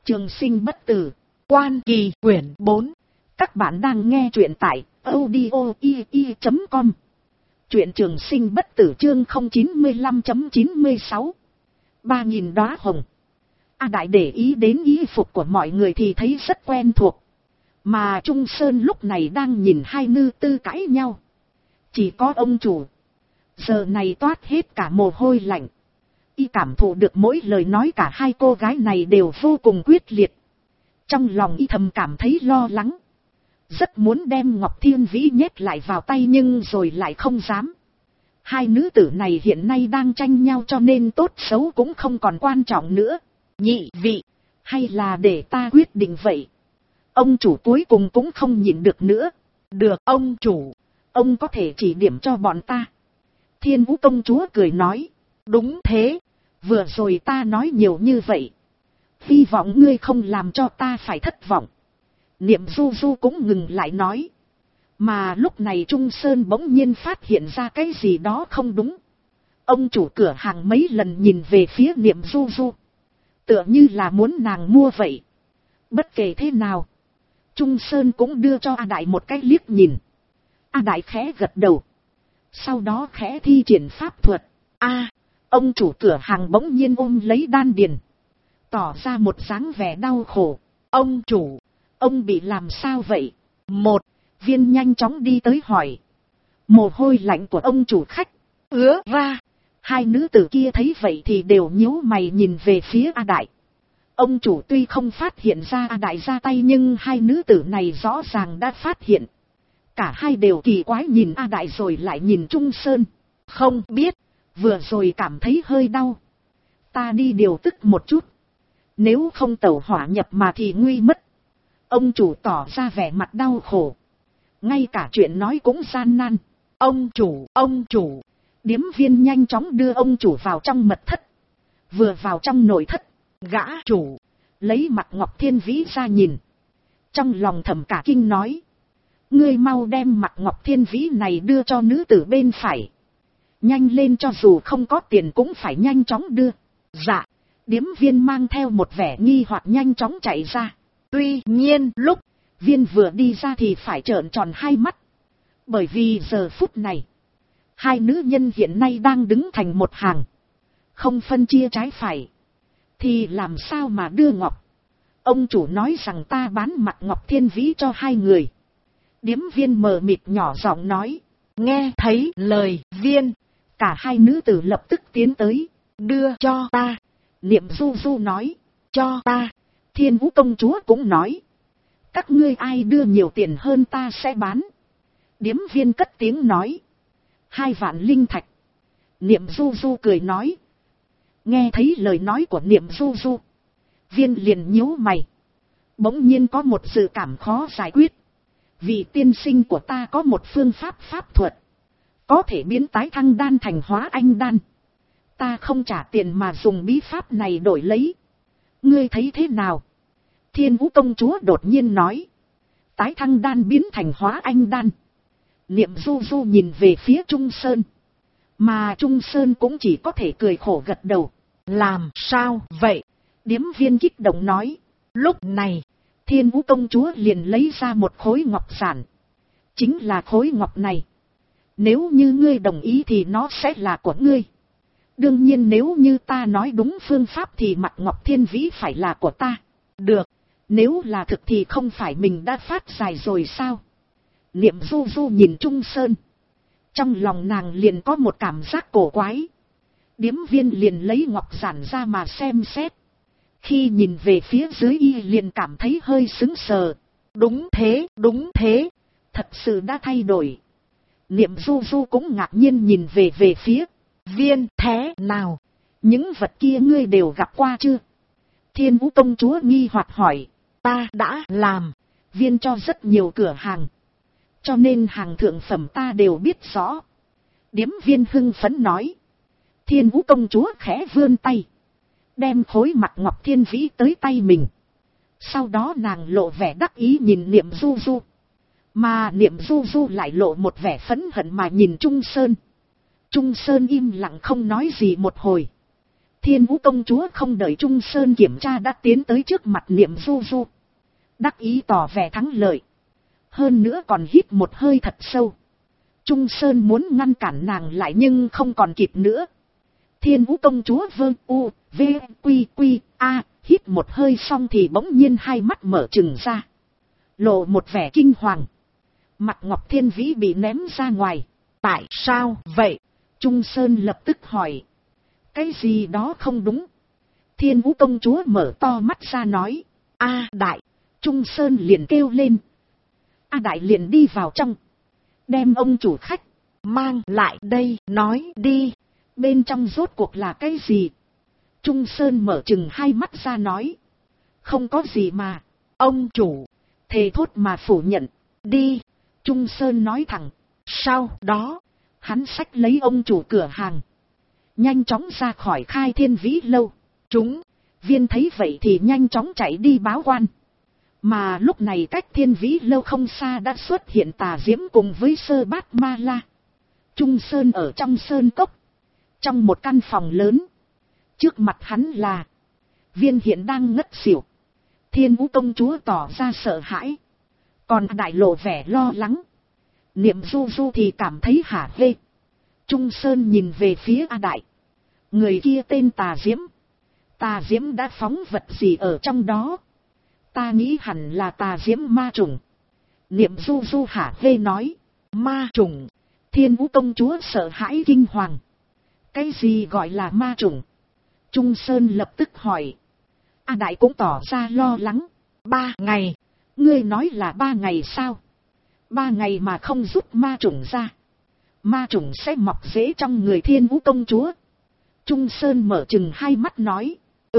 Trường sinh bất tử, Quan Kỳ quyển 4. Các bạn đang nghe truyện tại audio.com. Truyện Trường sinh bất tử chương 095.96. 3000 đóa hồng. A Đại để ý đến y phục của mọi người thì thấy rất quen thuộc. Mà Trung Sơn lúc này đang nhìn hai nữ tư cãi nhau. Chỉ có ông chủ giờ này toát hết cả mồ hôi lạnh. Y cảm thụ được mỗi lời nói cả hai cô gái này đều vô cùng quyết liệt. Trong lòng y thầm cảm thấy lo lắng. Rất muốn đem Ngọc Thiên Vĩ nhét lại vào tay nhưng rồi lại không dám. Hai nữ tử này hiện nay đang tranh nhau cho nên tốt xấu cũng không còn quan trọng nữa. Nhị vị, hay là để ta quyết định vậy? Ông chủ cuối cùng cũng không nhịn được nữa. Được ông chủ, ông có thể chỉ điểm cho bọn ta. Thiên Vũ công chúa cười nói. Đúng thế, vừa rồi ta nói nhiều như vậy. Hy vọng ngươi không làm cho ta phải thất vọng. Niệm Du Du cũng ngừng lại nói. Mà lúc này Trung Sơn bỗng nhiên phát hiện ra cái gì đó không đúng. Ông chủ cửa hàng mấy lần nhìn về phía Niệm Du Du. Tựa như là muốn nàng mua vậy. Bất kể thế nào, Trung Sơn cũng đưa cho A Đại một cái liếc nhìn. A Đại khẽ gật đầu. Sau đó khẽ thi triển pháp thuật. Ông chủ cửa hàng bỗng nhiên ôm lấy đan điền, tỏ ra một dáng vẻ đau khổ. Ông chủ, ông bị làm sao vậy? Một viên nhanh chóng đi tới hỏi. Mồ hôi lạnh của ông chủ khách ứa ra. Hai nữ tử kia thấy vậy thì đều nhíu mày nhìn về phía A Đại. Ông chủ tuy không phát hiện ra A Đại ra tay nhưng hai nữ tử này rõ ràng đã phát hiện. Cả hai đều kỳ quái nhìn A Đại rồi lại nhìn Trung Sơn. Không biết, vừa rồi cảm thấy hơi đau. Ta đi điều tức một chút. Nếu không tẩu hỏa nhập mà thì nguy mất. Ông chủ tỏ ra vẻ mặt đau khổ. Ngay cả chuyện nói cũng gian nan. Ông chủ. Điếm viên nhanh chóng đưa ông chủ vào trong mật thất. Vừa vào trong nội thất, gã chủ lấy mặt Ngọc Thiên Vĩ ra nhìn. Trong lòng thầm cả kinh nói. Ngươi mau đem mặt Ngọc Thiên Vĩ này đưa cho nữ tử bên phải. Nhanh lên, cho dù không có tiền cũng phải nhanh chóng đưa. Dạ. Điếm viên mang theo một vẻ nghi hoặc nhanh chóng chạy ra. Tuy nhiên lúc viên vừa đi ra thì phải trợn tròn hai mắt. Bởi vì giờ phút này, hai nữ nhân hiện nay đang đứng thành một hàng, không phân chia trái phải. Thì làm sao mà đưa ngọc? Ông chủ nói rằng ta bán mặt Ngọc Thiên Vĩ cho hai người. Điếm viên mờ mịt nhỏ giọng nói. Nghe thấy lời viên, cả hai nữ tử lập tức tiến tới. Đưa cho ta. Niệm Du Du nói. Cho ta. Thiên Vũ công chúa cũng nói. Các ngươi ai đưa nhiều tiền hơn ta sẽ bán. Điếm viên cất tiếng nói. 2 vạn linh thạch. Niệm Du Du cười nói. Nghe thấy lời nói của Niệm Du Du, viên liền nhíu mày. Bỗng nhiên có một dự cảm khó giải quyết. Vị tiên sinh của ta có một phương pháp pháp thuật, có thể biến tái thăng đan thành hóa anh đan. Ta không trả tiền mà dùng bí pháp này đổi lấy. Ngươi thấy thế nào? Thiên Vũ công chúa đột nhiên nói. Tái thăng đan biến thành hóa anh đan. Niệm Du Du nhìn về phía Trung Sơn. Mà Trung Sơn cũng chỉ có thể cười khổ gật đầu. Làm sao vậy? Điếm viên kích động nói. Lúc này, Thiên Vũ công chúa liền lấy ra một khối ngọc giản. Chính là khối ngọc này. Nếu như ngươi đồng ý thì nó sẽ là của ngươi. Đương nhiên nếu như ta nói đúng phương pháp thì mặt Ngọc Thiên Vĩ phải là của ta. Được, nếu là thực thì không phải mình đã phát giải rồi sao? Niệm Du Du nhìn Trung Sơn. Trong lòng nàng liền có một cảm giác cổ quái. Điếm viên liền lấy ngọc giản ra mà xem xét. Khi nhìn về phía dưới y liền cảm thấy hơi sững sờ. Đúng thế, thật sự đã thay đổi. Niệm Du Du cũng ngạc nhiên nhìn về phía viên. Thế nào? Những vật kia ngươi đều gặp qua chưa? Thiên Vũ công chúa nghi hoặc hỏi. Ta đã làm viên cho rất nhiều cửa hàng, cho nên hàng thượng phẩm ta đều biết rõ. Điếm viên hưng phấn nói. Thiên Vũ công chúa khẽ vươn tay, đem khối mặt Ngọc Thiên Vĩ tới tay mình. Sau đó nàng lộ vẻ đắc ý nhìn Niệm Du Du. Mà Niệm Du Du lại lộ một vẻ phẫn hận mà nhìn Trung Sơn. Trung Sơn im lặng không nói gì một hồi. Thiên Vũ công chúa không đợi Trung Sơn kiểm tra đã tiến tới trước mặt Niệm Du Du. Đắc ý tỏ vẻ thắng lợi. Hơn nữa còn hít một hơi thật sâu. Trung Sơn muốn ngăn cản nàng lại nhưng không còn kịp nữa. Thiên Vũ công chúa vương u, v, quy quy, a, hít một hơi xong thì bỗng nhiên hai mắt mở trừng ra. Lộ một vẻ kinh hoàng. Mặt Ngọc Thiên Vĩ bị ném ra ngoài. Tại sao vậy? Trung Sơn lập tức hỏi. Cái gì đó không đúng. Thiên Vũ công chúa mở to mắt ra nói. A đại. Trung Sơn liền kêu lên. A đại liền đi vào trong. Đem ông chủ khách mang lại đây nói đi. Bên trong rốt cuộc là cái gì? Trung Sơn mở trừng hai mắt ra nói. Không có gì mà. Ông chủ. Thề thốt mà phủ nhận. Đi. Trung Sơn nói thẳng. Sau đó. Hắn xách lấy ông chủ cửa hàng. Nhanh chóng ra khỏi Khai Thiên Vĩ lâu. Chúng. Viên thấy vậy thì nhanh chóng chạy đi báo quan. Mà lúc này cách Thiên Vĩ lâu không xa đã xuất hiện Tà Diễm cùng với Sơ Bát Ma La. Trung Sơn ở trong sơn cốc. Trong một căn phòng lớn. Trước mặt hắn là. Viên hiện đang ngất xỉu. Thiên Vũ công chúa tỏ ra sợ hãi. Còn đại lộ vẻ lo lắng. Niệm Du Du thì cảm thấy hả hê. Trung Sơn nhìn về phía A Đại. Người kia tên Tà Diễm. Tà Diễm đã phóng vật gì ở trong đó? Ta nghĩ hẳn là Tà Diễm ma trùng. Niệm Du Du hả hê nói. Ma trùng. Thiên Vũ công chúa sợ hãi kinh hoàng. Cái gì gọi là ma trùng? Trung Sơn lập tức hỏi. A Đại cũng tỏ ra lo lắng. 3 ngày. Ngươi nói là 3 ngày sao? 3 ngày mà không rút ma trùng ra. Ma trùng sẽ mọc rễ trong người Thiên Vũ công chúa. Trung Sơn mở trừng hai mắt nói.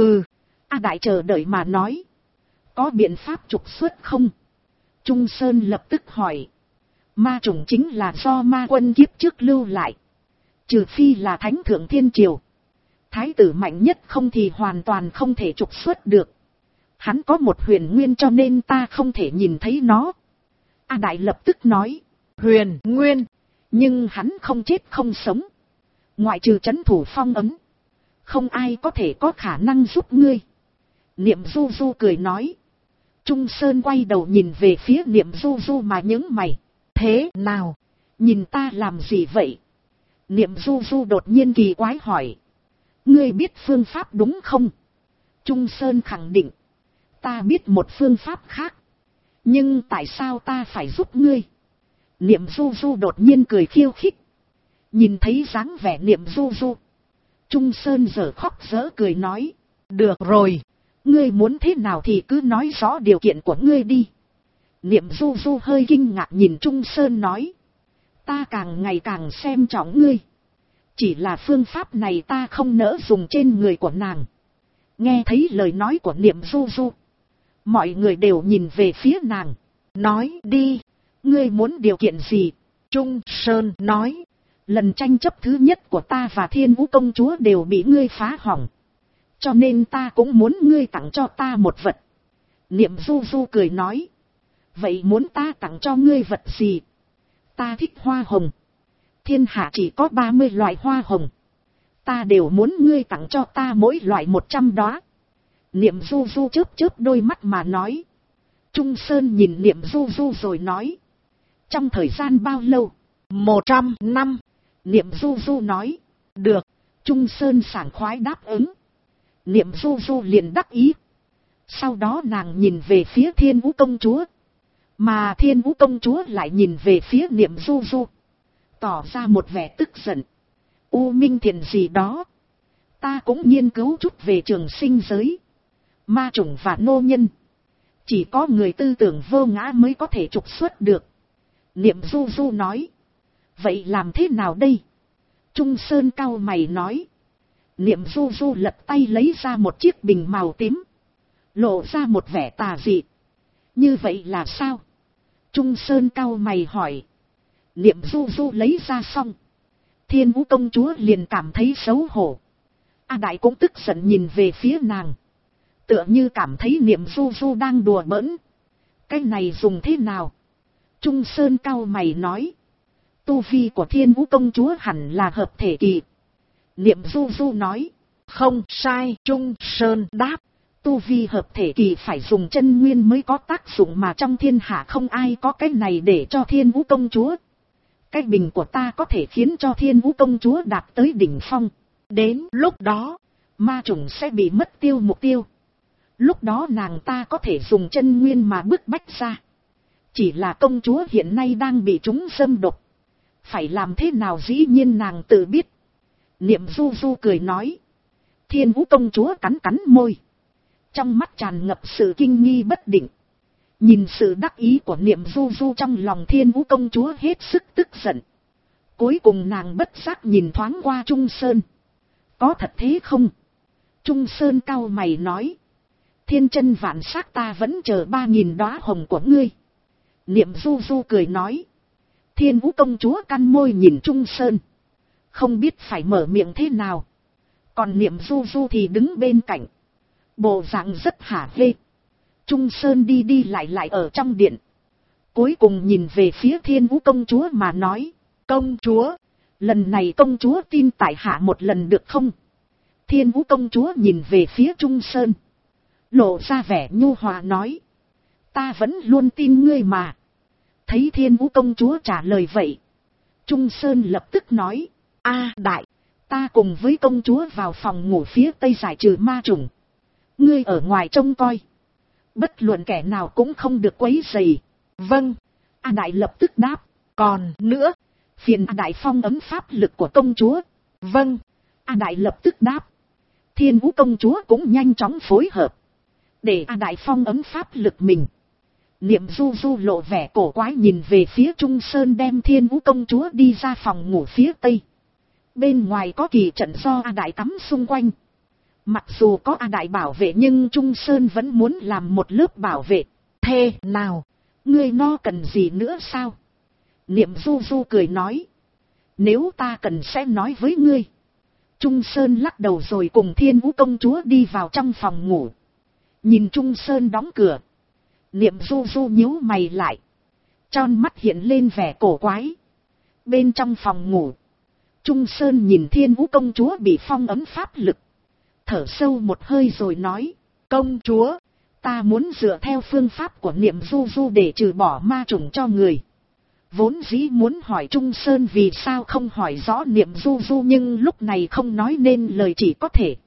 A Đại chờ đợi mà nói. Có biện pháp trục xuất không? Trung Sơn lập tức hỏi. Ma trùng chính là do ma quân kiếp trước lưu lại. Trừ phi là Thánh Thượng Thiên Triều. Thái tử mạnh nhất không thì hoàn toàn không thể trục xuất được. Hắn có một huyền nguyên cho nên ta không thể nhìn thấy nó. A Đại lập tức nói. Huyền nguyên. Nhưng hắn không chết không sống. Ngoại trừ trấn thủ phong ấn. Không ai có thể có khả năng giúp ngươi. Niệm Du Du cười nói. Trung Sơn quay đầu nhìn về phía Niệm Du Du mà nhướng mày. Thế nào? Nhìn ta làm gì vậy? Niệm Du Du đột nhiên kỳ quái hỏi. Ngươi biết phương pháp đúng không? Trung Sơn khẳng định. Ta biết một phương pháp khác. Nhưng tại sao ta phải giúp ngươi? Niệm Du Du đột nhiên cười khiêu khích. Nhìn thấy dáng vẻ Niệm Du Du. Trung Sơn giờ khóc dở cười nói. Được rồi. Ngươi muốn thế nào thì cứ nói rõ điều kiện của ngươi đi. Niệm Du Du hơi kinh ngạc nhìn Trung Sơn nói. Ta càng ngày càng xem trọng ngươi. Chỉ là phương pháp này ta không nỡ dùng trên người của nàng. Nghe thấy lời nói của Niệm Du Du. Mọi người đều nhìn về phía nàng. Nói đi. Ngươi muốn điều kiện gì? Trung Sơn nói. Lần tranh chấp thứ nhất của ta và Thiên Vũ công chúa đều bị ngươi phá hỏng. Cho nên ta cũng muốn ngươi tặng cho ta một vật. Niệm Du Du cười nói. Vậy muốn ta tặng cho ngươi vật gì? Ta thích hoa hồng. Thiên hạ chỉ có 30 loại hoa hồng. Ta đều muốn ngươi tặng cho ta mỗi loại 100 đóa. Niệm Du Du chớp chớp đôi mắt mà nói. Trung Sơn nhìn Niệm Du Du rồi nói. Trong thời gian bao lâu? 100 năm. Niệm Du Du nói. Được. Trung Sơn sảng khoái đáp ứng. Niệm Du Du liền đắc ý. Sau đó nàng nhìn về phía Thiên Vũ công chúa. Mà Thiên Vũ công chúa lại nhìn về phía Niệm Du Du. Tỏ ra một vẻ tức giận. U Minh Thiền gì đó. Ta cũng nghiên cứu chút về trường sinh giới. Ma chủng và nô nhân. Chỉ có người tư tưởng vô ngã mới có thể trục xuất được. Niệm Du Du nói. Vậy làm thế nào đây? Trung Sơn cau mày nói. Niệm Du Du lật tay lấy ra một chiếc bình màu tím. Lộ ra một vẻ tà dị. Như vậy là sao? Trung Sơn cau mày hỏi. Niệm Du Du lấy ra xong. Thiên Vũ công chúa liền cảm thấy xấu hổ. A Đại cũng tức giận nhìn về phía nàng. Tựa như cảm thấy Niệm Du Du đang đùa bỡn. Cái này dùng thế nào? Trung Sơn cau mày nói. Tu vi của Thiên Vũ công chúa hẳn là hợp thể kỳ. Niệm Du Du nói. Không sai, Trung Sơn đáp. Tu vi hợp thể kỳ phải dùng chân nguyên mới có tác dụng, mà trong thiên hạ không ai có cái này để cho Thiên Vũ công chúa. Cái bình của ta có thể khiến cho Thiên Vũ công chúa đạt tới đỉnh phong. Đến lúc đó, ma chủng sẽ bị mất tiêu mục tiêu. Lúc đó nàng ta có thể dùng chân nguyên mà bức bách ra. Chỉ là công chúa hiện nay đang bị chúng xâm độc. Phải làm thế nào dĩ nhiên nàng tự biết. Niệm Du Du cười nói. Thiên Vũ công chúa cắn cắn môi. Trong mắt tràn ngập sự kinh nghi bất định. Nhìn sự đắc ý của Niệm Du Du, trong lòng Thiên Vũ công chúa hết sức tức giận. Cuối cùng nàng bất giác nhìn thoáng qua Trung Sơn. Có thật thế không? Trung Sơn cau mày nói. Thiên chân vạn sắc, ta vẫn chờ 3000 đóa hồng của ngươi. Niệm Du Du cười nói. Thiên Vũ công chúa cắn môi nhìn Trung Sơn. Không biết phải mở miệng thế nào. Còn Niệm Du Du thì đứng bên cạnh. Bộ dạng rất hả hê. Trung Sơn đi đi lại lại ở trong điện. Cuối cùng nhìn về phía Thiên Vũ công chúa mà nói. Công chúa, lần này công chúa tin tại hạ một lần được không? Thiên Vũ công chúa nhìn về phía Trung Sơn. Lộ ra vẻ nhu hòa nói. Ta vẫn luôn tin ngươi mà. Thấy Thiên Vũ công chúa trả lời vậy. Trung Sơn lập tức nói. Đại, ta cùng với công chúa vào phòng ngủ phía tây giải trừ ma trùng. Ngươi ở ngoài trông coi. Bất luận kẻ nào cũng không được quấy rầy. Vâng. Đại lập tức đáp. Còn nữa, phiền Đại phong ấm pháp lực của công chúa. Vâng. Đại lập tức đáp. Thiên Vũ công chúa cũng nhanh chóng phối hợp. Để Đại phong ấm pháp lực mình. Niệm Du Du lộ vẻ cổ quái nhìn về phía Trung Sơn đem Thiên Vũ công chúa đi ra phòng ngủ phía tây. Bên ngoài có kỳ trận do Đại cắm xung quanh. Mặc dù có Đại bảo vệ nhưng Trung Sơn vẫn muốn làm một lớp bảo vệ. Thế nào? Ngươi no cần gì nữa sao? Niệm Du Du cười nói. Nếu ta cần sẽ nói với ngươi. Trung Sơn lắc đầu rồi cùng Thiên Vũ công chúa đi vào trong phòng ngủ. Nhìn Trung Sơn đóng cửa. Niệm Du Du nhíu mày lại. Tròn mắt hiện lên vẻ cổ quái. Bên trong phòng ngủ. Trung Sơn nhìn Thiên Vũ công chúa bị phong ấm pháp lực. Thở sâu một hơi rồi nói. Công chúa, ta muốn dựa theo phương pháp của Niệm Du Du để trừ bỏ ma trùng cho người. Vốn dĩ muốn hỏi Trung Sơn vì sao không hỏi rõ Niệm Du Du, nhưng lúc này không nói nên lời, chỉ có thể.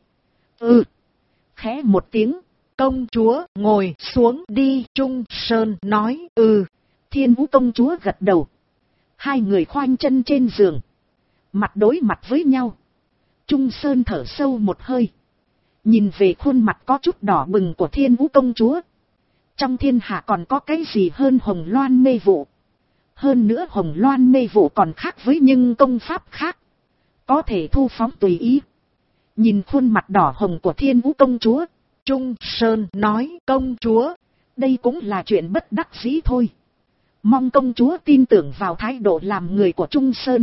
Khẽ một tiếng. Công chúa ngồi xuống đi, Trung Sơn nói. Thiên Vũ công chúa gật đầu. Hai người khoanh chân trên giường. Mặt đối mặt với nhau. Trung Sơn thở sâu một hơi. Nhìn về khuôn mặt có chút đỏ bừng của Thiên Vũ công chúa. Trong thiên hạ còn có cái gì hơn Hồng Loan mê vụ? Hơn nữa Hồng Loan mê vụ còn khác với những công pháp khác. Có thể thu phóng tùy ý. Nhìn khuôn mặt đỏ hồng của Thiên Vũ công chúa. Trung Sơn nói. Công chúa, đây cũng là chuyện bất đắc dĩ thôi. Mong công chúa tin tưởng vào thái độ làm người của Trung Sơn.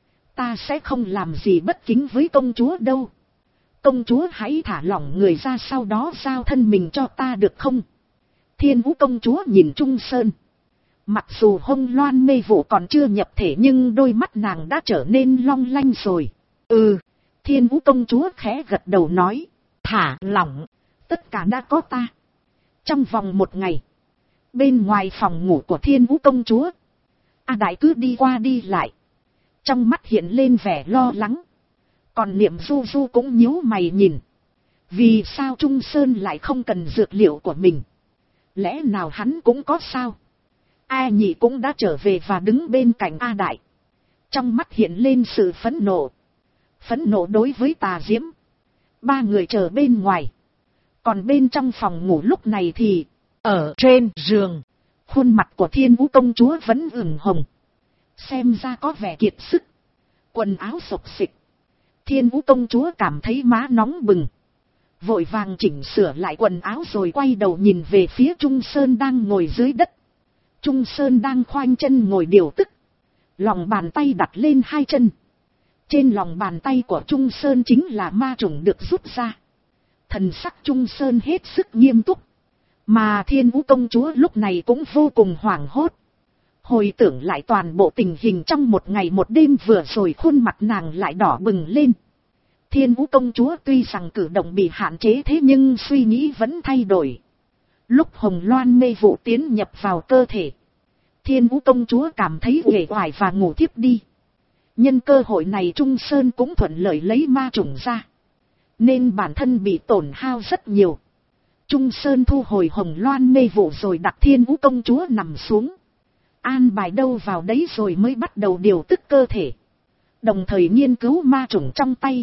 Ta sẽ không làm gì bất kính với công chúa đâu. Công chúa hãy thả lỏng người ra, sau đó giao thân mình cho ta được không? Thiên Vũ công chúa nhìn Trung Sơn. Mặc dù Hồng Loan mê vụ còn chưa nhập thể nhưng đôi mắt nàng đã trở nên long lanh rồi. Thiên Vũ công chúa khẽ gật đầu nói. Thả lỏng. Tất cả đã có ta. Trong vòng một ngày. Bên ngoài phòng ngủ của Thiên Vũ công chúa. Đại cứ đi qua đi lại. Trong mắt hiện lên vẻ lo lắng. Còn Niệm Du Du cũng nhíu mày nhìn. Vì sao Trung Sơn lại không cần dược liệu của mình? Lẽ nào hắn cũng có sao? A Nhị cũng đã trở về và đứng bên cạnh A Đại. Trong mắt hiện lên sự phẫn nộ. Phẫn nộ đối với Tà Diễm. Ba người chờ bên ngoài. Còn bên trong phòng ngủ lúc này thì, ở trên giường, khuôn mặt của Thiên Vũ công chúa vẫn ửng hồng. Xem ra có vẻ kiệt sức. Quần áo xộc xịch. Thiên Vũ công chúa cảm thấy má nóng bừng. Vội vàng chỉnh sửa lại quần áo rồi quay đầu nhìn về phía Trung Sơn đang ngồi dưới đất. Trung Sơn đang khoanh chân ngồi điều tức. Lòng bàn tay đặt lên hai chân. Trên lòng bàn tay của Trung Sơn chính là ma trùng được rút ra. Thần sắc Trung Sơn hết sức nghiêm túc. Mà Thiên Vũ công chúa lúc này cũng vô cùng hoảng hốt. Hồi tưởng lại toàn bộ tình hình trong một ngày một đêm vừa rồi, khuôn mặt nàng lại đỏ bừng lên. Thiên Vũ công chúa tuy rằng cử động bị hạn chế thế nhưng suy nghĩ vẫn thay đổi. Lúc hồng loan mê vụ tiến nhập vào cơ thể, Thiên Vũ công chúa cảm thấy uể oải và ngủ thiếp đi. Nhân cơ hội này Trung Sơn cũng thuận lợi lấy ma trùng ra, nên bản thân bị tổn hao rất nhiều. Trung Sơn thu hồi hồng loan mê vụ rồi đặt Thiên Vũ công chúa nằm xuống, an bài đâu vào đấy rồi mới bắt đầu điều tức cơ thể, đồng thời nghiên cứu ma trùng trong tay.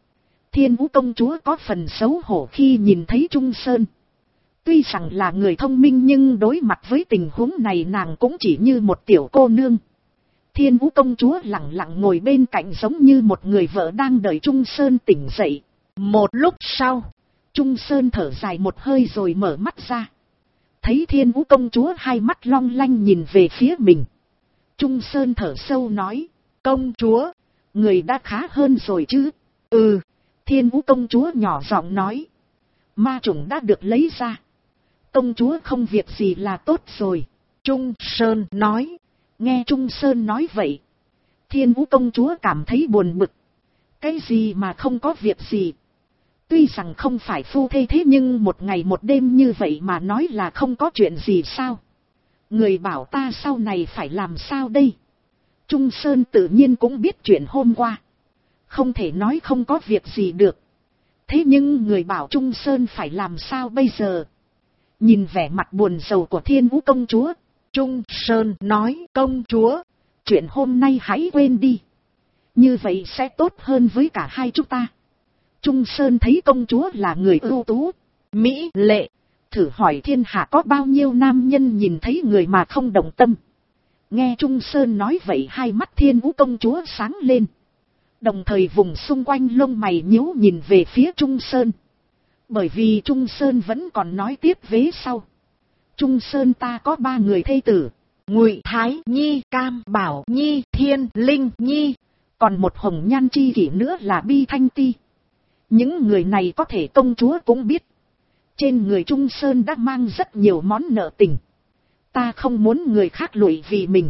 Thiên Vũ công chúa có phần xấu hổ khi nhìn thấy Trung Sơn. Tuy rằng là người thông minh nhưng đối mặt với tình huống này nàng cũng chỉ như một tiểu cô nương. Thiên Vũ công chúa lặng lặng ngồi bên cạnh giống như một người vợ đang đợi Trung Sơn tỉnh dậy. Một lúc sau, Trung Sơn thở dài một hơi rồi mở mắt ra. Thấy Thiên Vũ công chúa hai mắt long lanh nhìn về phía mình. Trung Sơn thở sâu nói, công chúa, người đã khá hơn rồi chứ? Ừ, Thiên Vũ công chúa nhỏ giọng nói. Ma trùng đã được lấy ra. Công chúa không việc gì là tốt rồi. Trung Sơn nói. Nghe Trung Sơn nói vậy, Thiên Vũ công chúa cảm thấy buồn bực. Cái gì mà không có việc gì? Tuy rằng không phải phu thê thế nhưng một ngày một đêm như vậy mà nói là không có chuyện gì sao? Người bảo ta sau này phải làm sao đây? Trung Sơn tự nhiên cũng biết chuyện hôm qua. Không thể nói không có việc gì được. Thế nhưng người bảo Trung Sơn phải làm sao bây giờ? Nhìn vẻ mặt buồn rầu của Thiên Vũ công chúa, Trung Sơn nói, công chúa, chuyện hôm nay hãy quên đi. Như vậy sẽ tốt hơn với cả hai chúng ta. Trung Sơn thấy công chúa là người ưu tú, mỹ lệ. Thử hỏi thiên hạ có bao nhiêu nam nhân nhìn thấy người mà không động tâm. Nghe Trung Sơn nói vậy hai mắt Thiên Vũ công chúa sáng lên. Đồng thời vùng xung quanh lông mày nhíu nhìn về phía Trung Sơn. Bởi vì Trung Sơn vẫn còn nói tiếp vế sau. Trung Sơn ta có 3 người thê tử, Ngụy Thái Nhi, Cam Bảo Nhi, Thiên Linh Nhi, còn một hồng nhan chi kỷ nữa là Bi Thanh Ti. Những người này có thể công chúa cũng biết. Trên người Trung Sơn đã mang rất nhiều món nợ tình. Ta không muốn người khác lụy vì mình.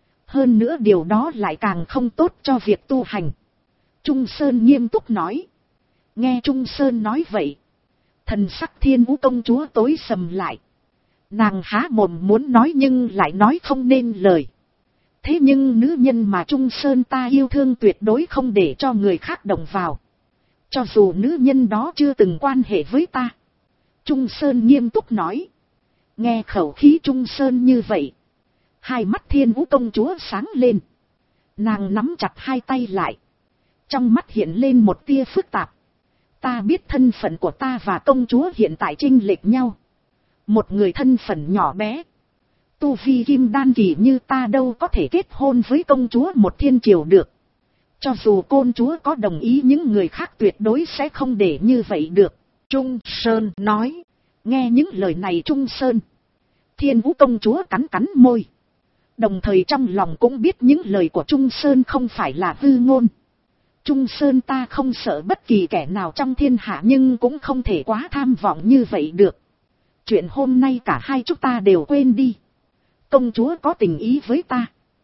Hơn nữa điều đó lại càng không tốt cho việc tu hành. Trung Sơn nghiêm túc nói. Nghe Trung Sơn nói vậy, thần sắc Thiên Vũ công chúa tối sầm lại. Nàng há mồm muốn nói nhưng lại nói không nên lời. Thế nhưng nữ nhân mà Trung Sơn ta yêu thương tuyệt đối không để cho người khác động vào. Cho dù nữ nhân đó chưa từng quan hệ với ta. Trung Sơn nghiêm túc nói. Nghe khẩu khí Trung Sơn như vậy, hai mắt Thiên Vũ công chúa sáng lên. Nàng nắm chặt hai tay lại. Trong mắt hiện lên một tia phức tạp. Ta biết thân phận của ta và công chúa hiện tại chênh lệch nhau. Một người thân phận nhỏ bé, tu vi kim đan kỳ như ta đâu có thể kết hôn với công chúa một thiên triều được. Cho dù công chúa có đồng ý những người khác tuyệt đối sẽ không để như vậy được. Trung Sơn nói. Nghe những lời này Trung Sơn, Thiên Vũ công chúa cắn cắn môi. Đồng thời trong lòng cũng biết những lời của Trung Sơn không phải là hư ngôn. Trung Sơn ta không sợ bất kỳ kẻ nào trong thiên hạ nhưng cũng không thể quá tham vọng như vậy được. Chuyện hôm nay cả hai chúng ta đều quên đi. Công chúa có tình ý với ta,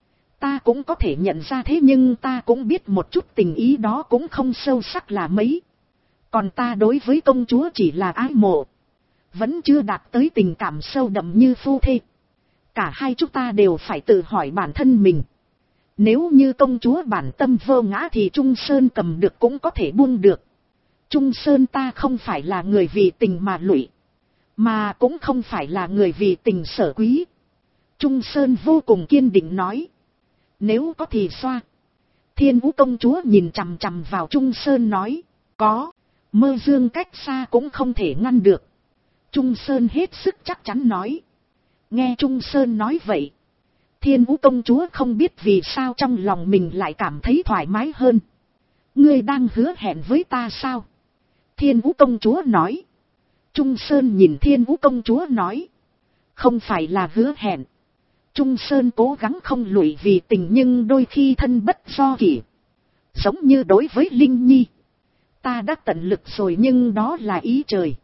ta cũng có thể nhận ra, thế nhưng ta cũng biết một chút tình ý đó cũng không sâu sắc là mấy. Còn ta đối với công chúa chỉ là ái mộ, vẫn chưa đạt tới tình cảm sâu đậm như phu thê. Cả hai chúng ta đều phải tự hỏi bản thân mình. Nếu như công chúa bản tâm vô ngã thì Trung Sơn cầm được cũng có thể buông được. Trung Sơn ta không phải là người vì tình mà lụy, mà cũng không phải là người vì tình sở quý. Trung Sơn vô cùng kiên định nói. Nếu có thì xoa. Thiên Vũ công chúa nhìn chằm chằm vào Trung Sơn nói. Có, mơ dương cách xa cũng không thể ngăn được. Trung Sơn hết sức chắc chắn nói. Nghe Trung Sơn nói vậy, Thiên Vũ công chúa không biết vì sao trong lòng mình lại cảm thấy thoải mái hơn. Ngươi đang hứa hẹn với ta sao? Thiên Vũ công chúa nói. Trung Sơn nhìn Thiên Vũ công chúa nói. Không phải là hứa hẹn. Trung Sơn cố gắng không lụy vì tình nhưng đôi khi thân bất do kỷ. Giống như đối với Linh Nhi, ta đã tận lực rồi nhưng đó là ý trời.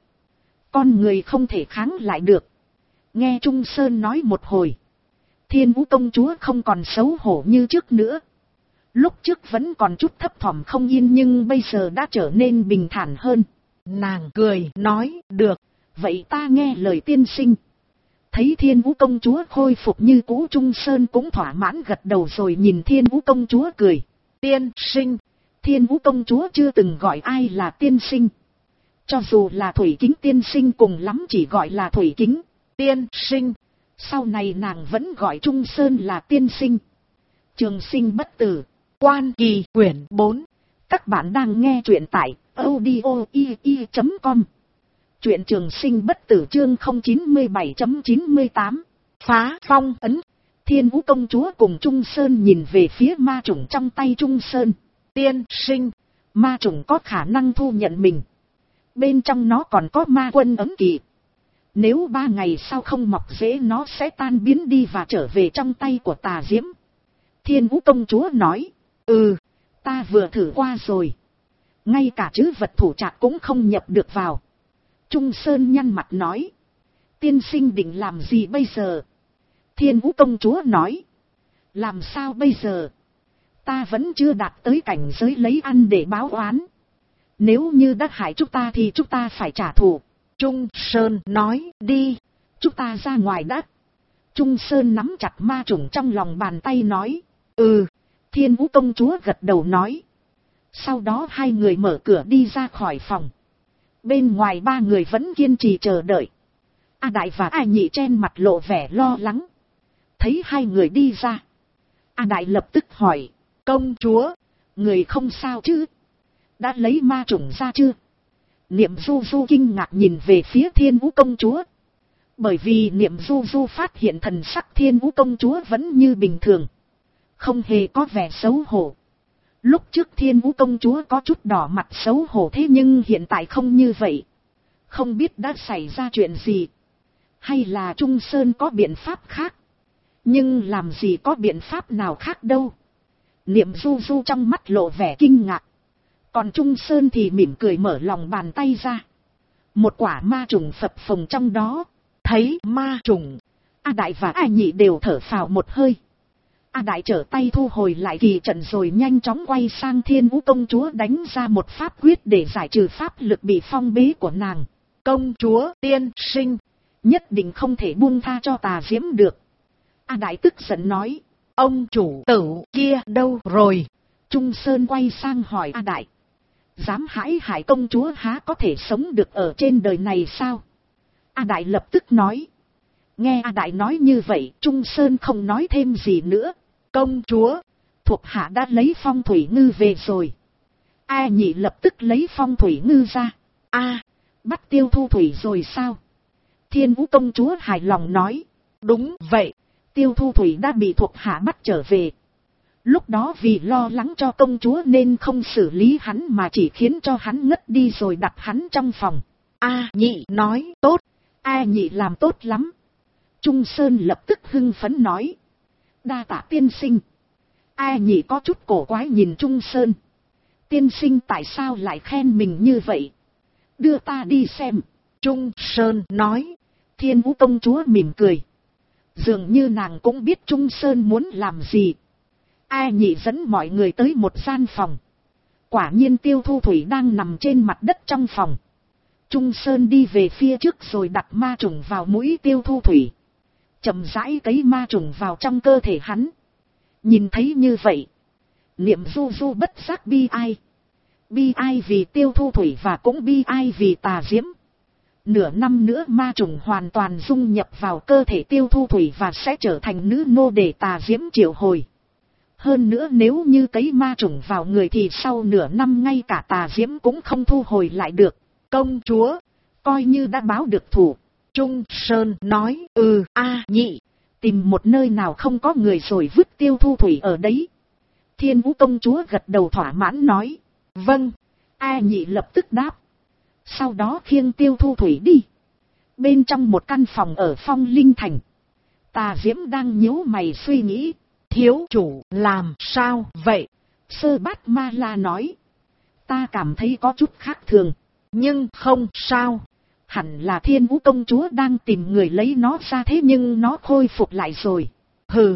Con người không thể kháng lại được. Nghe Trung Sơn nói một hồi, Thiên Vũ công chúa không còn xấu hổ như trước nữa. Lúc trước vẫn còn chút thấp thỏm không yên nhưng bây giờ đã trở nên bình thản hơn. Nàng cười nói, được. Vậy ta nghe lời tiên sinh. Thấy Thiên Vũ công chúa khôi phục như cũ, Trung Sơn cũng thỏa mãn gật đầu rồi nhìn Thiên Vũ công chúa cười. Tiên sinh. Thiên Vũ công chúa chưa từng gọi ai là tiên sinh. Cho dù là Thủy Kính tiên sinh cùng lắm chỉ gọi là Thủy Kính tiên sinh. Sau này nàng vẫn gọi Trung Sơn là tiên sinh. Trường sinh bất tử. Quan Kỳ quyển 4. Các bạn đang nghe truyện tại audio.com. Truyện Trường sinh bất tử chương 097.98. Phá phong ấn. Thiên Vũ công chúa cùng Trung Sơn nhìn về phía ma trùng trong tay Trung Sơn. Tiên sinh. Ma trùng có khả năng thu nhận mình. Bên trong nó còn có ma quân ấm kỳ. Nếu 3 ngày sau không mọc rễ nó sẽ tan biến đi và trở về trong tay của Tà Diễm. Thiên Vũ công chúa nói. Ta vừa thử qua rồi. Ngay cả chữ vật thủ trạc cũng không nhập được vào. Trung Sơn nhăn mặt nói. Tiên sinh định làm gì bây giờ? Thiên Vũ công chúa nói. Làm sao bây giờ? Ta vẫn chưa đạt tới cảnh giới lấy ăn để báo oán. Nếu như đã hại chúng ta thì chúng ta phải trả thù. Trung Sơn nói, đi. Chúng ta ra ngoài đã. Trung Sơn nắm chặt ma trùng trong lòng bàn tay nói. Thiên Vũ công chúa gật đầu nói. Sau đó hai người mở cửa đi ra khỏi phòng. Bên ngoài 3 người vẫn kiên trì chờ đợi. A Đại và A Nhị trên mặt lộ vẻ lo lắng. Thấy hai người đi ra, A Đại lập tức hỏi. Công chúa, người không sao chứ? Đã lấy ma trùng ra chưa? Niệm Du Du kinh ngạc nhìn về phía Thiên Vũ công chúa. Bởi vì Niệm Du Du phát hiện thần sắc Thiên Vũ công chúa vẫn như bình thường, không hề có vẻ xấu hổ. Lúc trước Thiên Vũ công chúa có chút đỏ mặt xấu hổ, thế nhưng hiện tại không như vậy. Không biết đã xảy ra chuyện gì. Hay là Trung Sơn có biện pháp khác. Nhưng làm gì có biện pháp nào khác đâu. Niệm Du Du trong mắt lộ vẻ kinh ngạc. Còn Trung Sơn thì mỉm cười mở lòng bàn tay ra. Một quả ma trùng phập phồng trong đó. Thấy ma trùng, A Đại và A Nhị đều thở phào một hơi. A Đại trở tay thu hồi lại kỳ trận rồi nhanh chóng quay sang Thiên Vũ công chúa đánh ra một pháp quyết để giải trừ pháp lực bị phong bế của nàng. Công chúa tiên sinh, nhất định không thể buông tha cho Tà Diễm được. A Đại tức giận nói. Ông chủ tử kia đâu rồi? Trung Sơn quay sang hỏi A Đại. Dám hãm hại công chúa há có thể sống được ở trên đời này sao? A Đại lập tức nói. Nghe A Đại nói như vậy, Trung Sơn không nói thêm gì nữa. Công chúa, thuộc hạ đã lấy phong thủy ngư về rồi. A Nhị lập tức lấy phong thủy ngư ra. Bắt Tiêu Thu Thủy rồi sao? Thiên Vũ công chúa hài lòng nói. Đúng vậy, Tiêu Thu Thủy đã bị thuộc hạ bắt trở về. Lúc đó vì lo lắng cho công chúa nên không xử lý hắn mà chỉ khiến cho hắn ngất đi rồi đặt hắn trong phòng. A Nhị nói tốt. A Nhị làm tốt lắm. Trung Sơn lập tức hưng phấn nói. Đa tạ tiên sinh. A Nhị có chút cổ quái nhìn Trung Sơn. Tiên sinh tại sao lại khen mình như vậy? Đưa ta đi xem. Trung Sơn nói. Thiên Vũ công chúa mỉm cười. Dường như nàng cũng biết Trung Sơn muốn làm gì. A Nhị dẫn mọi người tới một gian phòng. Quả nhiên Tiêu Thu Thủy đang nằm trên mặt đất trong phòng. Trung Sơn đi về phía trước rồi đặt ma trùng vào mũi Tiêu Thu Thủy. Chậm rãi cấy ma trùng vào trong cơ thể hắn. Nhìn thấy như vậy, Niệm Du Du bất giác bi ai. Bi ai vì Tiêu Thu Thủy và cũng bi ai vì Tà Diễm. Nửa năm nữa ma trùng hoàn toàn dung nhập vào cơ thể Tiêu Thu Thủy và sẽ trở thành nữ nô để Tà Diễm triệu hồi. Hơn nữa nếu như cấy ma trùng vào người thì sau nửa năm ngay cả Tà Diễm cũng không thu hồi lại được. Công chúa, coi như đã báo được thủ. Trung Sơn nói. A Nhị, tìm một nơi nào không có người rồi vứt Tiêu Thu Thủy ở đấy. Thiên Vũ công chúa gật đầu thỏa mãn nói. Vâng. A Nhị lập tức đáp. Sau đó khiêng Tiêu Thu Thủy đi. Bên trong một căn phòng ở Phong Linh Thành, Tà Diễm đang nhíu mày suy nghĩ. Thiếu chủ làm sao vậy? Sơ Bát Ma La nói. Ta cảm thấy có chút khác thường. Nhưng không sao. Hẳn là Thiên Vũ công chúa đang tìm người lấy nó ra thế nhưng nó khôi phục lại rồi.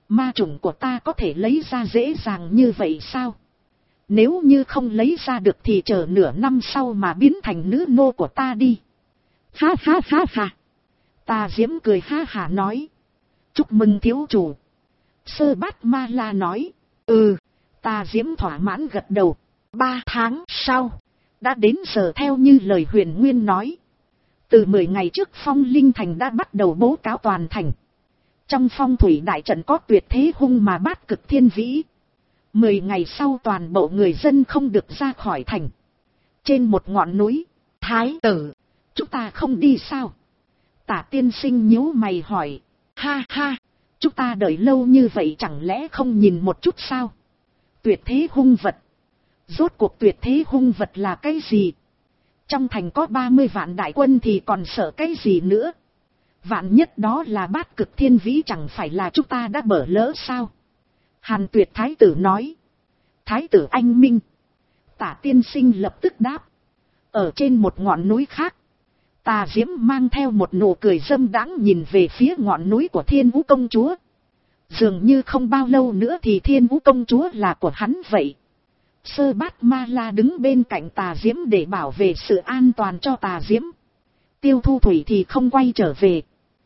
Ma chủng của ta có thể lấy ra dễ dàng như vậy sao? Nếu như không lấy ra được thì chờ nửa năm sau mà biến thành nữ nô của ta đi. Ha ha ha ha. Tà Diễm cười ha hả nói. Chúc mừng thiếu chủ. Sơ Bát Ma La nói. Tà Diễm thỏa mãn gật đầu. 3 tháng sau, đã đến giờ theo như lời Huyền Nguyên nói. Từ 10 ngày trước Phong Linh Thành đã bắt đầu bố cáo toàn thành. Trong phong thủy đại trận có tuyệt thế hung mà Bát Cực Thiên Vĩ. 10 ngày sau toàn bộ người dân không được ra khỏi thành. Trên một ngọn núi, Thái tử, chúng ta không đi sao? Tả tiên sinh nhíu mày hỏi. Ha ha, chúng ta đợi lâu như vậy chẳng lẽ không nhìn một chút sao? Tuyệt thế hung vật. Rốt cuộc tuyệt thế hung vật là cái gì? Trong thành có 30 vạn đại quân thì còn sợ cái gì nữa? Vạn nhất đó là Bát Cực Thiên Vĩ chẳng phải là chúng ta đã bở lỡ sao? Hàn Tuyệt Thái tử nói. Thái tử anh minh. Tả tiên sinh lập tức đáp. Ở trên một ngọn núi khác, Tà Diễm mang theo một nụ cười dâm đãng nhìn về phía ngọn núi của Thiên Vũ công chúa. Dường như không bao lâu nữa thì Thiên Vũ công chúa là của hắn vậy. Sơ Bát Ma La đứng bên cạnh Tà Diễm để bảo vệ sự an toàn cho Tà Diễm. Tiêu Thu Thủy thì không quay trở về.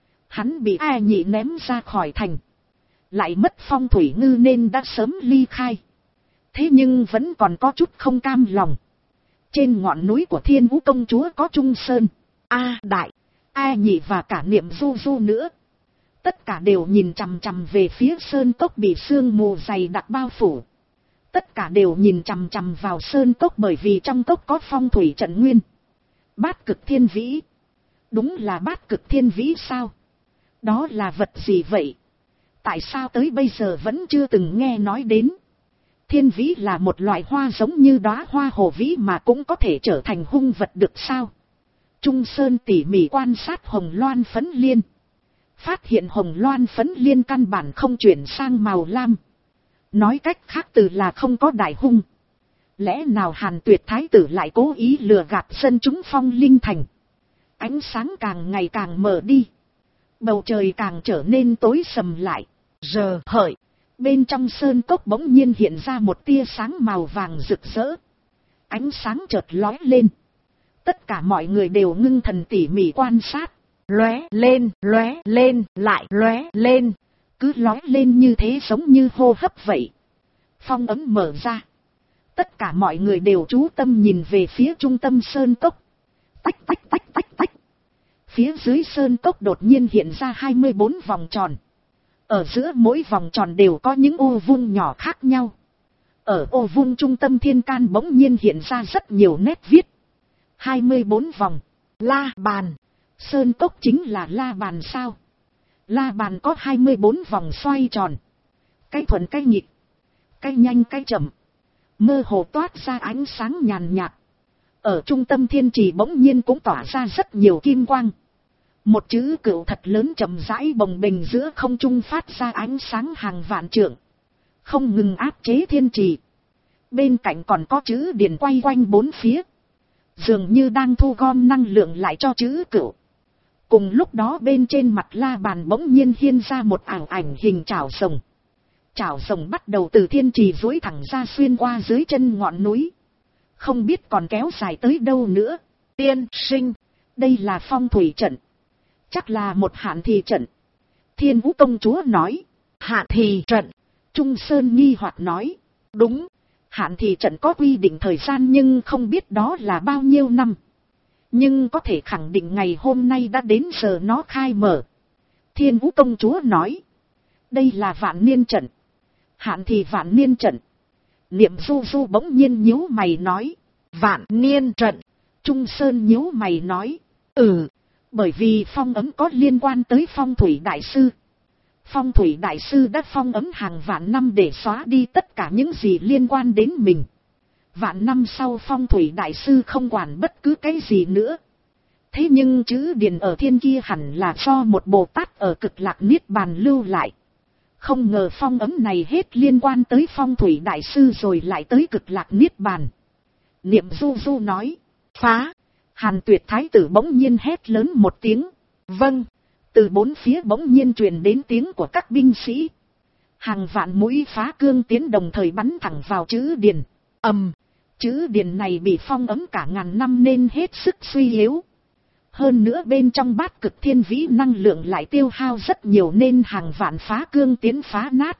Hắn bị A Nhị ném ra khỏi thành. Lại mất Phong Thủy Ngư nên đã sớm ly khai. Thế nhưng vẫn còn có chút không cam lòng. Trên ngọn núi của Thiên Vũ công chúa có Trung Sơn, A Đại, A Nhị và cả Niệm Du Du nữa. Tất cả đều nhìn chằm chằm về phía sơn cốc bị sương mù dày đặc bao phủ. Tất cả đều nhìn chằm chằm vào sơn cốc bởi vì trong cốc có phong thủy trận nguyên. Bát Cực Thiên Vĩ. Đúng là Bát Cực Thiên Vĩ sao? Đó là vật gì vậy? Tại sao tới bây giờ vẫn chưa từng nghe nói đến? Thiên Vĩ là một loại hoa giống như đóa hoa hồ vĩ mà cũng có thể trở thành hung vật được sao? Trung Sơn tỉ mỉ quan sát hồng loan phấn liên. Phát hiện hồng loan phấn liên căn bản không chuyển sang màu lam. Nói cách khác từ là không có đại hung. Lẽ nào Hàn Tuyệt Thái tử lại cố ý lừa gạt dân chúng Phong Linh Thành? Ánh sáng càng ngày càng mờ đi. Bầu trời càng trở nên tối sầm lại. Giờ hợi, bên trong sơn cốc bỗng nhiên hiện ra một tia sáng màu vàng rực rỡ. Ánh sáng chợt lóe lên. Tất cả mọi người đều ngưng thần tỉ mỉ quan sát. Lóe lên, lại lóe lên. Cứ lóe lên như thế giống như hô hấp vậy. Phong ấm mở ra. Tất cả mọi người đều chú tâm nhìn về phía trung tâm sơn cốc. Tách tách tách tách tách. Phía dưới sơn cốc đột nhiên hiện ra 24 vòng tròn. Ở giữa mỗi vòng tròn đều có những ô vuông nhỏ khác nhau. Ở ô vuông trung tâm thiên can bỗng nhiên hiện ra rất nhiều nét viết. 24 vòng. La bàn. Sơn cốc chính là la bàn sao? La bàn có 24 vòng xoay tròn. Cái thuận cái nghịch. Cái nhanh cái chậm. Mơ hồ toát ra ánh sáng nhàn nhạt. Ở trung tâm thiên trì bỗng nhiên cũng tỏa ra rất nhiều kim quang. Một chữ Cựu thật lớn chậm rãi bồng bềnh giữa không trung phát ra ánh sáng hàng vạn trượng. Không ngừng áp chế thiên trì. Bên cạnh còn có chữ Điền quay quanh bốn phía. Dường như đang thu gom năng lượng lại cho chữ Cựu. Cùng lúc đó bên trên mặt la bàn bỗng nhiên hiên ra một ảo ảnh hình chảo rồng. Chảo rồng bắt đầu từ thiên trì duỗi thẳng ra xuyên qua dưới chân ngọn núi. Không biết còn kéo dài tới đâu nữa. Tiên sinh, đây là phong thủy trận. Chắc là một hạn thì trận. Thiên Vũ công chúa nói. Hạn thì trận. Trung Sơn nghi hoặc nói. Đúng, hạn thì trận có quy định thời gian nhưng không biết đó là bao nhiêu năm. Nhưng có thể khẳng định ngày hôm nay đã đến giờ nó khai mở. Thiên Vũ công chúa nói. Đây là vạn niên trận. Hạn thì vạn niên trận. Niệm Du Du bỗng nhiên nhíu mày nói. Vạn niên trận. Trung Sơn nhíu mày nói. Bởi vì phong ấm có liên quan tới phong thủy đại sư. Phong thủy đại sư đã phong ấm hàng vạn năm để xóa đi tất cả những gì liên quan đến mình. Vạn năm sau phong thủy đại sư không quản bất cứ cái gì nữa. Thế nhưng chữ Điền ở thiên kia hẳn là do một Bồ Tát ở Cực Lạc Niết Bàn lưu lại. Không ngờ phong ấm này hết liên quan tới phong thủy đại sư rồi lại tới Cực Lạc Niết Bàn. Niệm Du Du nói. Phá. Hàn Tuyệt Thái tử bỗng nhiên hét lớn một tiếng. Vâng. Từ bốn phía bỗng nhiên truyền đến tiếng của các binh sĩ. Hàng vạn mũi phá cương tiến đồng thời bắn thẳng vào chữ điền. Chữ điền này bị phong ấm cả ngàn năm nên hết sức suy yếu. Hơn nữa bên trong bát cực thiên vĩ năng lượng lại tiêu hao rất nhiều nên hàng vạn phá cương tiến phá nát.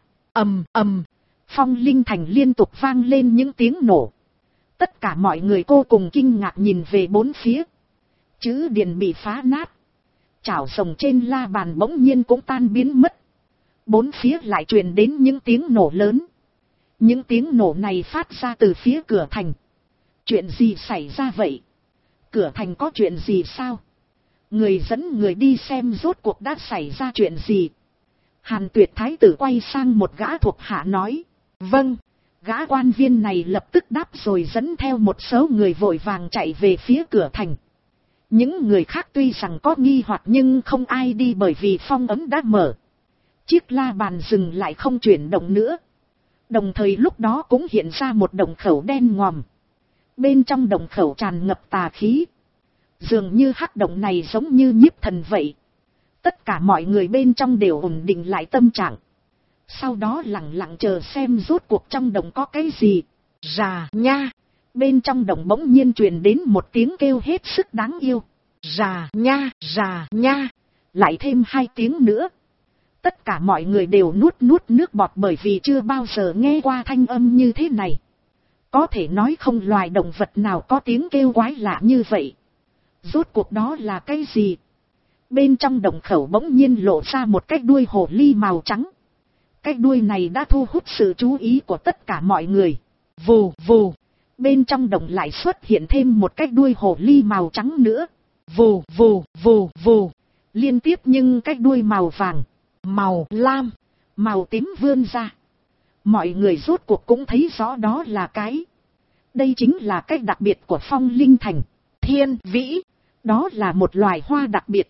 Phong linh thành liên tục vang lên những tiếng nổ. Tất cả mọi người vô cùng kinh ngạc nhìn về bốn phía. Chữ điền bị phá nát. Chảo rồng trên la bàn bỗng nhiên cũng tan biến mất. Bốn phía lại truyền đến những tiếng nổ lớn. Những tiếng nổ này phát ra từ phía cửa thành. Chuyện gì xảy ra vậy? Cửa thành có chuyện gì sao? Người dẫn người đi xem rốt cuộc đã xảy ra chuyện gì. Hàn Tuyệt thái tử quay sang một gã thuộc hạ nói. Vâng. Gã quan viên này lập tức đáp rồi dẫn theo một số người vội vàng chạy về phía cửa thành. Những người khác tuy rằng có nghi hoặc nhưng không ai đi bởi vì phong ấm đã mở. Chiếc la bàn dừng lại không chuyển động nữa. Đồng thời lúc đó cũng hiện ra một động khẩu đen ngòm. Bên trong động khẩu tràn ngập tà khí. Dường như hắc động này giống như nhiếp thần vậy. Tất cả mọi người bên trong đều ổn định lại tâm trạng. Sau đó lặng lặng chờ xem rốt cuộc trong động có cái gì. Rà nha. Bên trong động bỗng nhiên truyền đến một tiếng kêu hết sức đáng yêu. Rà nha, rà nha. Lại thêm 2 tiếng nữa. Tất cả mọi người đều nuốt nước bọt bởi vì chưa bao giờ nghe qua thanh âm như thế này. Có thể nói không loài động vật nào có tiếng kêu quái lạ như vậy. Rốt cuộc đó là cái gì? Bên trong động khẩu bỗng nhiên lộ ra một cái đuôi hồ ly màu trắng. Cái đuôi này đã thu hút sự chú ý của tất cả mọi người. Vù vù. Bên trong động lại xuất hiện thêm một cái đuôi hồ ly màu trắng nữa. Vù vù vù vù. Liên tiếp nhưng cái đuôi màu vàng, màu lam, màu tím vươn ra. Mọi người rốt cuộc cũng thấy rõ đó là cái. Đây chính là cái đặc biệt của phong linh thành. Thiên vĩ. Đó là một loài hoa đặc biệt.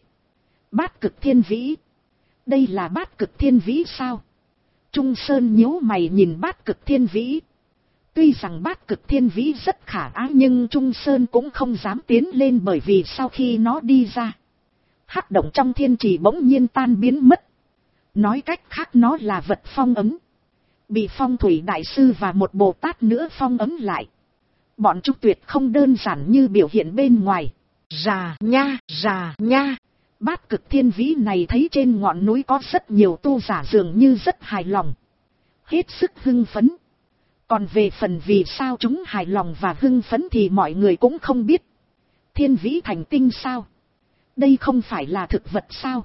Bát cực thiên vĩ. Đây là bát cực thiên vĩ sao? Trung Sơn nhíu mày nhìn bát cực thiên vĩ. Tuy rằng bát cực thiên vĩ rất khả ái nhưng Trung Sơn cũng không dám tiến lên bởi vì sau khi nó đi ra, hắc động trong thiên trì bỗng nhiên tan biến mất. Nói cách khác nó là vật phong ấm. Bị phong thủy đại sư và một Bồ Tát nữa phong ấm lại. Bọn chúng tuyệt không đơn giản như biểu hiện bên ngoài. Rà nha, rà nha. Bát cực thiên vĩ này thấy trên ngọn núi có rất nhiều tu giả dường như rất hài lòng. Hết sức hưng phấn. Còn về phần vì sao chúng hài lòng và hưng phấn thì mọi người cũng không biết. Thiên vĩ thành tinh sao? Đây không phải là thực vật sao?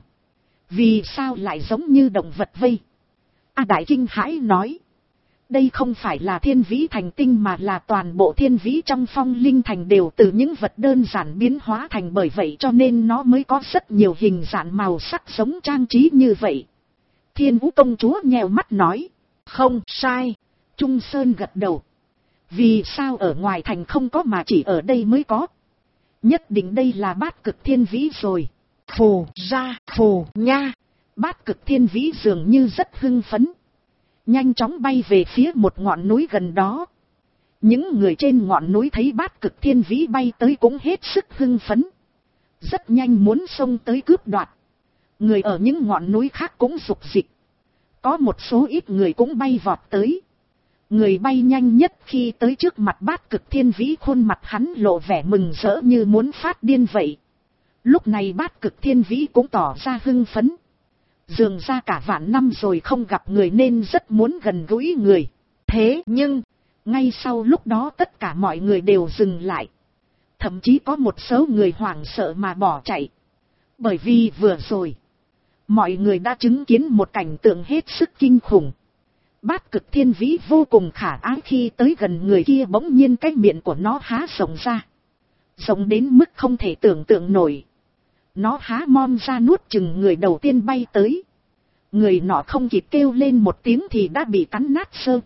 Vì sao lại giống như động vật vây? Đại kinh hãi nói. Đây không phải là thiên vĩ thành tinh mà là toàn bộ thiên vĩ trong phong linh thành đều từ những vật đơn giản biến hóa thành, bởi vậy cho nên nó mới có rất nhiều hình dạng màu sắc giống trang trí như vậy. Thiên Vũ công chúa nheo mắt nói. Không sai. Trung Sơn gật đầu. Vì sao ở ngoài thành không có mà chỉ ở đây mới có? Nhất định đây là bát cực thiên vĩ rồi. Phù ra, phù nha. Bát cực thiên vĩ dường như rất hưng phấn. Nhanh chóng bay về phía một ngọn núi gần đó. Những người trên ngọn núi thấy bát cực thiên vĩ bay tới cũng hết sức hưng phấn. Rất nhanh muốn xông tới cướp đoạt. Người ở những ngọn núi khác cũng rục dịch. Có một số ít người cũng bay vọt tới. Người bay nhanh nhất khi tới trước mặt bát cực thiên vĩ, khuôn mặt hắn lộ vẻ mừng rỡ như muốn phát điên vậy. Lúc này bát cực thiên vĩ cũng tỏ ra hưng phấn. Dường ra cả vạn năm rồi không gặp người nên rất muốn gần gũi người. Thế nhưng, ngay sau lúc đó tất cả mọi người đều dừng lại. Thậm chí có một số người hoảng sợ mà bỏ chạy. Bởi vì vừa rồi, mọi người đã chứng kiến một cảnh tượng hết sức kinh khủng. Bát cực thiên vĩ vô cùng khả ái khi tới gần người kia bỗng nhiên cái miệng của nó há rộng ra. Rộng đến mức không thể tưởng tượng nổi. Nó há mom ra nuốt chừng người đầu tiên bay tới. Người nọ không kịp kêu lên một tiếng thì đã bị cắn nát sơ.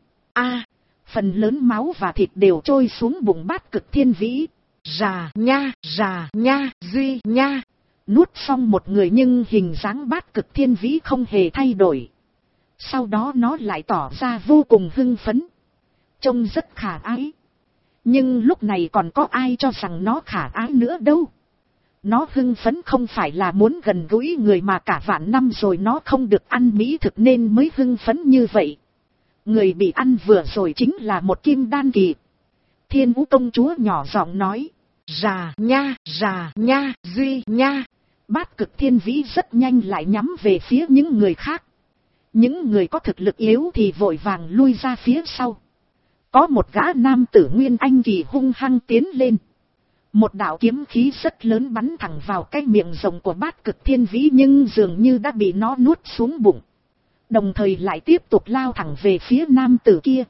Phần lớn máu và thịt đều trôi xuống bụng bát cực thiên vĩ. Rà nha, duy nha. Nuốt xong một người nhưng hình dáng bát cực thiên vĩ không hề thay đổi. Sau đó nó lại tỏ ra vô cùng hưng phấn. Trông rất khả ái. Nhưng lúc này còn có ai cho rằng nó khả ái nữa đâu. Nó hưng phấn không phải là muốn gần gũi người mà cả vạn năm rồi nó không được ăn mỹ thực nên mới hưng phấn như vậy. Người bị ăn vừa rồi chính là một kim đan kỳ. Thiên Vũ công chúa nhỏ giọng nói. Rà nha, Duy nha. Bát Cực Thiên Vĩ rất nhanh lại nhắm về phía những người khác. Những người có thực lực yếu thì vội vàng lui ra phía sau. Có một gã nam tử Nguyên Anh kỳ hung hăng tiến lên. Một đạo kiếm khí rất lớn bắn thẳng vào cái miệng rồng của Bát Cực Thiên Vĩ nhưng dường như đã bị nó nuốt xuống bụng. Đồng thời lại tiếp tục lao thẳng về phía nam tử kia.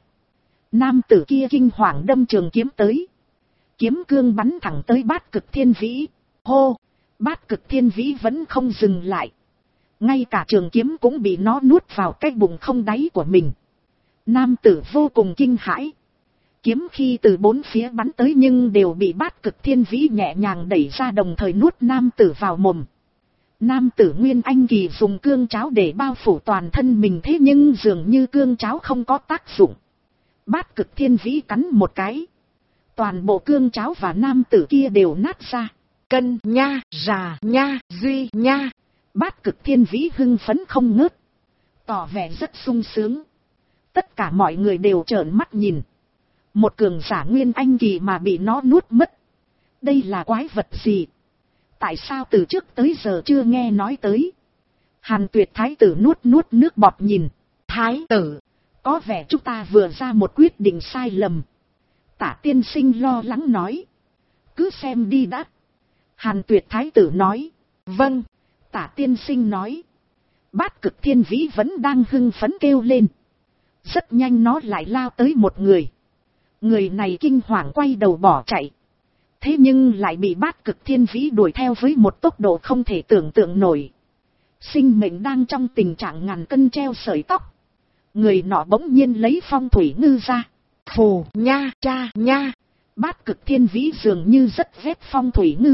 Nam tử kia kinh hoàng đâm trường kiếm tới. Kiếm cương bắn thẳng tới Bát Cực Thiên Vĩ. Hô! Bát Cực Thiên Vĩ vẫn không dừng lại. Ngay cả trường kiếm cũng bị nó nuốt vào cái bụng không đáy của mình. Nam tử vô cùng kinh hãi. Kiếm khi từ bốn phía bắn tới nhưng đều bị Bát Cực Thiên Vĩ nhẹ nhàng đẩy ra đồng thời nuốt nam tử vào mồm. Nam tử Nguyên Anh kỳ dùng cương cháo để bao phủ toàn thân mình thế nhưng dường như cương cháo không có tác dụng. Bát Cực Thiên Vĩ cắn một cái. Toàn bộ cương cháo và nam tử kia đều nát ra. Cân nha, rà nha, Duy nha. Bát Cực Thiên Vĩ hưng phấn không ngớt. Tỏ vẻ rất sung sướng. Tất cả mọi người đều trợn mắt nhìn. Một cường giả Nguyên Anh kỳ mà bị nó nuốt mất. Đây là quái vật gì? Tại sao từ trước tới giờ chưa nghe nói tới? Hàn Tuyệt thái tử nuốt nước bọt nhìn. Thái tử, có vẻ chúng ta vừa ra một quyết định sai lầm. Tả tiên sinh lo lắng nói. Cứ xem đi đã. Hàn Tuyệt thái tử nói. Vâng. Tả tiên sinh nói. Bát Cực Thiên Vĩ vẫn đang hưng phấn kêu lên. Rất nhanh nó lại lao tới một người. Người này kinh hoàng quay đầu bỏ chạy. Thế nhưng lại bị Bát Cực Thiên Vĩ đuổi theo với một tốc độ không thể tưởng tượng nổi. Sinh mệnh đang trong tình trạng ngàn cân treo sợi tóc. Người nọ bỗng nhiên lấy phong thủy ngư ra. Phù nha cha nha. Bát Cực Thiên Vĩ dường như rất ghét phong thủy ngư.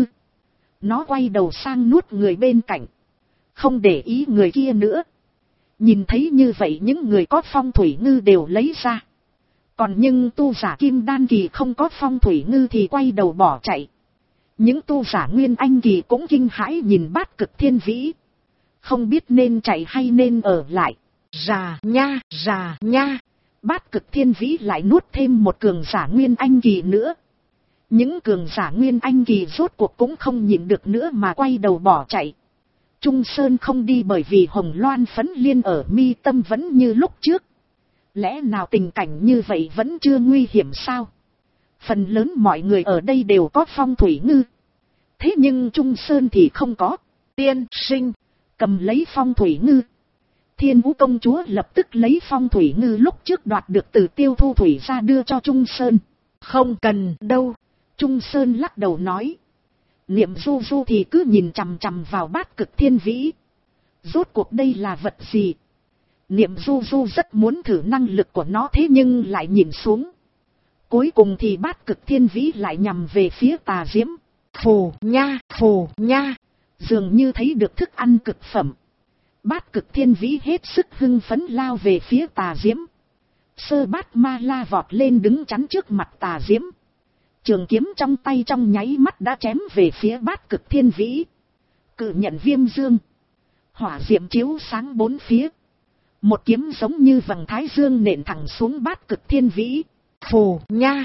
Nó quay đầu sang nuốt người bên cạnh. Không để ý người kia nữa. Nhìn thấy như vậy những người có phong thủy ngư đều lấy ra. Còn nhưng tu giả kim đan kỳ không có phong thủy ngư thì quay đầu bỏ chạy. Những tu giả Nguyên Anh kỳ cũng kinh hãi nhìn Bát Cực Thiên Vĩ. Không biết nên chạy hay nên ở lại. Rà nha. Bát Cực Thiên Vĩ lại nuốt thêm một cường giả Nguyên Anh kỳ nữa. Những cường giả Nguyên Anh kỳ rốt cuộc cũng không nhịn được nữa mà quay đầu bỏ chạy. Trung Sơn không đi bởi vì hồng loan phấn liên ở mi tâm vẫn như lúc trước. Lẽ nào tình cảnh như vậy vẫn chưa nguy hiểm sao? Phần lớn mọi người ở đây đều có phong thủy ngư. Thế nhưng Trung Sơn thì không có. Tiên sinh, cầm lấy phong thủy ngư. Thiên Vũ công chúa lập tức lấy phong thủy ngư lúc trước đoạt được từ Tiêu Thu Thủy ra đưa cho Trung Sơn. Không cần đâu. Trung Sơn lắc đầu nói. Niệm Du Du thì cứ nhìn chằm chằm vào Bát Cực Thiên Vĩ. Rốt cuộc đây là vật gì? Niệm Du Du rất muốn thử năng lực của nó thế nhưng lại nhìn xuống. Cuối cùng thì Bát Cực Thiên Vĩ lại nhằm về phía Tà Diễm. Phù nha. Dường như thấy được thức ăn cực phẩm. Bát Cực Thiên Vĩ hết sức hưng phấn lao về phía Tà Diễm. Sơ Bát Ma La vọt lên đứng chắn trước mặt Tà Diễm. Trường kiếm trong tay trong nháy mắt đã chém về phía Bát Cực Thiên Vĩ. Cự nhận viêm dương. Hỏa diệm chiếu sáng bốn phía. Một kiếm giống như vầng thái dương nện thẳng xuống Bát Cực Thiên Vĩ. Phù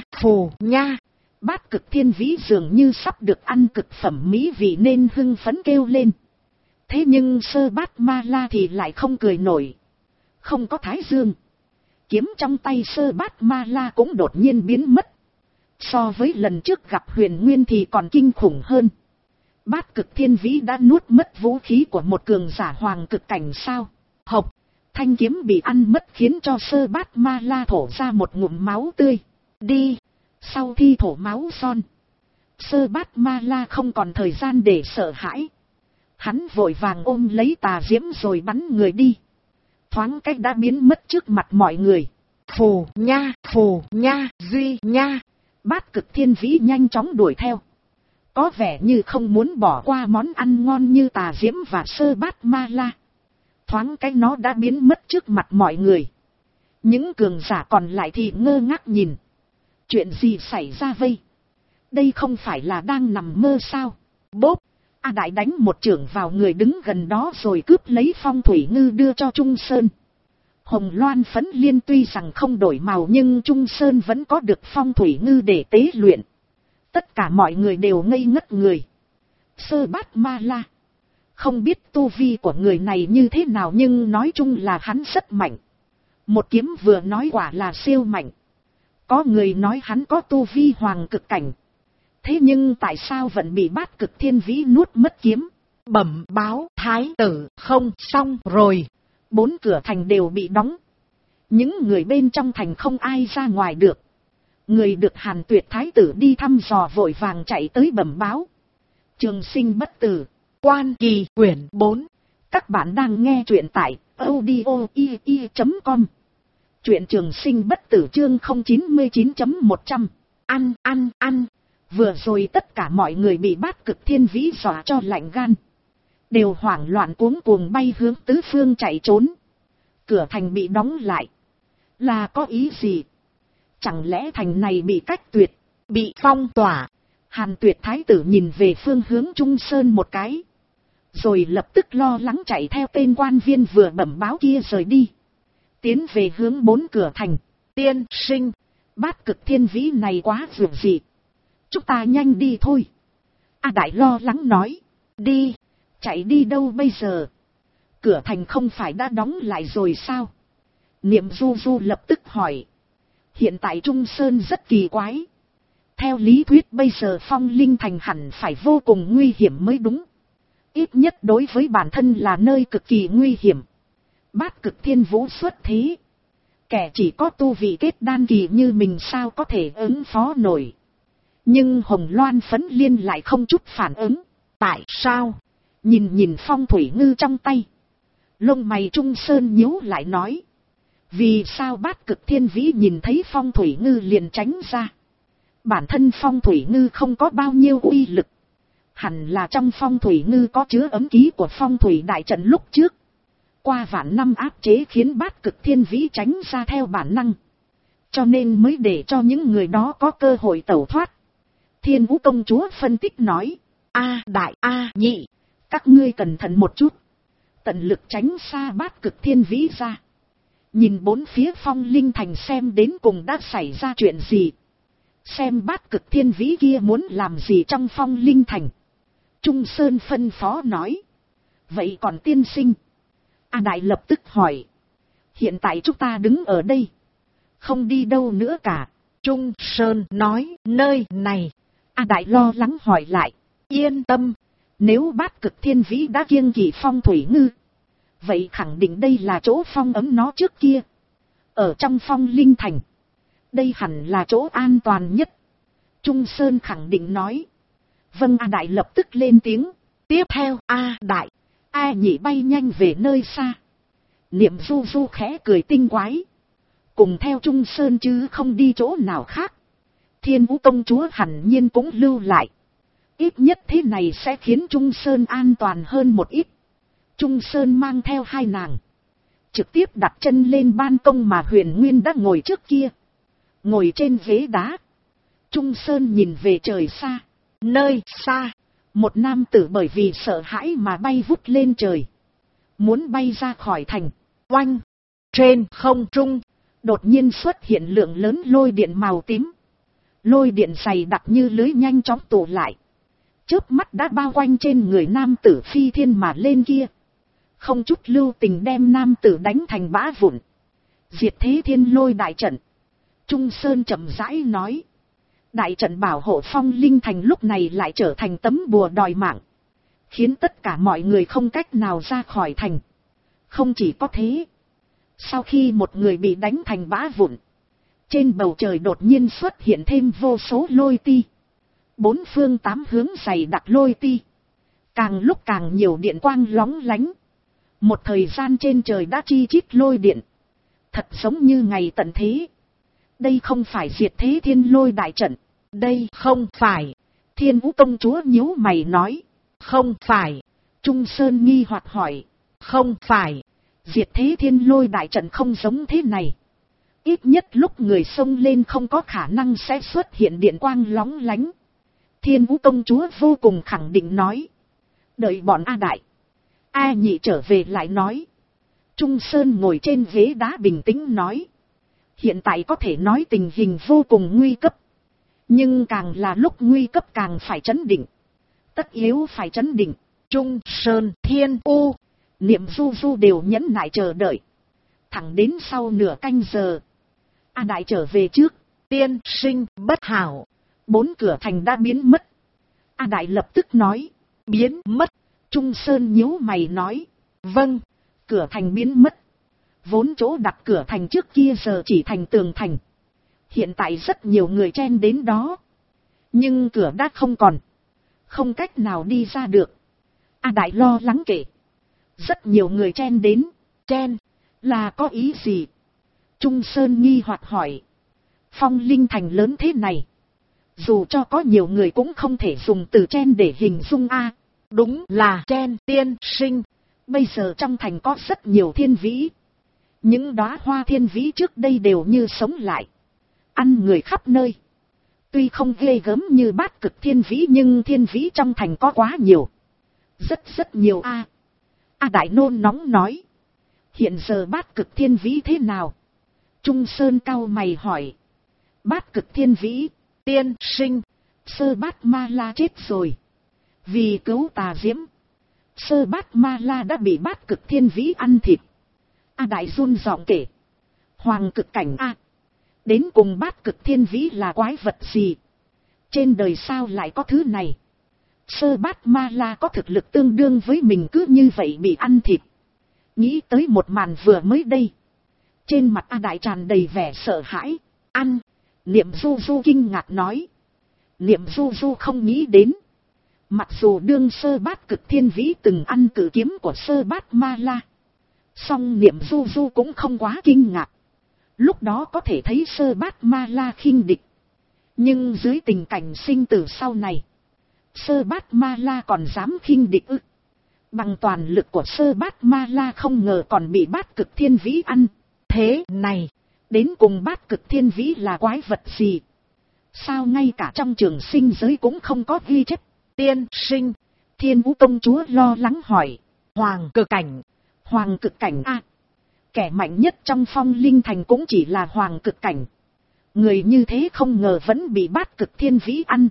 nha. Bát Cực Thiên Vĩ dường như sắp được ăn cực phẩm mỹ vị nên hưng phấn kêu lên. Thế nhưng Sơ Bát Ma La thì lại không cười nổi. Không có thái dương. Kiếm trong tay Sơ Bát Ma La cũng đột nhiên biến mất. So với lần trước gặp Huyền Nguyên thì còn kinh khủng hơn. Bát Cực Thiên Vĩ đã nuốt mất vũ khí của một cường giả hoàng cực cảnh sao? Hộc, thanh kiếm bị ăn mất khiến cho Sơ Bát Ma La thổ ra một ngụm máu tươi. Đi, sau khi thổ máu son. Sơ Bát Ma La không còn thời gian để sợ hãi. Hắn vội vàng ôm lấy Tà Diễm rồi bắn người đi. Thoáng cách đã biến mất trước mặt mọi người. Phù nha, Duy nha. Bát Cực Thiên Vĩ nhanh chóng đuổi theo. Có vẻ như không muốn bỏ qua món ăn ngon như Tà Diễm và Sơ Bát Ma La. Thoáng cái nó đã biến mất trước mặt mọi người. Những cường giả còn lại thì ngơ ngác nhìn. Chuyện gì xảy ra vây? Đây không phải là đang nằm mơ sao? Bốp! A Đại đánh một chưởng vào người đứng gần đó rồi cướp lấy Phong Thủy Ngư đưa cho Trung Sơn. Hồng Loan phấn liên tuy rằng không đổi màu nhưng Trung Sơn vẫn có được Phong Thủy Ngư để tế luyện. Tất cả mọi người đều ngây ngất người. Sơ Bát Ma La. Không biết tu vi của người này như thế nào nhưng nói chung là hắn rất mạnh. Một kiếm vừa nói quả là siêu mạnh. Có người nói hắn có tu vi hoàng cực cảnh. Thế nhưng tại sao vẫn bị Bát Cực Thiên Vĩ nuốt mất kiếm? Bẩm báo thái tử, không xong rồi. 4 cửa thành đều bị đóng. Những người bên trong thành không ai ra ngoài được. Người được Hàn Tuyệt thái tử đi thăm dò vội vàng chạy tới bẩm báo. Trường Sinh bất tử. Quan Kỳ quyển 4. Các bạn đang nghe truyện tại audio.com. Truyện Trường Sinh bất tử chương 099.100. Ăn. Vừa rồi tất cả mọi người bị Bát Cực Thiên Vĩ dọa cho lạnh gan. Đều hoảng loạn cuống cuồng bay hướng tứ phương chạy trốn. Cửa thành bị đóng lại. Là có ý gì? Chẳng lẽ thành này bị cách tuyệt, bị phong tỏa? Hàn Tuyệt thái tử nhìn về phương hướng Trung Sơn một cái. Rồi lập tức lo lắng chạy theo tên quan viên vừa bẩm báo kia rời đi. Tiến về hướng 4 cửa thành. Tiên sinh, Bát Cực Thiên Vĩ này quá dường dị. Chúng ta nhanh đi thôi. A Đại lo lắng nói. đi. Chạy đi đâu bây giờ? Cửa thành không phải đã đóng lại rồi sao? Niệm Du Du lập tức hỏi. Hiện tại Trung Sơn rất kỳ quái. Theo lý thuyết bây giờ Phong Linh Thành hẳn phải vô cùng nguy hiểm mới đúng. Ít nhất đối với bản thân là nơi cực kỳ nguy hiểm. Bát Cực Thiên Vũ xuất thế. Kẻ chỉ có tu vị kết đan kỳ như mình sao có thể ứng phó nổi. Nhưng Hồng Loan phấn liên lại không chút phản ứng. Tại sao? Nhìn Phong Thủy Ngư trong tay. Lông mày Trung Sơn nhíu lại nói. Vì sao Bát Cực Thiên Vĩ nhìn thấy Phong Thủy Ngư liền tránh ra? Bản thân Phong Thủy Ngư không có bao nhiêu uy lực. Hẳn là trong Phong Thủy Ngư có chứa ấm ký của Phong Thủy Đại Trận lúc trước. Qua vạn năm áp chế khiến Bát Cực Thiên Vĩ tránh ra theo bản năng. Cho nên mới để cho những người đó có cơ hội tẩu thoát. Thiên Vũ công chúa phân tích nói. A Đại, A Nhị, các ngươi cẩn thận một chút. Tận lực tránh xa Bát Cực Thiên Vĩ ra. Nhìn bốn phía Phong Linh Thành xem đến cùng đã xảy ra chuyện gì. Xem Bát Cực Thiên Vĩ kia muốn làm gì trong Phong Linh Thành. Trung Sơn phân phó nói. Vậy còn tiên sinh? A Đại lập tức hỏi. Hiện tại chúng ta đứng ở đây. Không đi đâu nữa cả. Trung Sơn nói nơi này. A Đại lo lắng hỏi lại. Yên tâm. Nếu Bát Cực Thiên Vĩ đã kiêng kỵ Phong Thủy Ngư. Vậy khẳng định đây là chỗ phong ấm nó trước kia. Ở trong Phong Linh Thành. Đây hẳn là chỗ an toàn nhất. Trung Sơn khẳng định nói. Vâng. A Đại lập tức lên tiếng. Tiếp theo A Đại, A Nhị bay nhanh về nơi xa. Niệm Du Du khẽ cười tinh quái. Cùng theo Trung Sơn chứ không đi chỗ nào khác. Thiên Vũ công chúa hẳn nhiên cũng lưu lại. Ít nhất thế này sẽ khiến Trung Sơn an toàn hơn một ít. Trung Sơn mang theo hai nàng. Trực tiếp đặt chân lên ban công mà Huyền Nguyên đã ngồi trước kia. Ngồi trên ghế đá. Trung Sơn nhìn về trời xa. nơi xa, một nam tử bởi vì sợ hãi mà bay vút lên trời. Muốn bay ra khỏi thành. Oanh! Trên không trung, đột nhiên xuất hiện lượng lớn lôi điện màu tím. Lôi điện dày đặc như lưới nhanh chóng tụ lại. Chớp mắt đã bao quanh trên người nam tử phi thiên mà lên kia. Không chút lưu tình đem nam tử đánh thành bã vụn. Diệt thế thiên lôi đại trận. Trung Sơn chậm rãi nói. Đại trận bảo hộ Phong Linh Thành lúc này lại trở thành tấm bùa đòi mạng. Khiến tất cả mọi người không cách nào ra khỏi thành. Không chỉ có thế. Sau khi một người bị đánh thành bã vụn. Trên bầu trời đột nhiên xuất hiện thêm vô số lôi ti. Bốn phương tám hướng dày đặc lôi ti. Càng lúc càng nhiều điện quang lóng lánh. Một thời gian trên trời đã chi chít lôi điện. Thật giống như ngày tận thế. Đây không phải diệt thế thiên lôi đại trận. Đây không phải. Thiên Vũ công chúa nhíu mày nói. Không phải. Trung Sơn nghi hoặc hỏi. Không phải. Diệt thế thiên lôi đại trận không giống thế này. Ít nhất lúc người xông lên không có khả năng sẽ xuất hiện điện quang lóng lánh. Thiên Vũ công chúa vô cùng khẳng định nói. Đợi bọn A Đại, A Nhị trở về lại nói. Trung Sơn ngồi trên ghế đá bình tĩnh nói. Hiện tại có thể nói tình hình vô cùng nguy cấp. Nhưng càng là lúc nguy cấp càng phải trấn định. Tất yếu phải trấn định. Trung Sơn, Thiên U, Niệm Du Du đều nhẫn nại chờ đợi. Thẳng đến sau nửa canh giờ, A Đại trở về trước. tiên sinh bất hảo. 4 cửa thành đã biến mất. A Đại lập tức nói. Biến mất. Trung Sơn nhíu mày nói. Vâng. Cửa thành biến mất. Vốn chỗ đặt cửa thành trước kia giờ chỉ thành tường thành. Hiện tại rất nhiều người chen đến đó. Nhưng cửa đã không còn. Không cách nào đi ra được. A Đại lo lắng kể. Rất nhiều người chen đến. Chen là có ý gì? Trung Sơn nghi hoặc hỏi. Phong Linh thành lớn thế này. Dù cho có nhiều người cũng không thể dùng từ chen để hình dung a. Đúng là chen tiên sinh. Bây giờ trong thành có rất nhiều thiên vĩ. Những đóa hoa thiên vĩ trước đây đều như sống lại. Ăn người khắp nơi. Tuy không ghê gớm như Bát Cực thiên vĩ nhưng thiên vĩ trong thành có quá nhiều. Rất nhiều a. A Đại nôn nóng nói. Hiện giờ Bát Cực thiên vĩ thế nào? Trung Sơn cau mày hỏi. Bát Cực thiên vĩ, tiên sinh, Sơ Bát Ma La chết rồi. Vì cứu Tà Diễm, Sơ Bát Ma La đã bị Bát Cực thiên vĩ ăn thịt. A Đại run giọng kể. Hoàng cực cảnh a. Đến cùng Bát Cực thiên vĩ là quái vật gì? Trên đời sao lại có thứ này? Sơ Bát Ma La có thực lực tương đương với mình cứ như vậy bị ăn thịt. Nghĩ tới một màn vừa mới đây. Trên mặt A Đại tràn đầy vẻ sợ hãi. Ăn. Niệm Du Du kinh ngạc nói. Niệm Du Du không nghĩ đến. Mặc dù đương Sơ Bát Cực thiên vĩ từng ăn cử kiếm của Sơ Bát Ma La. Song Niệm Du Du cũng không quá kinh ngạc. Lúc đó có thể thấy Sơ Bát Ma La khinh địch. Nhưng dưới tình cảnh sinh tử sau này. Sơ Bát Ma La còn dám khinh địch ư? Bằng toàn lực của Sơ Bát Ma La không ngờ còn bị Bát Cực thiên vĩ ăn. Thế này, đến cùng Bát Cực thiên vĩ là quái vật gì? Sao ngay cả trong trường sinh giới cũng không có ghi chép? tiên sinh, Thiên Vũ công chúa lo lắng hỏi. Hoàng cực cảnh. Hoàng cực cảnh a. Kẻ mạnh nhất trong Phong Linh thành cũng chỉ là Hoàng cực cảnh. Người như thế không ngờ vẫn bị Bát Cực thiên vĩ ăn.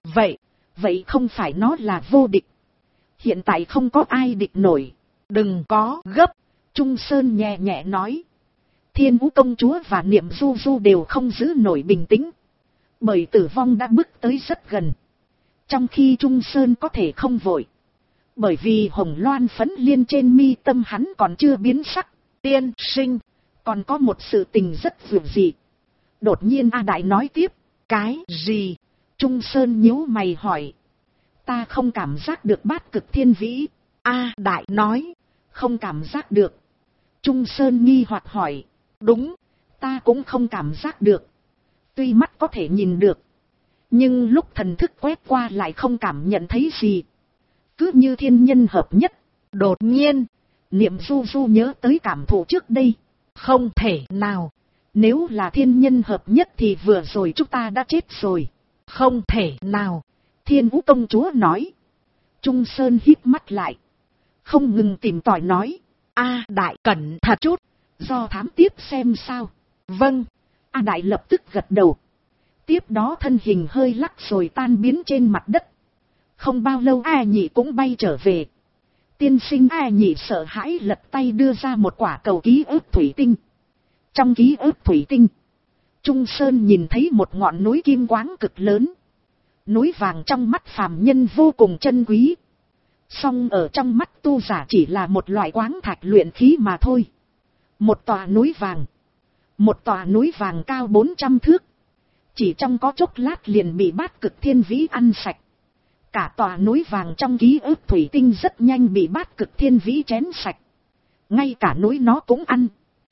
Vậy không phải nó là vô địch. Hiện tại không có ai địch nổi. Đừng có gấp. Trung Sơn nhẹ nhẹ nói. Thiên Vũ công chúa và Niệm Du Du đều không giữ nổi bình tĩnh. Bởi tử vong đã bước tới rất gần. Trong khi Trung Sơn có thể không vội. Bởi vì hồng loan phấn liên trên mi tâm hắn còn chưa biến sắc. Tiên sinh, còn có một sự tình rất dữ dị. Đột nhiên A Đại nói tiếp. Cái gì? Trung Sơn nhíu mày hỏi. Ta không cảm giác được Bát Cực thiên vĩ. A Đại nói. Không cảm giác được. Trung Sơn nghi hoặc hỏi. Đúng, ta cũng không cảm giác được. Tuy mắt có thể nhìn được. Nhưng lúc thần thức quét qua lại không cảm nhận thấy gì. Cứ như thiên nhân hợp nhất. Đột nhiên, Niệm Du Du nhớ tới cảm thụ trước đây. Không thể nào. Nếu là thiên nhân hợp nhất thì vừa rồi chúng ta đã chết rồi. Không thể nào. Thiên Vũ công chúa nói. Trung Sơn híp mắt lại. Không ngừng tìm tòi nói. A Đại cẩn thận chút. Do thám tiếp xem sao. Vâng. A Đại lập tức gật đầu. Tiếp đó thân hình hơi lắc rồi tan biến trên mặt đất. Không bao lâu A Nhị cũng bay trở về. Tiên sinh A Nhị sợ hãi lật tay đưa ra một quả cầu ký ức thủy tinh. Trong ký ức thủy tinh, Trung Sơn nhìn thấy một ngọn núi kim quáng cực lớn. Núi vàng trong mắt phàm nhân vô cùng chân quý. Song ở trong mắt tu giả chỉ là một loại quáng thạch luyện khí mà thôi. Một tòa núi vàng. Một tòa núi vàng cao 400 thước. Chỉ trong có chốc lát liền bị Bát Cực thiên vĩ ăn sạch. Cả tòa núi vàng trong ký ức thủy tinh rất nhanh bị Bát Cực thiên vĩ chén sạch. Ngay cả núi nó cũng ăn.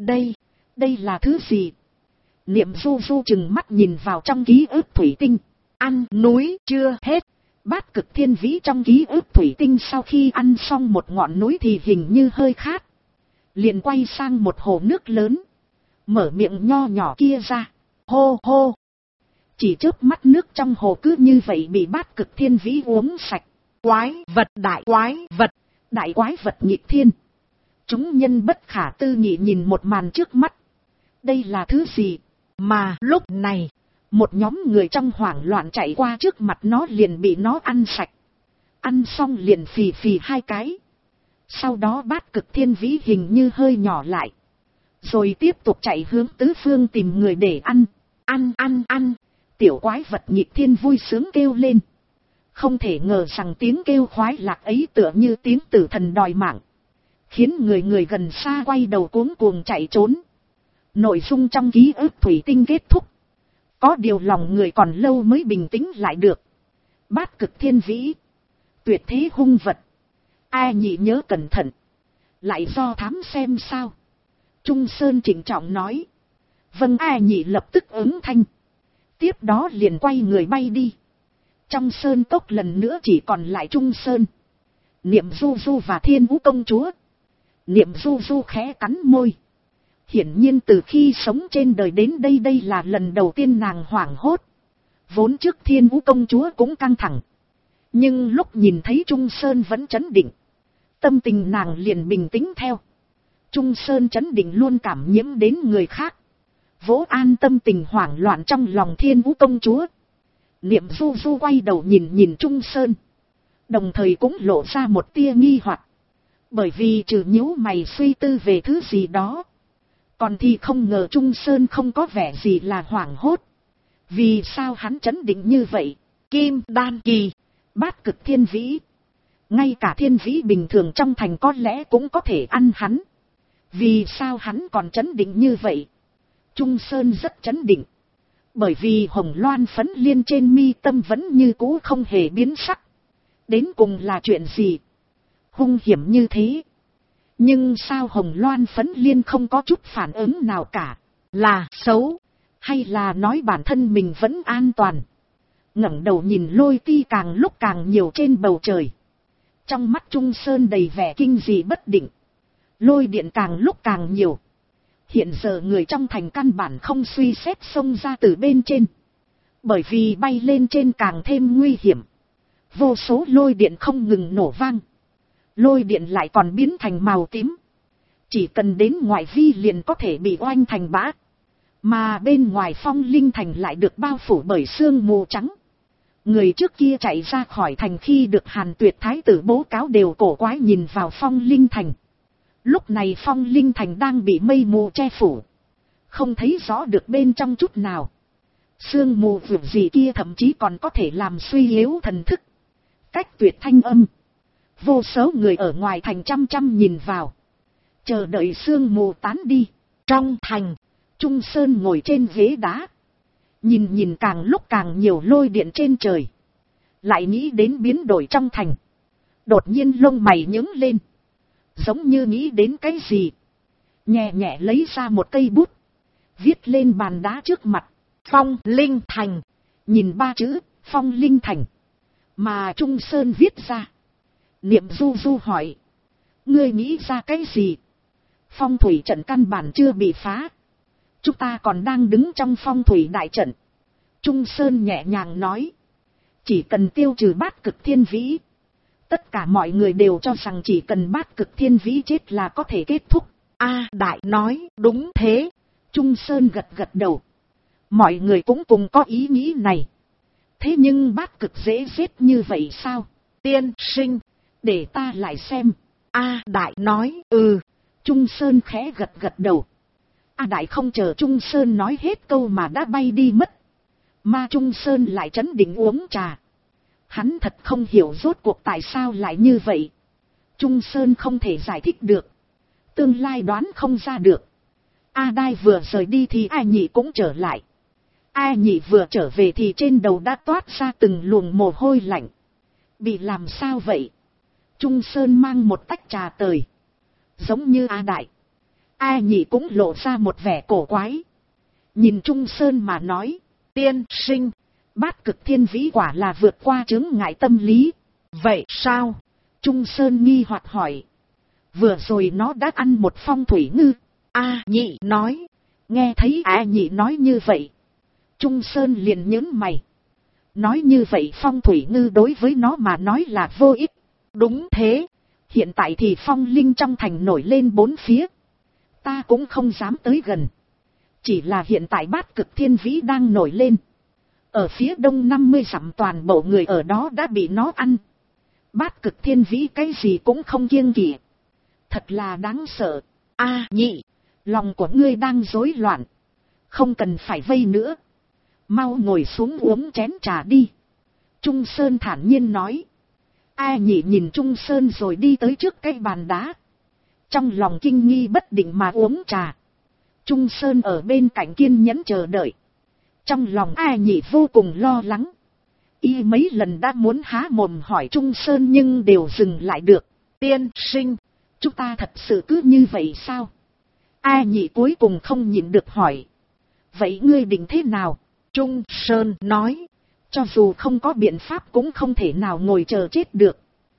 Đây là thứ gì? Niệm Du Du chừng mắt nhìn vào trong ký ức thủy tinh. Ăn núi chưa hết. Bát Cực thiên vĩ trong ký ức thủy tinh sau khi ăn xong một ngọn núi thì hình như hơi khát. Liền quay sang một hồ nước lớn. Mở miệng nho nhỏ kia ra. Hô hô. Chỉ chớp mắt nước trong hồ cứ như vậy bị Bát Cực thiên vĩ uống sạch. quái vật, đại quái vật. Đại quái vật nghịch thiên. Chúng nhân bất khả tư nghị nhìn một màn trước mắt. Đây là thứ gì? Mà lúc này, một nhóm người trong hoảng loạn chạy qua trước mặt nó liền bị nó ăn sạch. Ăn xong liền phì phì hai cái. Sau đó Bát Cực Thiên Vĩ hình như hơi nhỏ lại. Rồi tiếp tục chạy hướng tứ phương tìm người để ăn. Ăn. Tiểu quái vật nghịch thiên vui sướng kêu lên. Không thể ngờ rằng tiếng kêu khoái lạc ấy tựa như tiếng tử thần đòi mạng. Khiến người gần xa quay đầu cuống cuồng chạy trốn. Nội dung trong ký ức thủy tinh kết thúc. Có điều lòng người còn lâu mới bình tĩnh lại được. Bát Cực Thiên Vĩ. Tuyệt thế hung vật. Ai nhị nhớ cẩn thận. Lại do thám xem sao. Trung Sơn trịnh trọng nói. Vâng, ai nhị lập tức ứng thanh. Tiếp đó liền quay người bay đi. Trong sơn cốc lần nữa chỉ còn lại Trung Sơn, Niệm Du Du và Thiên Vũ công chúa. Niệm Du Du khẽ cắn môi. Hiển nhiên từ khi sống trên đời đến đây là lần đầu tiên nàng hoảng hốt. Vốn trước Thiên Vũ công chúa cũng căng thẳng. Nhưng lúc nhìn thấy Trung Sơn vẫn trấn định. Tâm tình nàng liền bình tĩnh theo. Trung Sơn trấn định luôn cảm nhiễm đến người khác. Vỗ an tâm tình hoảng loạn trong lòng Thiên Vũ công chúa. Niệm Du Du quay đầu nhìn Trung Sơn. Đồng thời cũng lộ ra một tia nghi hoặc. Bởi vì trừ nhíu mày suy tư về thứ gì đó. Còn thì không ngờ Trung Sơn không có vẻ gì là hoảng hốt. Vì sao hắn trấn định như vậy? Kim Đan Kỳ, Bát Cực Thiên Vĩ. Ngay cả thiên vĩ bình thường trong thành có lẽ cũng có thể ăn hắn. Vì sao hắn còn trấn định như vậy? Trung Sơn rất trấn định. Bởi vì hồng loan phấn liên trên mi tâm vẫn như cũ không hề biến sắc. Đến cùng là chuyện gì? Hung hiểm như thế. Nhưng sao hồng loan phấn liên không có chút phản ứng nào cả? Là xấu? Hay là nói bản thân mình vẫn an toàn? Ngẩng đầu nhìn lôi ti càng lúc càng nhiều trên bầu trời. Trong mắt Trung Sơn đầy vẻ kinh dị bất định. Lôi điện càng lúc càng nhiều. Hiện giờ người trong thành căn bản không suy xét xông ra từ bên trên. Bởi vì bay lên trên càng thêm nguy hiểm. Vô số lôi điện không ngừng nổ vang. Lôi điện lại còn biến thành màu tím. Chỉ cần đến ngoại vi liền có thể bị oanh thành bã. Mà bên ngoài Phong Linh Thành lại được bao phủ bởi sương mù trắng. Người trước kia chạy ra khỏi thành khi được Hàn Tuyệt Thái tử bố cáo đều cổ quái nhìn vào Phong Linh Thành. Lúc này Phong Linh Thành đang bị mây mù che phủ. Không thấy rõ được bên trong chút nào. Sương mù vượt gì kia thậm chí còn có thể làm suy yếu thần thức. Cách tuyệt thanh âm. Vô số người ở ngoài thành chăm chăm nhìn vào. Chờ đợi sương mù tán đi. Trong thành, Trung Sơn ngồi trên ghế đá. Nhìn càng lúc càng nhiều lôi điện trên trời. Lại nghĩ đến biến đổi trong thành. Đột nhiên lông mày nhướng lên. Giống như nghĩ đến cái gì. Nhẹ nhẹ lấy ra một cây bút. Viết lên bàn đá trước mặt. Phong Linh Thành. Nhìn ba chữ Phong Linh Thành. Mà Trung Sơn viết ra. Niệm Du Du hỏi. Ngươi nghĩ ra cái gì? Phong thủy trận căn bản chưa bị phá. Chúng ta còn đang đứng trong phong thủy đại trận. Trung Sơn nhẹ nhàng nói. Chỉ cần tiêu trừ Bát Cực Thiên Vĩ. Tất cả mọi người đều cho rằng chỉ cần Bát Cực Thiên Vĩ chết là có thể kết thúc. Đại nói đúng thế. Trung Sơn gật đầu. Mọi người cũng cùng có ý nghĩ này. Thế nhưng Bát Cực dễ giết như vậy sao? Tiên sinh, để ta lại xem. Đại nói Trung Sơn khẽ gật đầu. Đại không chờ Trung Sơn nói hết câu mà đã bay đi mất. Mà Trung Sơn lại trấn định uống trà. Hắn thật không hiểu rốt cuộc tại sao lại như vậy. Trung Sơn không thể giải thích được. Tương lai đoán không ra được. Đai vừa rời đi thì Ai Nhị cũng trở lại. Ai Nhị vừa trở về thì trên đầu đã toát ra từng luồng mồ hôi lạnh. Bị làm sao vậy? Trung Sơn mang một tách trà tới. Giống như Đại. Ai Nhị cũng lộ ra một vẻ cổ quái. Nhìn Trung Sơn mà nói. Tiên sinh, Bát Cực Thiên Vĩ quả là vượt qua chướng ngại tâm lý. Vậy sao? Trung Sơn nghi hoặc hỏi. Vừa rồi nó đã ăn một phong thủy ngư. Nhị nói. Nghe thấy Nhị nói như vậy. Trung Sơn liền nhớn mày. Nói như vậy phong thủy ngư đối với nó mà nói là vô ích. Đúng thế. Hiện tại thì phong linh trong thành nổi lên bốn phía. Ta cũng không dám tới gần. Chỉ là hiện tại Bát Cực Thiên Vĩ đang nổi lên. Ở phía đông 50 dặm toàn bộ người ở đó đã bị nó ăn. Bát Cực Thiên Vĩ cái gì cũng không kiêng kỵ. Thật là đáng sợ. A Nhị, lòng của ngươi đang rối loạn. Không cần phải vây nữa. Mau ngồi xuống uống chén trà đi. Trung Sơn thản nhiên nói. A Nhị nhìn Trung Sơn rồi đi tới trước cái bàn đá. Trong lòng kinh nghi bất định mà uống trà. Trung Sơn ở bên cạnh kiên nhẫn chờ đợi. Trong lòng A Nhị vô cùng lo lắng. Y mấy lần đã muốn há mồm hỏi Trung Sơn nhưng đều dừng lại được. tiên sinh, chúng ta thật sự cứ như vậy sao? A Nhị cuối cùng không nhịn được hỏi. Vậy ngươi định thế nào? Trung Sơn nói. Cho dù không có biện pháp cũng không thể nào ngồi chờ chết được.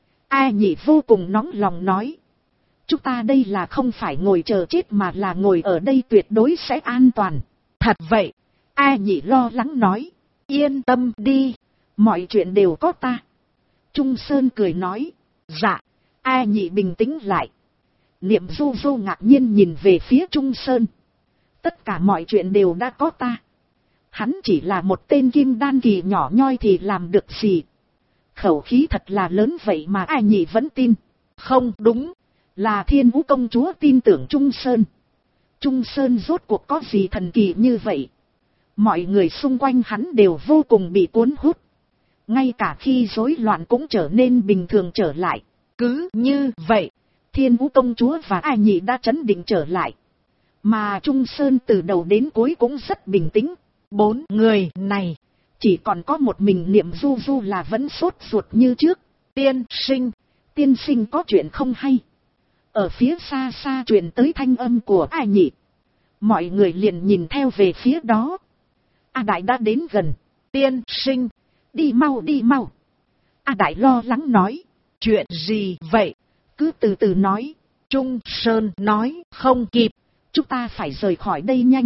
A Nhị vô cùng nóng lòng nói. Chúng ta đây là không phải ngồi chờ chết mà là ngồi ở đây tuyệt đối sẽ an toàn. Thật vậy? A Nhị lo lắng nói. Yên tâm đi. Mọi chuyện đều có ta. Trung Sơn cười nói. Dạ. A Nhị bình tĩnh lại. Niệm Du Du ngạc nhiên nhìn về phía Trung Sơn. Tất cả mọi chuyện đều đã có ta. Hắn chỉ là một tên kim đan kỳ nhỏ nhoi thì làm được gì. Khẩu khí thật là lớn vậy mà A Nhị vẫn tin. Không đúng. Là Thiên Vũ công chúa tin tưởng Trung Sơn. Trung Sơn rốt cuộc có gì thần kỳ như vậy. Mọi người xung quanh hắn đều vô cùng bị cuốn hút. Ngay cả khi rối loạn cũng trở nên bình thường trở lại. Cứ như vậy, Thiên Vũ công chúa và A Nhị đã trấn định trở lại. Mà Trung Sơn từ đầu đến cuối cũng rất bình tĩnh. 4 người này, chỉ còn có một mình Niệm Du Du là vẫn sốt ruột như trước. Tiên sinh, tiên sinh có chuyện không hay. Ở phía xa xa truyền tới thanh âm của A Nhị. Mọi người liền nhìn theo về phía đó. A Đại đã đến gần. Tiên sinh, đi mau đi mau. A Đại lo lắng nói. Chuyện gì vậy? Cứ từ từ nói. Trung Sơn nói. Không kịp. Chúng ta phải rời khỏi đây nhanh.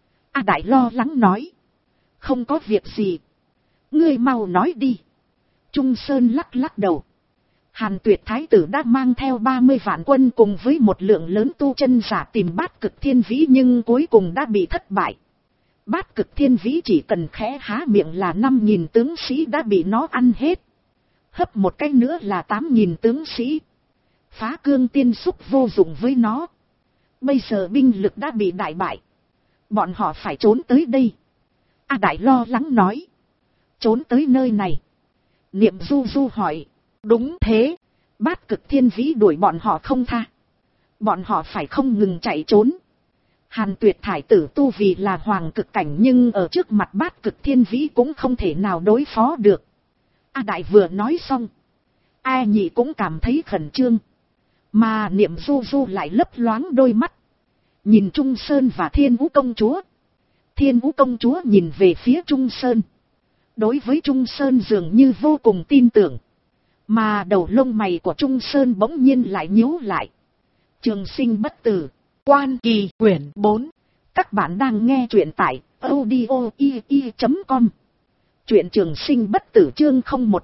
A Đại lo lắng nói. Không có việc gì. Ngươi mau nói đi. Trung Sơn lắc lắc đầu. Hàn Tuyệt Thái tử đã mang theo 30 vạn quân cùng với một lượng lớn tu chân giả tìm Bát Cực Thiên Vĩ nhưng cuối cùng đã bị thất bại. Bát Cực Thiên Vĩ chỉ cần khẽ há miệng là 5.000 tướng sĩ đã bị nó ăn hết. Hấp một cái nữa là 8.000 tướng sĩ. Phá cương tiên xúc vô dụng với nó. Bây giờ binh lực đã bị đại bại. Bọn họ phải trốn tới đây. A Đại lo lắng nói. Trốn tới nơi này. Niệm Du Du hỏi. Đúng thế. Bát Cực Thiên Vĩ đuổi bọn họ không tha. Bọn họ phải không ngừng chạy trốn. Hàn Tuyệt Thái tử tu vì là hoàng cực cảnh nhưng ở trước mặt Bát Cực Thiên Vĩ cũng không thể nào đối phó được. A Đại vừa nói xong. A Nhị cũng cảm thấy khẩn trương. Mà Niệm Du Du lại lấp loáng đôi mắt. Nhìn Trung Sơn và Thiên Vũ công chúa. Thiên Vũ công chúa nhìn về phía Trung Sơn. Đối với Trung Sơn dường như vô cùng tin tưởng. Mà đầu lông mày của Trung Sơn bỗng nhiên lại nhíu lại. Trường sinh bất tử. Quan Kỳ quyển 4. Các bạn đang nghe truyện tại audio.com. Truyện Trường sinh bất tử chương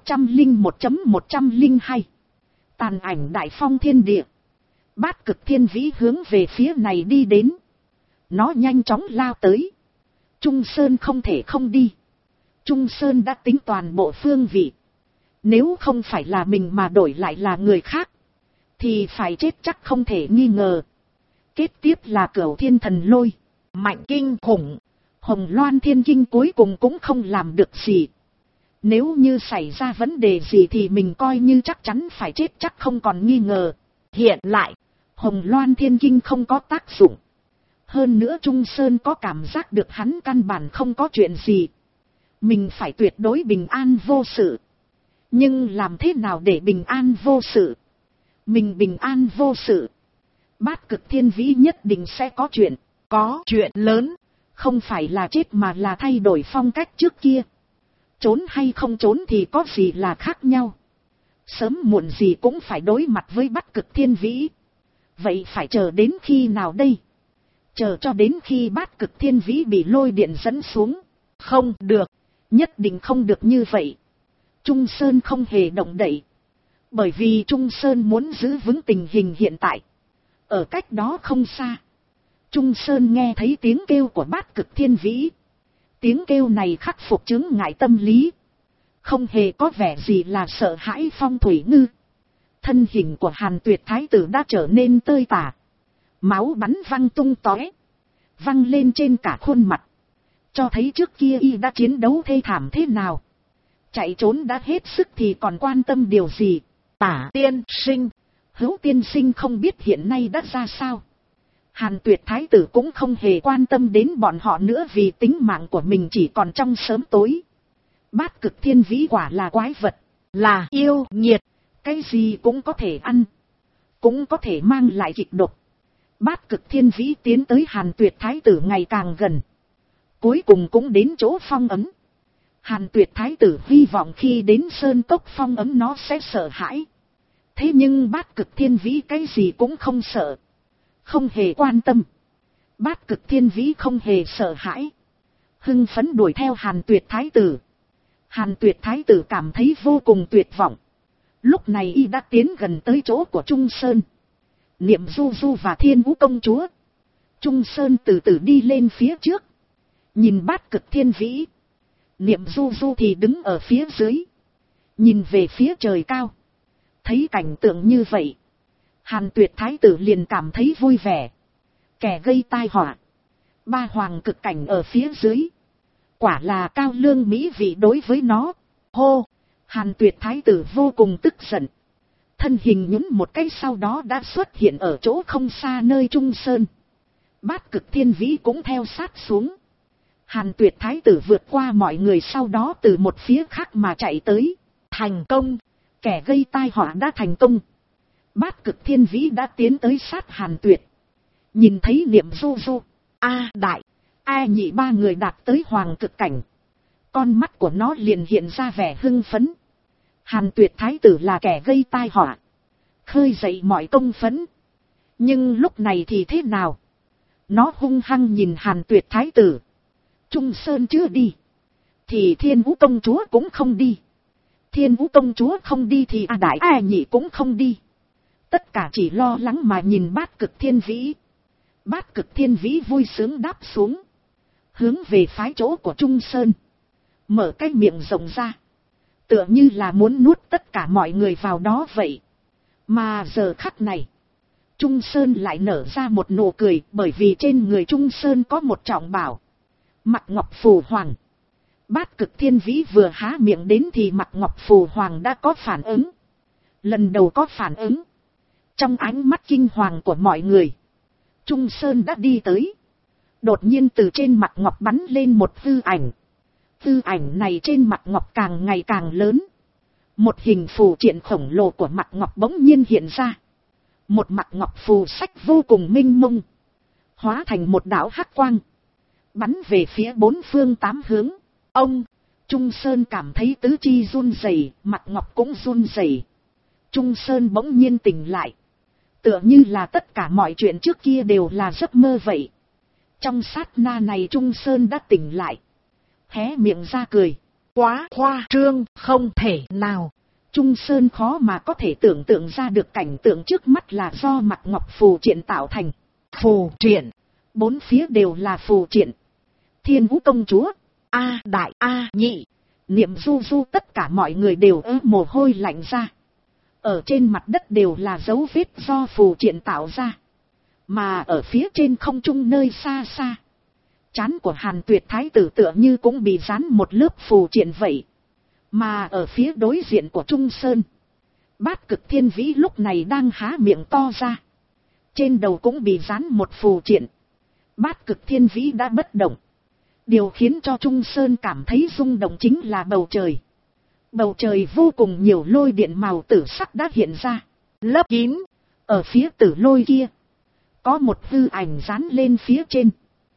0101.102. Tàn ảnh đại phong thiên địa. Bát Cực Thiên Vĩ hướng về phía này đi đến. Nó nhanh chóng lao tới. Trung Sơn không thể không đi. Trung Sơn đã tính toàn bộ phương vị. Nếu không phải là mình mà đổi lại là người khác, thì phải chết chắc không thể nghi ngờ. Kế tiếp là Cửu Thiên Thần Lôi. Mạnh kinh khủng. Hồng Loan Thiên Kinh cuối cùng cũng không làm được gì. Nếu như xảy ra vấn đề gì thì mình coi như chắc chắn phải chết chắc không còn nghi ngờ. Hiện lại, Hồng Loan Thiên Kinh không có tác dụng. Hơn nữa Trung Sơn có cảm giác được hắn căn bản không có chuyện gì. Mình phải tuyệt đối bình an vô sự. Nhưng làm thế nào để bình an vô sự? Mình bình an vô sự. Bát Cực Thiên Vĩ nhất định sẽ có chuyện. Có chuyện lớn. Không phải là chết mà là thay đổi phong cách trước kia. Trốn hay không trốn thì có gì là khác nhau. Sớm muộn gì cũng phải đối mặt với Bát Cực Thiên Vĩ. Vậy phải chờ đến khi nào đây? Chờ cho đến khi Bát Cực Thiên Vĩ bị lôi điện dẫn xuống. Không được. Nhất định không được như vậy. Trung Sơn không hề động đậy. Bởi vì Trung Sơn muốn giữ vững tình hình hiện tại. Ở cách đó không xa, Trung Sơn nghe thấy tiếng kêu của Bát Cực Thiên Vĩ. Tiếng kêu này khắc phục chứng ngại tâm lý. Không hề có vẻ gì là sợ hãi Phong Thủy Ngư. Thân hình của Hàn Tuyệt Thái tử đã trở nên tơi tả. Máu bắn văng tung tóe, văng lên trên cả khuôn mặt. Cho thấy trước kia y đã chiến đấu thê thảm thế nào. Chạy trốn đã hết sức thì còn quan tâm điều gì. Tả tiên sinh, Hữu tiên sinh không biết hiện nay đã ra sao. Hàn Tuyệt Thái tử cũng không hề quan tâm đến bọn họ nữa vì tính mạng của mình chỉ còn trong sớm tối. Bát Cực Thiên Vĩ quả là quái vật, là yêu nghiệt, cái gì cũng có thể ăn, cũng có thể mang lại kịch độc. Bát Cực Thiên Vĩ tiến tới Hàn Tuyệt Thái tử ngày càng gần, cuối cùng cũng đến chỗ phong ấm. Hàn Tuyệt Thái tử hy vọng khi đến sơn cốc phong ấm nó sẽ sợ hãi. Thế nhưng Bát Cực Thiên Vĩ cái gì cũng không sợ, không hề quan tâm. Bát Cực Thiên Vĩ không hề sợ hãi, hưng phấn đuổi theo Hàn Tuyệt Thái tử. Hàn Tuyệt Thái tử cảm thấy vô cùng tuyệt vọng. Lúc này y đã tiến gần tới chỗ của Trung Sơn, Niệm Du Du và Thiên Vũ công chúa. Trung Sơn từ từ đi lên phía trước, nhìn Bát Cực Thiên Vĩ. Niệm Du Du thì đứng ở phía dưới, nhìn về phía trời cao. Thấy cảnh tượng như vậy, Hàn Tuyệt Thái tử liền cảm thấy vui vẻ. Kẻ gây tai họa, ba hoàng cực cảnh ở phía dưới, quả là cao lương mỹ vị đối với nó. Hô! Hàn Tuyệt Thái tử vô cùng tức giận. Thân hình nhún một cái sau đó đã xuất hiện ở chỗ không xa nơi Trung Sơn. Bát Cực Thiên Vĩ cũng theo sát xuống. Hàn Tuyệt Thái tử vượt qua mọi người sau đó từ một phía khác mà chạy tới. Thành công! Kẻ gây tai họa đã thành công. Bát Cực Thiên Vĩ đã tiến tới sát Hàn Tuyệt. Nhìn thấy Niệm Du Du, A Đại, A Nhị ba người đạt tới hoàng cực cảnh. Con mắt của nó liền hiện ra vẻ hưng phấn. Hàn Tuyệt Thái tử là kẻ gây tai họa, khơi dậy mọi công phấn. Nhưng lúc này thì thế nào? Nó hung hăng nhìn Hàn Tuyệt Thái tử. Trung Sơn chưa đi, thì Thiên Vũ công chúa cũng không đi. Thiên Vũ công chúa không đi thì A Đại A Nhị cũng không đi. Tất cả chỉ lo lắng mà nhìn Bát Cực Thiên Vĩ. Bát Cực Thiên Vĩ vui sướng đáp xuống, hướng về phái chỗ của Trung Sơn, mở cái miệng rộng ra, tựa như là muốn nuốt tất cả mọi người vào đó vậy. Mà giờ khắc này, Trung Sơn lại nở ra một nụ cười, bởi vì trên người Trung Sơn có một trọng bảo, Mạc Ngọc Phù Hoàng. Bát Cực Thiên Vĩ vừa há miệng đến thì Mạc Ngọc Phù Hoàng đã có phản ứng. Lần đầu có phản ứng. Trong ánh mắt kinh hoàng của mọi người, Trung Sơn đã đi tới. Đột nhiên từ trên Mạc Ngọc bắn lên một hư ảnh. Hư ảnh này trên Mạc Ngọc càng ngày càng lớn. Một hình phù triện khổng lồ của Mạc Ngọc bỗng nhiên hiện ra. Một Mạc Ngọc phù sách vô cùng minh mông, hóa thành một đạo hắc quang, bắn về phía bốn phương tám hướng. Ông! Trung Sơn cảm thấy tứ chi run rẩy, Mạc Ngọc cũng run rẩy. Trung Sơn bỗng nhiên tỉnh lại. Tựa như là tất cả mọi chuyện trước kia đều là giấc mơ vậy. Trong sát na này Trung Sơn đã tỉnh lại, hé miệng ra cười. Quá khoa trương, không thể nào. Trung Sơn khó mà có thể tưởng tượng ra được cảnh tượng trước mắt là do Mạc Ngọc phù triện tạo thành. Phù triện, bốn phía đều là phù triện. Thiên Vũ công chúa, A Đại, A Nhị, Niệm Du Du, tất cả mọi người đều mồ hôi lạnh ra. Ở trên mặt đất đều là dấu vết do phù triện tạo ra. Mà ở phía trên không trung nơi xa xa, trán của Hàn Tuyệt Thái tử tựa như cũng bị dán một lớp phù triện vậy. Mà ở phía đối diện của Trung Sơn, Bát Cực Thiên Vĩ lúc này đang há miệng to ra. Trên đầu cũng bị dán một phù triện. Bát Cực Thiên Vĩ đã bất động. Điều khiến cho Trung Sơn cảm thấy rung động chính là bầu trời. Bầu trời vô cùng nhiều lôi điện màu tử sắc đã hiện ra, lấp kín. Ở phía tử lôi kia, có một hư ảnh dán lên phía trên,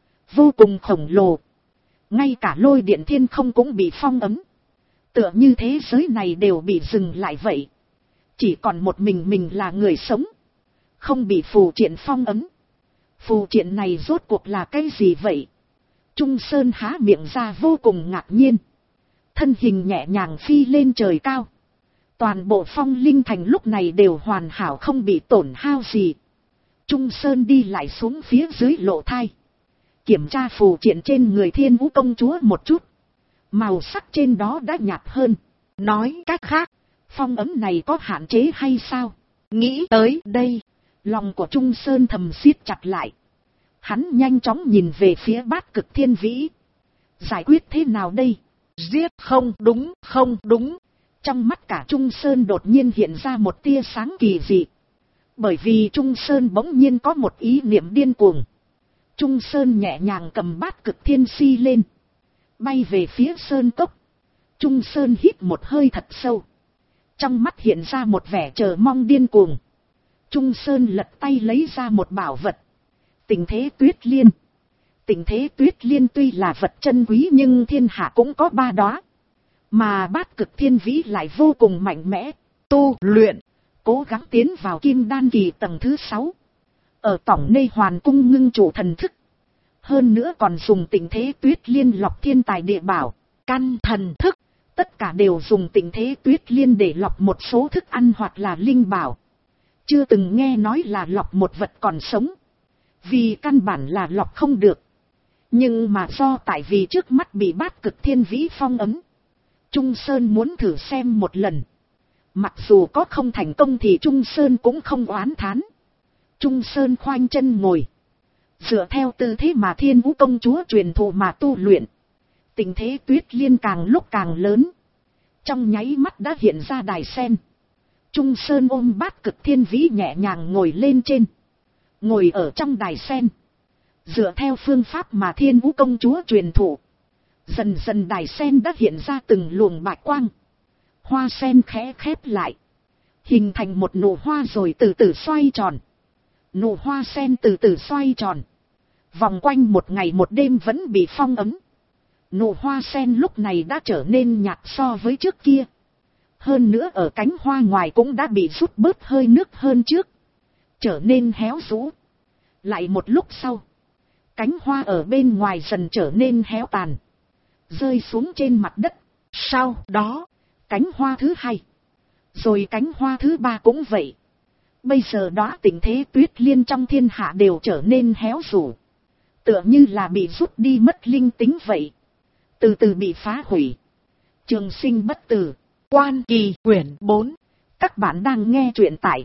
vô cùng khổng lồ. Ngay cả lôi điện thiên không cũng bị phong ấm. Tựa như thế giới này đều bị dừng lại vậy. Chỉ còn một mình là người sống, không bị phù triện phong ấm. Phù triện này rốt cuộc là cái gì vậy? Trung Sơn há miệng ra vô cùng ngạc nhiên. thân hình nhẹ nhàng phi lên trời cao. Toàn bộ Phong Linh Thành lúc này đều hoàn hảo không bị tổn hao gì. Trung Sơn đi lại xuống phía dưới lộ thai. Kiểm tra phù triện trên người Thiên Vũ công chúa một chút. Màu sắc trên đó đã nhạt hơn. Nói cách khác, phong ấm này có hạn chế hay sao? Nghĩ tới đây, lòng của Trung Sơn thầm siết chặt lại. Hắn nhanh chóng nhìn về phía Bát Cực Thiên Vĩ. Giải quyết thế nào đây? Giết không đúng, không đúng. Trong mắt cả Trung Sơn đột nhiên hiện ra một tia sáng kỳ dị. Bởi vì Trung Sơn bỗng nhiên có một ý niệm điên cuồng. Trung Sơn nhẹ nhàng cầm Bát Cực Thiên Si lên. Bay về phía Sơn Cốc. Trung Sơn hít một hơi thật sâu. Trong mắt hiện ra một vẻ chờ mong điên cuồng. Trung Sơn lật tay lấy ra một bảo vật. Tình Thế Tuyết Liên. Tình Thế Tuyết Liên tuy là vật chân quý nhưng thiên hạ cũng có 3 đóa. Mà Bát Cực Thiên Vĩ lại vô cùng mạnh mẽ. Tu luyện, cố gắng tiến vào Kim Đan kỳ tầng thứ 6. Ở tổng nê hoàn cung ngưng trụ thần thức. Hơn nữa còn dùng Tình Thế Tuyết Liên lọc thiên tài địa bảo, căn thần thức. Tất cả đều dùng Tình Thế Tuyết Liên để lọc một số thức ăn hoặc là linh bảo. Chưa từng nghe nói là lọc một vật còn sống. Vì căn bản là lọc không được. Nhưng mà do tại vì trước mắt bị Bát Cực Thiên Vĩ phong ấm. Trung Sơn muốn thử xem một lần. Mặc dù có không thành công thì Trung Sơn cũng không oán thán. Trung Sơn khoanh chân ngồi. Dựa theo tư thế mà Thiên Vũ công chúa truyền thụ mà tu luyện. Tình Thế Tuyết Liên càng lúc càng lớn. Trong nháy mắt đã hiện ra đài sen. Trung Sơn ôm Bát Cực Thiên Vĩ nhẹ nhàng ngồi lên trên. Ngồi ở trong đài sen. Dựa theo phương pháp mà Thiên Vũ công chúa truyền thụ. Dần dần đài sen đã hiện ra từng luồng bạch quang. Hoa sen khẽ khép lại. Hình thành một nụ hoa rồi từ từ xoay tròn. Nụ hoa sen từ từ xoay tròn. Vòng quanh một ngày một đêm vẫn bị phong ấm. Nụ hoa sen lúc này đã trở nên nhạt so với trước kia. Hơn nữa ở cánh hoa ngoài cũng đã bị rút bớt hơi nước hơn trước. Trở nên héo rũ. Lại một lúc sau. Cánh hoa ở bên ngoài dần trở nên héo tàn. Rơi xuống trên mặt đất. Sau đó, cánh hoa thứ 2. Rồi cánh hoa thứ 3 cũng vậy. Bây giờ đó Tình Thế Tuyết Liên trong thiên hạ đều trở nên héo rũ. Tựa như là bị rút đi mất linh tính vậy. Từ từ bị phá hủy. Trường Sinh Bất Tử. Quan Kỳ quyển 4. Các bạn đang nghe truyện tại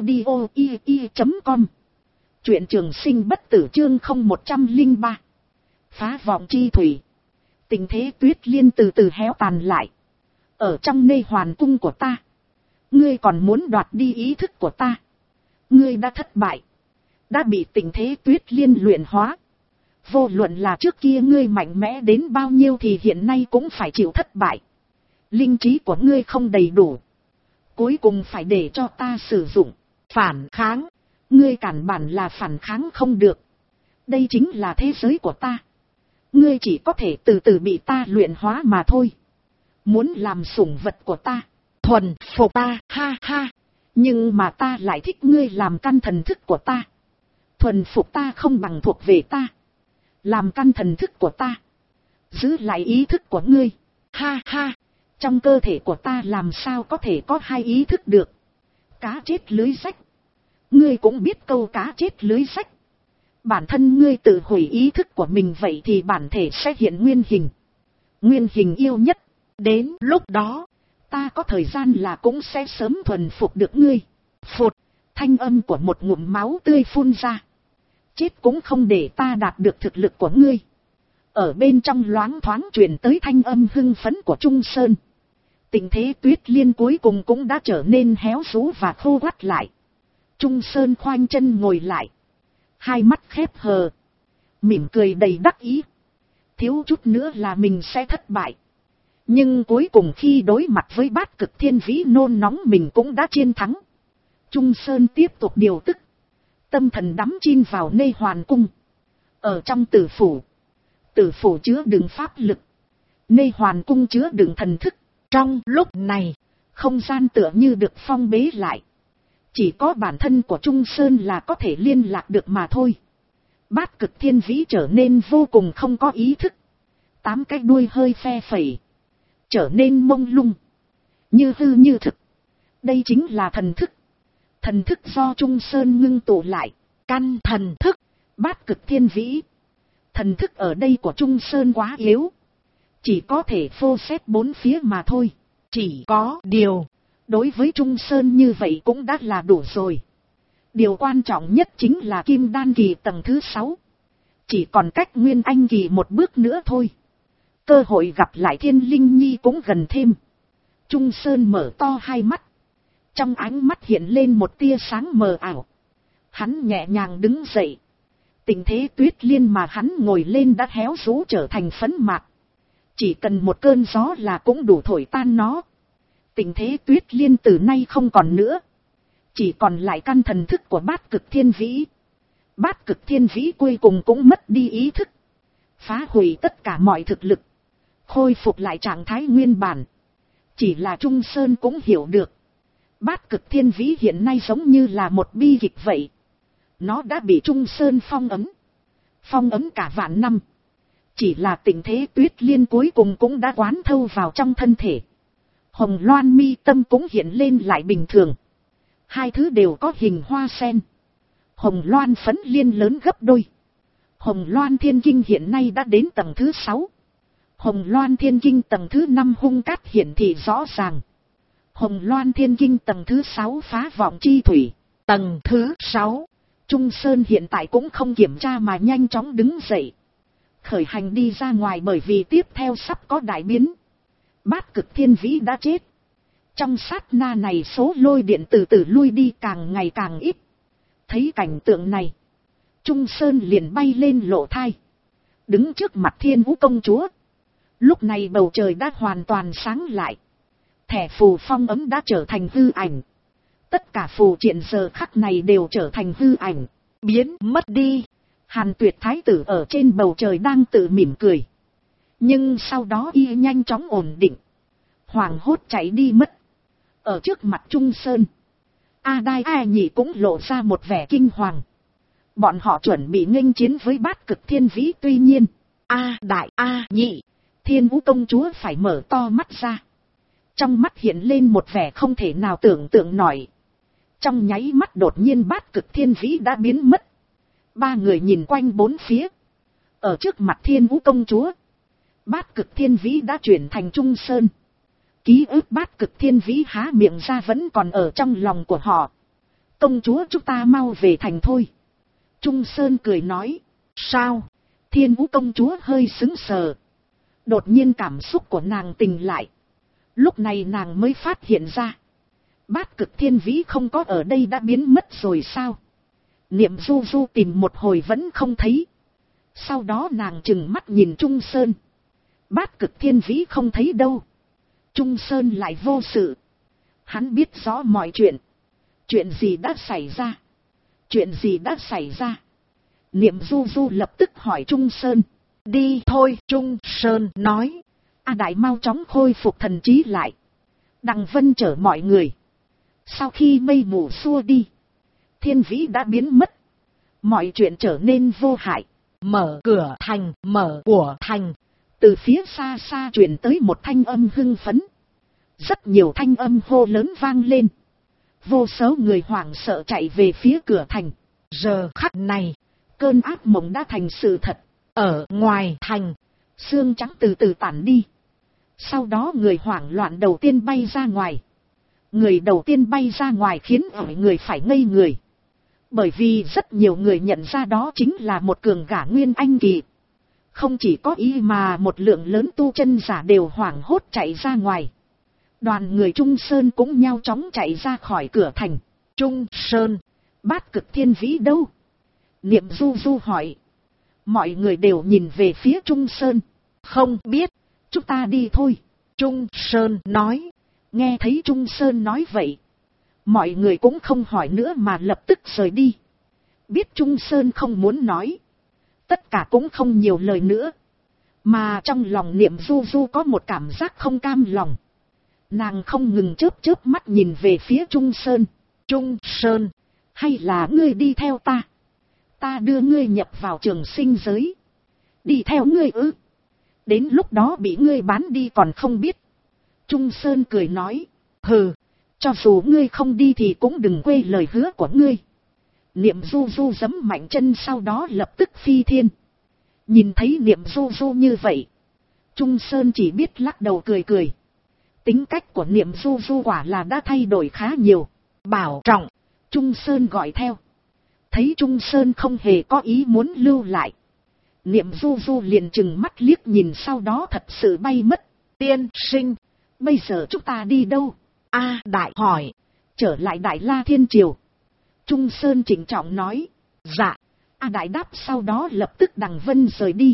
audio.com. Truyện Trường Sinh Bất Tử chương 0103. Phá vọng chi thủy. Tình Thế Tuyết Liên từ từ héo tàn lại. Ở trong nê hoàn cung của ta. Ngươi còn muốn đoạt đi ý thức của ta. Ngươi đã thất bại. Đã bị Tình Thế Tuyết Liên luyện hóa. Vô luận là trước kia ngươi mạnh mẽ đến bao nhiêu thì hiện nay cũng phải chịu thất bại. Linh trí của ngươi không đầy đủ. Cuối cùng phải để cho ta sử dụng. Phản kháng. Ngươi cản bản là phản kháng không được. Đây chính là thế giới của ta. Ngươi chỉ có thể từ từ bị ta luyện hóa mà thôi. Muốn làm sủng vật của ta. Thuần phục ta, ha ha. Nhưng mà ta lại thích ngươi làm căn thần thức của ta. Thuần phục ta không bằng thuộc về ta. Làm căn thần thức của ta. Giữ lại ý thức của ngươi. Ha ha. Trong cơ thể của ta làm sao có thể có 2 ý thức được. Cá chết lưới rách. Ngươi cũng biết câu cá chết lưới rách. Bản thân ngươi tự hủy ý thức của mình vậy thì bản thể sẽ hiện nguyên hình. Nguyên hình yêu nhất. Đến lúc đó, ta có thời gian là cũng sẽ sớm thuần phục được ngươi. Phụt, thanh âm của một ngụm máu tươi phun ra. Chết cũng không để ta đạt được thực lực của ngươi. Ở bên trong loáng thoáng truyền tới thanh âm hưng phấn của Trung Sơn. Tình Thế Tuyết Liên cuối cùng cũng đã trở nên héo rũ và khô quắt lại. Trung Sơn khoanh chân ngồi lại. Hai mắt khép hờ. Mỉm cười đầy đắc ý. Thiếu chút nữa là mình sẽ thất bại. Nhưng cuối cùng khi đối mặt với Bát Cực Thiên Vĩ nôn nóng mình cũng đã chiến thắng. Trung Sơn tiếp tục điều tức. Tâm thần đắm chìm vào nê hoàn cung. Ở trong tử phủ. Tử phủ chứa đựng pháp lực. Nê hoàn cung chứa đựng thần thức. Trong lúc này, không gian tựa như được phong bế lại. Chỉ có bản thân của Trung Sơn là có thể liên lạc được mà thôi. Bát Cực Thiên Vĩ trở nên vô cùng không có ý thức. 8 cái đuôi hơi phe phẩy. trở nên mông lung, như hư như thực. Đây chính là thần thức. Thần thức do Trung Sơn ngưng tụ lại. Căn thần thức, Bát Cực Thiên Vĩ. Thần thức ở đây của Trung Sơn quá yếu, chỉ có thể phô xét bốn phía mà thôi. Chỉ có điều, đối với Trung Sơn như vậy cũng đã là đủ rồi. Điều quan trọng nhất chính là Kim Đan kỳ tầng thứ 6. Chỉ còn cách Nguyên Anh kỳ một bước nữa thôi. Cơ hội gặp lại Thiên Linh Nhi cũng gần thêm. Trung Sơn mở to hai mắt. Trong ánh mắt hiện lên một tia sáng mờ ảo. Hắn nhẹ nhàng đứng dậy. Tình thế Tuyết Liên mà hắn ngồi lên đã héo rũ trở thành phấn mạc. Chỉ cần một cơn gió là cũng đủ thổi tan nó. Tình thế Tuyết Liên từ nay không còn nữa. Chỉ còn lại căn thần thức của Bát Cực Thiên Vĩ. Bát Cực Thiên Vĩ cuối cùng cũng mất đi ý thức. Phá hủy tất cả mọi thực lực. Khôi phục lại trạng thái nguyên bản. Chỉ là Trung Sơn cũng hiểu được. Bát Cực Thiên Vĩ hiện nay giống như là một bi kịch vậy. Nó đã bị Trung Sơn phong ấn. Phong ấn cả vạn năm. Chỉ là tình thế Tuyết Liên cuối cùng cũng đã quán thâu vào trong thân thể. Hồng Loan mi tâm cũng hiện lên lại bình thường. Hai thứ đều có hình hoa sen. Hồng Loan phấn liên lớn gấp đôi. Hồng Loan Thiên Kinh hiện nay đã đến tầng thứ 6. Hồng Loan Thiên Kinh tầng thứ 5 hung cát hiển thị rõ ràng. Hồng Loan Thiên Kinh tầng thứ 6 phá vọng chi thủy. Tầng thứ 6. Trung Sơn hiện tại cũng không kiểm tra mà nhanh chóng đứng dậy. Khởi hành đi ra ngoài bởi vì tiếp theo sắp có đại biến. Bát Cực Thiên Vĩ đã chết. Trong sát na này số lôi điện từ từ lui đi càng ngày càng ít. Thấy cảnh tượng này, Trung Sơn liền bay lên lộ thai. Đứng trước mặt Thiên Vũ công chúa. Lúc này bầu trời đã hoàn toàn sáng lại. Thẻ phù phong ấm đã trở thành hư ảnh. Tất cả phù triện giờ khắc này đều trở thành hư ảnh, biến mất đi. Hàn Tuyệt Thái tử ở trên bầu trời đang tự mỉm cười. Nhưng sau đó y nhanh chóng ổn định. Hoảng hốt chạy đi mất. Ở trước mặt Trung Sơn, A Đai A Nhị cũng lộ ra một vẻ kinh hoàng. Bọn họ chuẩn bị nghênh chiến với Bát Cực Thiên Vĩ, tuy nhiên A Đại A Nhị, Thiên Vũ công chúa phải mở to mắt ra. Trong mắt hiện lên một vẻ không thể nào tưởng tượng nổi. Trong nháy mắt đột nhiên Bát Cực Thiên Vĩ đã biến mất. Ba người nhìn quanh bốn phía. Ở trước mặt Thiên Vũ công chúa, Bát Cực Thiên Vĩ đã chuyển thành Trung Sơn. Ký ức Bát Cực Thiên Vĩ há miệng ra vẫn còn ở trong lòng của họ. Công chúa, chúng ta mau về thành thôi. Trung Sơn cười nói. Sao? Thiên Vũ công chúa hơi sững sờ. Đột nhiên cảm xúc của nàng tỉnh lại. Lúc này nàng mới phát hiện ra. Bát Cực Thiên Vĩ không có ở đây đã biến mất rồi sao? Niệm Du Du tìm một hồi vẫn không thấy. Sau đó nàng trừng mắt nhìn Trung Sơn. Bát Cực Thiên Vĩ không thấy đâu. Trung Sơn lại vô sự. Hắn biết rõ mọi chuyện. Chuyện gì đã xảy ra? Chuyện gì đã xảy ra? Niệm Du Du lập tức hỏi Trung Sơn. Đi thôi, Trung Sơn nói. A Đại mau chóng khôi phục thần trí lại. Đằng Vân chở mọi người. Sau khi mây mù xua đi, Thiên Vĩ đã biến mất. Mọi chuyện trở nên vô hại. Mở cửa thành, mở của thành. Từ phía xa xa truyền tới một thanh âm hưng phấn. Rất nhiều thanh âm hô lớn vang lên. Vô số người hoảng sợ chạy về phía cửa thành. Giờ khắc này, cơn ác mộng đã thành sự thật. Ở ngoài thành, sương trắng từ từ tản đi. Sau đó người hoảng loạn đầu tiên bay ra ngoài. Người đầu tiên bay ra ngoài khiến mọi người phải ngây người. Bởi vì rất nhiều người nhận ra đó chính là một cường giả Nguyên Anh kỳ. Không chỉ có ý mà một lượng lớn tu chân giả đều hoảng hốt chạy ra ngoài. Đoàn người Trung Sơn cũng nhau chóng chạy ra khỏi cửa thành. Trung Sơn, Bát Cực Thiên Vĩ đâu? Niệm Du Du hỏi. Mọi người đều nhìn về phía Trung Sơn. Không biết, chúng ta đi thôi. Trung Sơn nói. Nghe thấy Trung Sơn nói vậy, mọi người cũng không hỏi nữa mà lập tức rời đi. Biết Trung Sơn không muốn nói, tất cả cũng không nhiều lời nữa. Mà trong lòng Niệm Du Du có một cảm giác không cam lòng. Nàng không ngừng chớp chớp mắt nhìn về phía Trung Sơn. Trung Sơn, hay là ngươi đi theo ta? Ta đưa ngươi nhập vào trường sinh giới. Đi theo ngươi ư? Đến lúc đó bị ngươi bán đi còn không biết. Trung Sơn cười nói, hừ, cho dù ngươi không đi thì cũng đừng quên lời hứa của ngươi. Niệm Du Du giẫm mạnh chân sau đó lập tức phi thiên. Nhìn thấy Niệm Du Du như vậy, Trung Sơn chỉ biết lắc đầu cười cười. Tính cách của Niệm Du Du quả là đã thay đổi khá nhiều. Bảo trọng. Trung Sơn gọi theo. Thấy Trung Sơn không hề có ý muốn lưu lại, Niệm Du Du liền trừng mắt liếc nhìn, sau đó thật sự bay mất. Tiên sinh, bây giờ chúng ta đi đâu? A Đại hỏi. Trở lại Đại La Thiên Triều. Trung Sơn trịnh trọng nói. Dạ. A Đại đáp, sau đó lập tức đằng vân rời đi.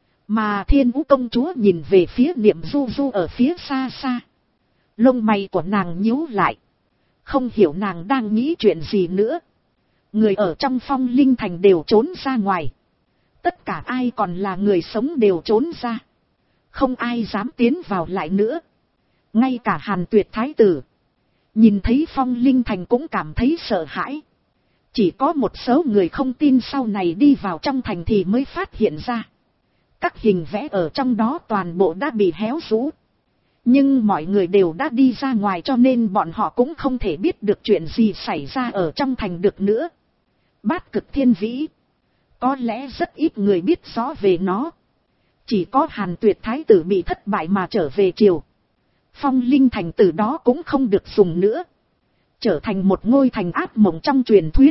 Mà Thiên Vũ công chúa nhìn về phía Niệm Du Du ở phía xa xa. Lông mày của nàng nhíu lại. Không hiểu nàng đang nghĩ chuyện gì nữa. Người ở trong Phong Linh Thành đều trốn ra ngoài. Tất cả ai còn là người sống đều trốn ra. Không ai dám tiến vào lại nữa. Ngay cả Hàn Tuyệt Thái tử nhìn thấy Phong Linh Thành cũng cảm thấy sợ hãi. Chỉ có một số người không tin sau này đi vào trong thành thì mới phát hiện ra. Các hình vẽ ở trong đó toàn bộ đã bị héo rũ. Nhưng mọi người đều đã đi ra ngoài cho nên bọn họ cũng không thể biết được chuyện gì xảy ra ở trong thành được nữa. Bát Cực Thiên Vĩ, có lẽ rất ít người biết rõ về nó. Chỉ có Hàn Tuyệt Thái tử bị thất bại mà trở về triều. Phong Linh Thành từ đó cũng không được dùng nữa. Trở thành một ngôi thành ác mộng trong truyền thuyết.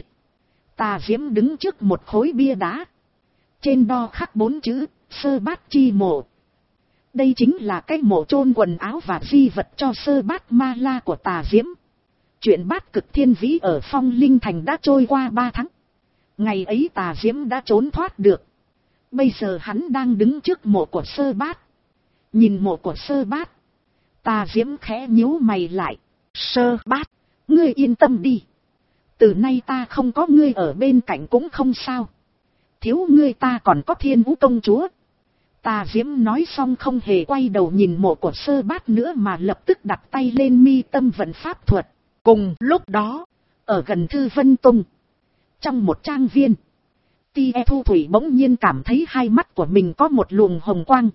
Tà Diễm đứng trước một khối bia đá. Trên đó khắc 4 chữ, Sơ Bát Chi Mộ. Đây chính là cái mộ chôn quần áo và di vật cho Sơ Bát Ma La của Tà Diễm. Chuyện Bát Cực Thiên Vĩ ở Phong Linh Thành đã trôi qua 3 tháng. Ngày ấy Tà Diễm đã trốn thoát được. Bây giờ hắn đang đứng trước mộ của Sơ Bát. Nhìn mộ của Sơ Bát, Tà Diễm khẽ nhíu mày lại. Sơ Bát, ngươi yên tâm đi. Từ nay ta không có ngươi ở bên cạnh cũng không sao. Thiếu ngươi ta còn có Thiên Vũ công chúa. Tà Diễm nói xong không hề quay đầu nhìn mộ của Sơ Bát nữa mà lập tức đặt tay lên mi tâm vận pháp thuật. Cùng lúc đó, ở gần Thư Vân Tông, trong một trang viên, Ti E Thu Thủy bỗng nhiên cảm thấy hai mắt của mình có một luồng hồng quang.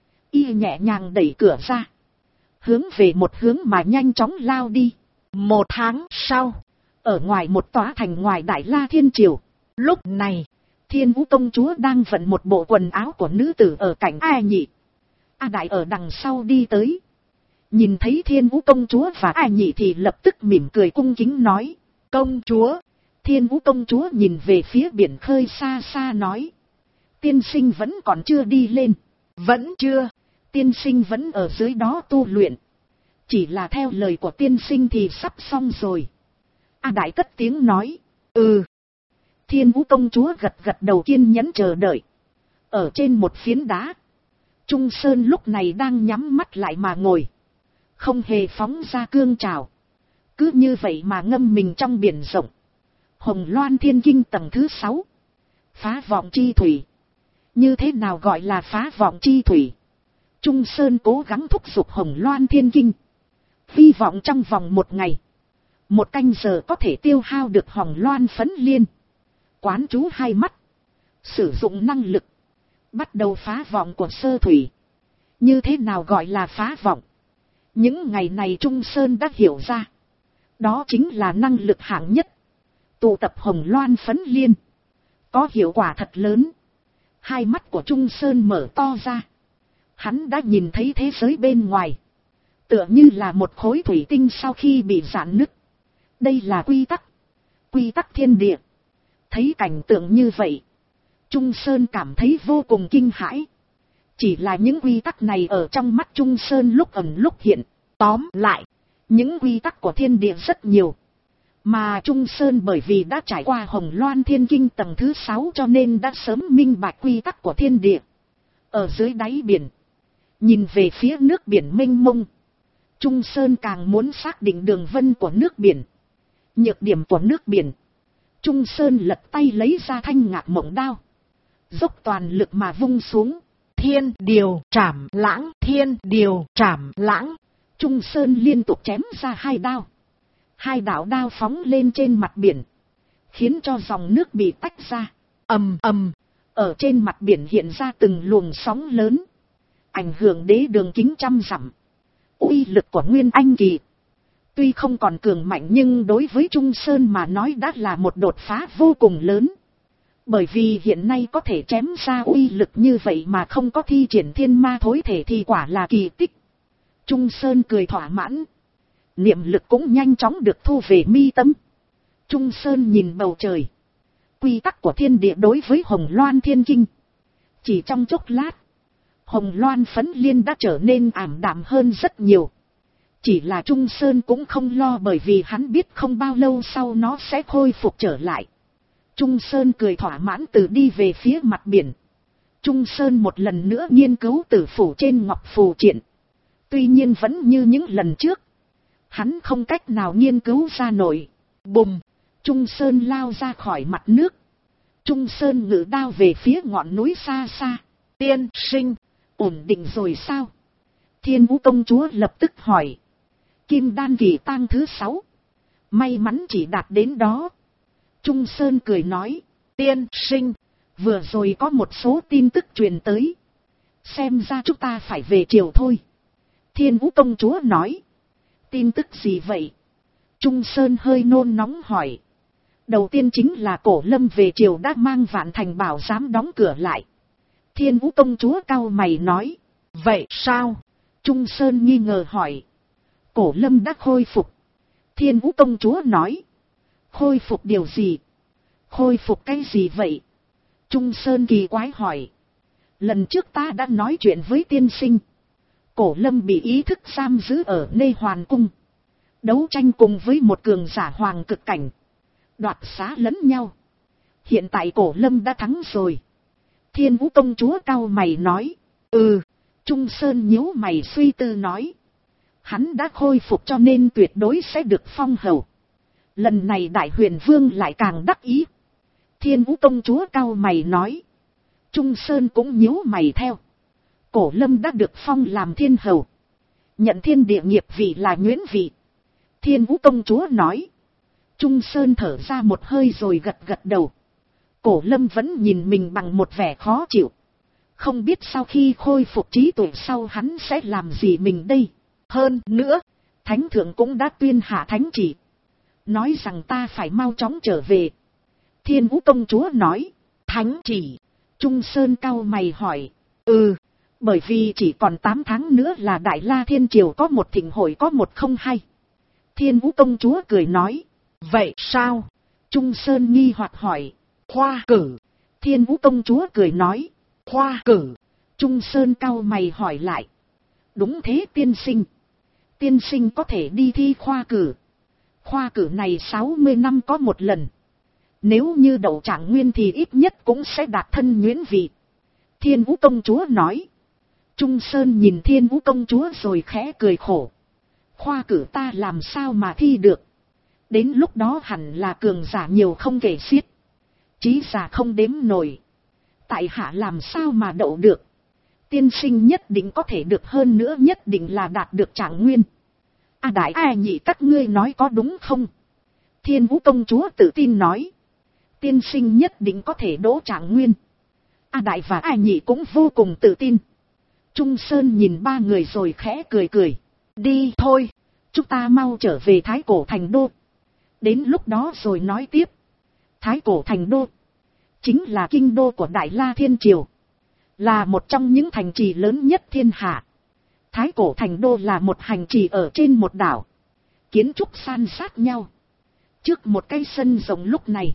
Y nhẹ nhàng đẩy cửa ra, hướng về một hướng mà nhanh chóng lao đi. 1 tháng sau, ở ngoài một tòa thành ngoài Đại La Thiên Triều, lúc này, Thiên Vũ công chúa đang vận một bộ quần áo của nữ tử ở cạnh A Nhị. A Đại ở đằng sau đi tới. Nhìn thấy Thiên Vũ công chúa và A Nhị thì lập tức mỉm cười cung kính nói. Công chúa. Thiên Vũ công chúa nhìn về phía biển khơi xa xa nói. Tiên sinh vẫn còn chưa đi lên. Vẫn chưa. Tiên sinh vẫn ở dưới đó tu luyện. Chỉ là theo lời của tiên sinh thì sắp xong rồi. A Đại cất tiếng nói. Ừ. Thiên Vũ công chúa gật gật đầu kiên nhẫn chờ đợi. Ở trên một phiến đá, Trung Sơn lúc này đang nhắm mắt lại mà ngồi. Không hề phóng ra cương trào. Cứ như vậy mà ngâm mình trong biển rộng. Hồng Loan Thiên Kinh tầng thứ 6. Phá vọng chi thủy. Như thế nào gọi là phá vọng chi thủy? Trung Sơn cố gắng thúc giục Hồng Loan Thiên Kinh. Hy vọng trong vòng 1 ngày, 1 canh giờ có thể tiêu hao được Hồng Loan phấn liên. Quán chú 2 mắt, sử dụng năng lực, bắt đầu phá vọng của sơ thủy. Như thế nào gọi là phá vọng? Những ngày này Trung Sơn đã hiểu ra. Đó chính là năng lực hạng nhất. Tụ tập Hồng Loan phấn liên. Có hiệu quả thật lớn. 2 mắt của Trung Sơn mở to ra. Hắn đã nhìn thấy thế giới bên ngoài. Tựa như là một khối thủy tinh sau khi bị rạn nứt. Đây là quy tắc. Quy tắc thiên địa. Thấy cảnh tượng như vậy, Trung Sơn cảm thấy vô cùng kinh hãi. Chỉ là những quy tắc này ở trong mắt Trung Sơn lúc ẩn lúc hiện. Tóm lại, những quy tắc của thiên địa rất nhiều. Mà Trung Sơn bởi vì đã trải qua Hồng Loan Thiên Kinh tầng thứ 6 cho nên đã sớm minh bạch quy tắc của thiên địa. Ở dưới đáy biển, nhìn về phía nước biển mênh mông, Trung Sơn càng muốn xác định đường vân của nước biển, nhược điểm của nước biển. Trung Sơn lật tay lấy ra thanh Ngạc Mộng đao, dốc toàn lực mà vung xuống. Thiên điều trảm lãng, thiên điều trảm lãng. Trung Sơn liên tục chém ra 2 đao. 2 đạo đao phóng lên trên mặt biển, khiến cho dòng nước bị tách ra. Ầm ầm, ở trên mặt biển hiện ra từng luồng sóng lớn, ảnh hưởng đế đường kính trăm dặm. uy lực của Nguyên Anh Kỳ. Tuy không còn cường mạnh nhưng đối với Trung Sơn mà nói đã là một đột phá vô cùng lớn. Bởi vì hiện nay có thể chém ra uy lực như vậy mà không có thi triển thiên ma thối thể thì quả là kỳ tích. Trung Sơn cười thỏa mãn. Niệm lực cũng nhanh chóng được thu về mi tâm. Trung Sơn nhìn bầu trời. Quy tắc của thiên địa đối với Hồng Loan Thiên Kinh. Chỉ trong chốc lát, Hồng Loan phấn liên đã trở nên ảm đạm hơn rất nhiều. Chỉ là Trung Sơn cũng không lo bởi vì hắn biết không bao lâu sau nó sẽ khôi phục trở lại. Trung Sơn cười thỏa mãn từ đi về phía mặt biển. Trung Sơn một lần nữa nghiên cứu tử phủ trên ngọc phù triện. Tuy nhiên vẫn như những lần trước. Hắn không cách nào nghiên cứu ra nổi. Bùm! Trung Sơn lao ra khỏi mặt nước. Trung Sơn ngự đao về phía ngọn núi xa xa. Tiên sinh, ổn định rồi sao? Thiên Vũ công chúa lập tức hỏi. Kim đan kỳ tang thứ 6. May mắn chỉ đạt đến đó. Trung Sơn cười nói. Tiên sinh, vừa rồi có một số tin tức truyền tới. Xem ra chúng ta phải về chiều thôi. Thiên Vũ công chúa nói. Tin tức gì vậy? Trung Sơn hơi nôn nóng hỏi. Đầu tiên chính là Cổ Lâm về chiều đã mang Vạn Thành Bảo giám đóng cửa lại. Thiên Vũ công chúa cau mày nói. Vậy sao? Trung Sơn nghi ngờ hỏi. Cổ Lâm đã khôi phục. Thiên Vũ công chúa nói. Khôi phục điều gì? Khôi phục cái gì vậy? Trung Sơn kỳ quái hỏi. Lần trước ta đã nói chuyện với tiên sinh. Cổ Lâm bị ý thức giam giữ ở Nê Hoàn Cung. Đấu tranh cùng với một cường giả hoàng cực cảnh. Đoạt xá lẫn nhau. Hiện tại Cổ Lâm đã thắng rồi. Thiên Vũ công chúa cau mày nói. Trung Sơn nhíu mày suy tư nói. Hắn đã khôi phục cho nên tuyệt đối sẽ được phong hầu. Lần này Đại Huyền Vương lại càng đắc ý. Thiên Vũ công chúa cau mày nói. Trung Sơn cũng nhíu mày theo. Cổ Lâm đã được phong làm thiên hầu. Nhận thiên địa nghiệp vị là nhuyễn vị. Thiên Vũ công chúa nói. Trung Sơn thở ra một hơi rồi gật gật đầu. Cổ Lâm vẫn nhìn mình bằng một vẻ khó chịu. Không biết sau khi khôi phục trí tuệ sau hắn sẽ làm gì mình đây. Hơn nữa, Thánh Thượng cũng đã tuyên hạ thánh chỉ. Nói rằng ta phải mau chóng trở về. Thiên Vũ công chúa nói. Thánh chỉ. Trung Sơn cau mày hỏi. Bởi vì chỉ còn 8 tháng nữa là Đại La Thiên Triều có một thịnh hội có một không hay. Thiên Vũ công chúa cười nói. Vậy sao? Trung Sơn nghi hoặc hỏi. Khoa cử. Thiên Vũ công chúa cười nói. Khoa cử. Trung Sơn cau mày hỏi lại. Đúng thế tiên sinh. Tiên sinh có thể đi thi khoa cử. Khoa cử này 60 năm có một lần. Nếu như đậu trạng nguyên thì ít nhất cũng sẽ đạt thân nhuyễn vị. Thiên Vũ công chúa nói. Trung Sơn nhìn Thiên Vũ công chúa rồi khẽ cười khổ. Khoa cử ta làm sao mà thi được. Đến lúc đó hẳn là cường giả nhiều không kể xiết. Chí giả không đếm nổi. Tại hạ làm sao mà đậu được. Tiên sinh nhất định có thể được, hơn nữa nhất định là đạt được trạng nguyên. Đại nhị các ngươi nói có đúng không? Thiên Vũ công chúa tự tin nói. Tiên sinh nhất định có thể đỗ trạng nguyên. Đại và nhị cũng vô cùng tự tin. Trung Sơn nhìn ba người rồi khẽ cười cười. Đi thôi, chúng ta mau trở về Thái Cổ Thành Đô. Đến lúc đó rồi nói tiếp. Thái Cổ Thành Đô chính là kinh đô của Đại La Thiên Triều. Là một trong những thành trì lớn nhất thiên hạ. Thái Cổ Thành Đô là một hành trì ở trên một đảo. Kiến trúc san sát nhau. Trước một cái sân rộng lúc này,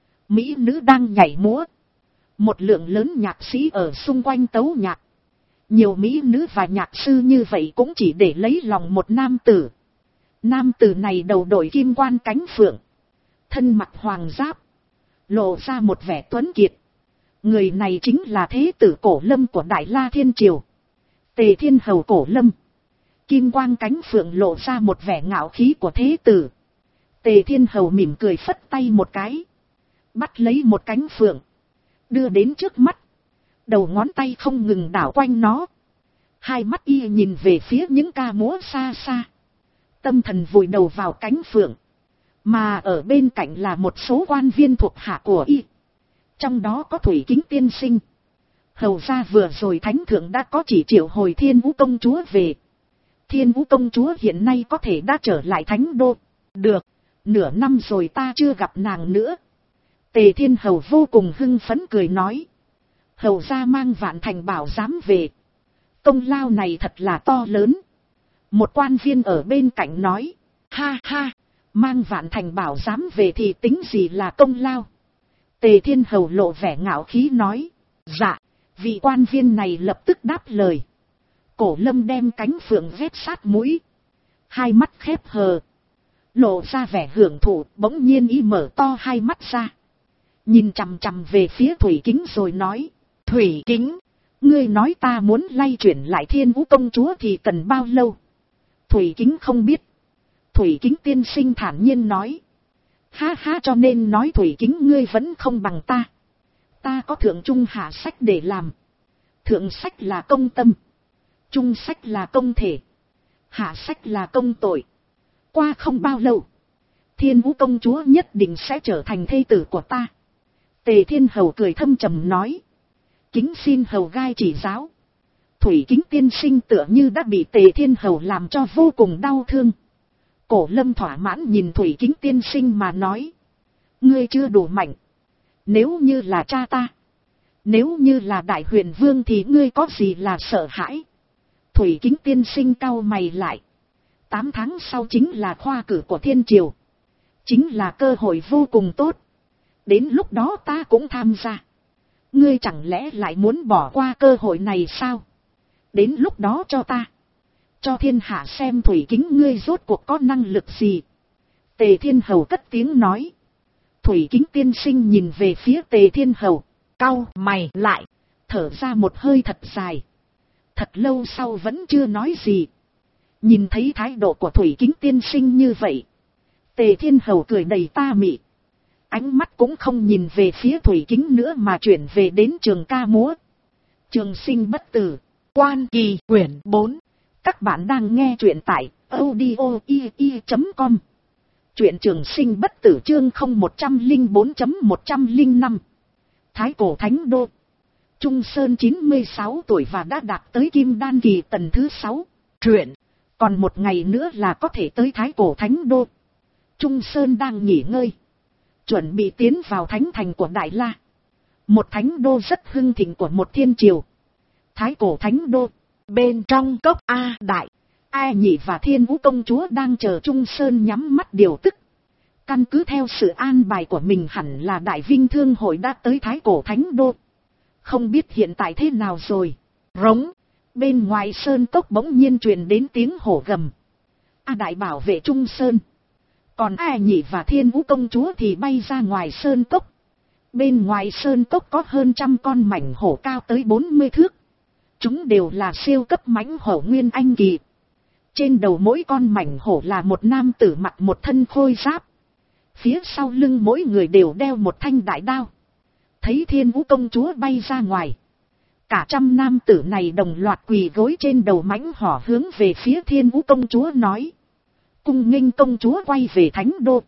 mỹ nữ đang nhảy múa. Một lượng lớn nhạc sĩ ở xung quanh tấu nhạc. Nhiều mỹ nữ và nhạc sư như vậy cũng chỉ để lấy lòng một nam tử. Nam tử này đầu đội kim quan cánh phượng. Thân mặc hoàng giáp. Lộ ra một vẻ tuấn kiệt. Người này chính là thế tử Cổ Lâm của Đại La Thiên Triều. Tề Thiên Hầu Cổ Lâm. Kim quang cánh phượng lộ ra một vẻ ngạo khí của thế tử. Tề Thiên Hầu mỉm cười phất tay một cái. Bắt lấy một cánh phượng. Đưa đến trước mắt. Đầu ngón tay không ngừng đảo quanh nó. Hai mắt y nhìn về phía những ca múa xa xa. Tâm thần vùi đầu vào cánh phượng. Mà ở bên cạnh là một số quan viên thuộc hạ của y. Trong đó có Thủy Kính tiên sinh. Hầu ra vừa rồi Thánh Thượng đã có chỉ triệu hồi Thiên Vũ công chúa về. Thiên Vũ công chúa hiện nay có thể đã trở lại Thánh Đô. Được, nửa năm rồi ta chưa gặp nàng nữa. Tề Thiên Hầu vô cùng hưng phấn cười nói. Hầu gia mang Vạn Thành Bảo Giám về. Công lao này thật là to lớn. Một quan viên ở bên cạnh nói. Ha ha, mang Vạn Thành Bảo Giám về thì tính gì là công lao. Tề Thiên Hầu lộ vẻ ngạo khí nói. Dạ, vị quan viên này lập tức đáp lời. Cổ Lâm đem cánh phượng vét sát mũi. Hai mắt khép hờ. Lộ ra vẻ hưởng thụ, bỗng nhiên ý mở to hai mắt ra. Nhìn chằm chằm về phía Thủy Kính rồi nói. Thủy Kính, ngươi nói ta muốn lay chuyển lại Thiên Vũ công chúa thì cần bao lâu? Thủy Kính không biết. Thủy Kính tiên sinh thản nhiên nói. Ha ha, cho nên nói Thủy Kính ngươi vẫn không bằng ta. Ta có thượng trung hạ sách để làm. Thượng sách là công tâm. Trung sách là công thể. Hạ sách là công tội. Qua không bao lâu, Thiên Vũ công chúa nhất định sẽ trở thành thê tử của ta. Tề Thiên Hầu cười thâm trầm nói. Kính xin hầu gai chỉ giáo. Thủy Kính tiên sinh tựa như đã bị Tề Thiên Hầu làm cho vô cùng đau thương. Cổ Lâm thỏa mãn nhìn Thủy Kính tiên sinh mà nói. Ngươi chưa đủ mạnh. Nếu như là cha ta, nếu như là Đại Huyền Vương thì ngươi có gì là sợ hãi? Thủy Kính tiên sinh cau mày lại. 8 tháng sau chính là khoa cử của Thiên Triều. Chính là cơ hội vô cùng tốt. Đến lúc đó ta cũng tham gia. Ngươi chẳng lẽ lại muốn bỏ qua cơ hội này sao? Đến lúc đó cho ta, cho thiên hạ xem Thủy Kính ngươi rốt cuộc có năng lực gì. Tề Thiên Hầu cất tiếng nói. Thủy Kính tiên sinh nhìn về phía Tề Thiên Hầu, cau mày lại, thở ra một hơi thật dài. Thật lâu sau vẫn chưa nói gì. Nhìn thấy thái độ của Thủy Kính tiên sinh như vậy, Tề Thiên Hầu cười đầy ta mị. Ánh mắt cũng không nhìn về phía Thủy Kính nữa mà chuyển về đến trường ca múa. Trường sinh bất tử, Quan Kỳ quyển 4. Các bạn đang nghe truyện tại audio.com. Truyện Trường Sinh Bất Tử chương 0104.105. Thái Cổ Thánh Đô. Trung Sơn 96 tuổi và đã đạt tới Kim Đan kỳ tầng thứ 6. Truyện. Còn một ngày nữa là có thể tới Thái Cổ Thánh Đô. Trung Sơn đang nghỉ ngơi, chuẩn bị tiến vào thánh thành của Đại La. Một thánh đô rất hưng thịnh của một thiên triều. Thái Cổ Thánh Đô. Bên trong cốc A Đại, A Nhị và Thiên Vũ công chúa đang chờ Trung Sơn nhắm mắt điều tức. Căn cứ theo sự an bài của mình hẳn là Đại Vinh Thương hội đã tới Thái Cổ Thánh Đô. Không biết hiện tại thế nào rồi. Rống. Bên ngoài sơn cốc bỗng nhiên truyền đến tiếng hổ gầm. A Đại bảo vệ Trung Sơn. Còn A Nhị và Thiên Vũ công chúa thì bay ra ngoài sơn cốc. Bên ngoài sơn cốc có hơn 100 con mảnh hổ cao tới 40 thước. Chúng đều là siêu cấp mãnh hổ nguyên anh kỳ. Trên đầu mỗi con mảnh hổ là một nam tử mặc một thân khôi giáp. Phía sau lưng mỗi người đều đeo một thanh đại đao. Thấy Thiên Vũ công chúa bay ra ngoài, cả 100 nam tử này đồng loạt quỳ gối trên đầu mãnh hổ hướng về phía Thiên Vũ công chúa nói. Cung nghênh công chúa quay về Thánh Đô.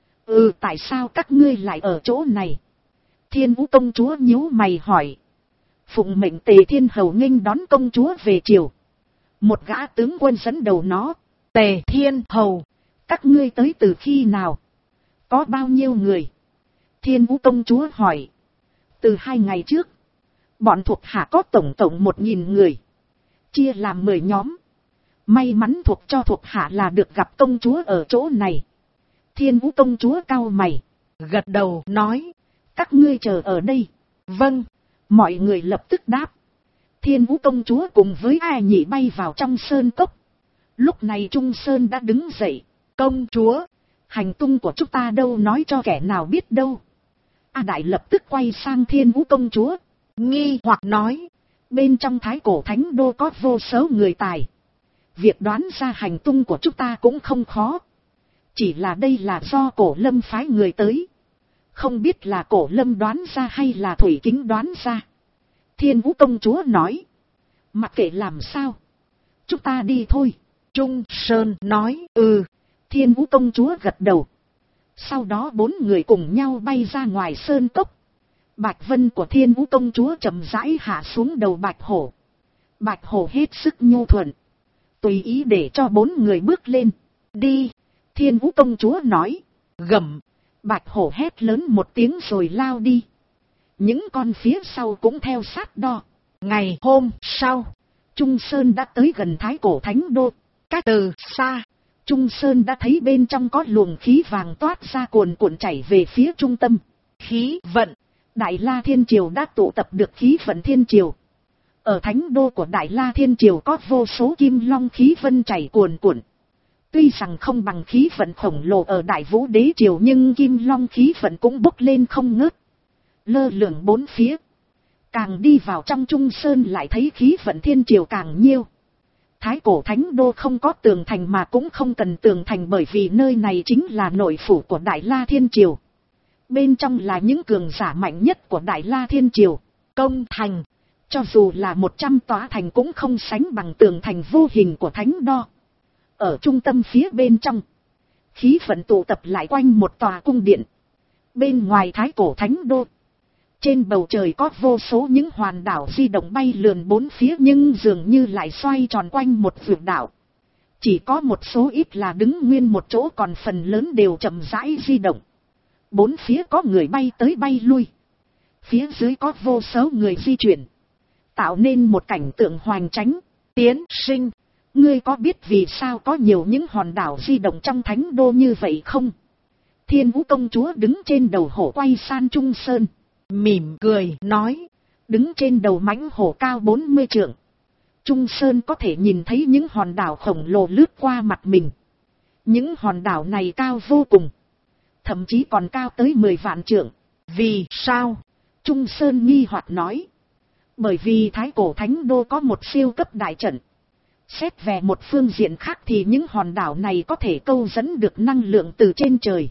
Tại sao các ngươi lại ở chỗ này? Thiên Vũ công chúa nhíu mày hỏi. Phụng mệnh Tề Thiên Hầu nghênh đón công chúa về triều. Một gã tướng quân dẫn đầu nó. Tề Thiên Hầu, các ngươi tới từ khi nào? Có bao nhiêu người? Thiên Vũ công chúa hỏi. Từ 2 ngày trước. Bọn thuộc hạ có tổng cộng 1000 người. Chia làm 10 nhóm. May mắn thuộc cho thuộc hạ là được gặp công chúa ở chỗ này. Thiên Vũ công chúa cau mày, gật đầu nói. Các ngươi chờ ở đây. Vâng. Mọi người lập tức đáp. Thiên Vũ công chúa cùng với A Nhị bay vào trong sơn cốc. Lúc này Trung Sơn đã đứng dậy. Công chúa, hành tung của chúng ta đâu nói cho kẻ nào biết đâu. A Đại lập tức quay sang Thiên Vũ công chúa, nghi hoặc nói. Bên trong Thái Cổ Thánh Đô có vô số người tài. Việc đoán ra hành tung của chúng ta cũng không khó. Chỉ là đây là do Cổ Lâm phái người tới. Không biết là Cổ Lâm đoán ra hay là Thủy Kính đoán ra. Thiên Vũ công chúa nói. Mặc kệ làm sao, chúng ta đi thôi. Trung Sơn nói. Thiên Vũ công chúa gật đầu. Sau đó 4 người cùng nhau bay ra ngoài sơn cốc. Bạch vân của Thiên Vũ công chúa chậm rãi hạ xuống đầu bạch hổ. Bạch hổ hết sức nhu thuận, Tùy ý để cho 4 người bước lên. Đi, Thiên Vũ công chúa nói. Gầm, bạch hổ hét lớn một tiếng rồi lao đi. Những con phía sau cũng theo sát đo. Ngày hôm sau, Trung Sơn đã tới gần Thái Cổ Thánh Đô. cách từ xa, Trung Sơn đã thấy bên trong có luồng khí vàng toát ra cuồn cuộn chảy về phía trung tâm. khí vận, Đại La Thiên Triều đã tụ tập được khí vận Thiên Triều. Ở Thánh Đô của Đại La Thiên Triều có vô số kim long khí vân chảy cuồn cuộn. Tuy rằng không bằng khí vận khổng lồ ở Đại Vũ Đế Triều nhưng kim long khí vận cũng bốc lên không ngớt. Lơ lửng bốn phía. Càng đi vào trong Trung Sơn lại thấy khí vận Thiên Triều càng nhiều. Thái Cổ Thánh Đô không có tường thành mà cũng không cần tường thành bởi vì nơi này chính là nội phủ của Đại La Thiên Triều. Bên trong là những cường giả mạnh nhất của Đại La Thiên Triều. công thành, Cho dù là 100 tòa thành cũng không sánh bằng tường thành vô hình của Thánh Đô. Ở trung tâm phía bên trong, khí vận tụ tập lại quanh một tòa cung điện. Bên ngoài Thái Cổ Thánh Đô, trên bầu trời có vô số những hoàn đảo di động bay lượn bốn phía nhưng dường như lại xoay tròn quanh một vượt đảo. Chỉ có một số ít là đứng nguyên một chỗ còn phần lớn đều chậm rãi di động. Bốn phía có người bay tới bay lui. Phía dưới có vô số người di chuyển. Tạo nên một cảnh tượng hoành tráng. tiến sinh, Ngươi có biết vì sao có nhiều những hòn đảo di động trong Thánh Đô như vậy không? Thiên Vũ công chúa đứng trên đầu hổ quay san Trung Sơn. mỉm cười, nói. Đứng trên đầu mãnh hổ cao 40 trượng. Trung Sơn có thể nhìn thấy những hòn đảo khổng lồ lướt qua mặt mình. Những hòn đảo này cao vô cùng. Thậm chí còn cao tới 10 vạn trượng. Vì sao? Trung Sơn nghi hoặc nói. Bởi vì Thái Cổ Thánh Đô có một siêu cấp đại trận. Xét về một phương diện khác thì những hòn đảo này có thể câu dẫn được năng lượng từ trên trời.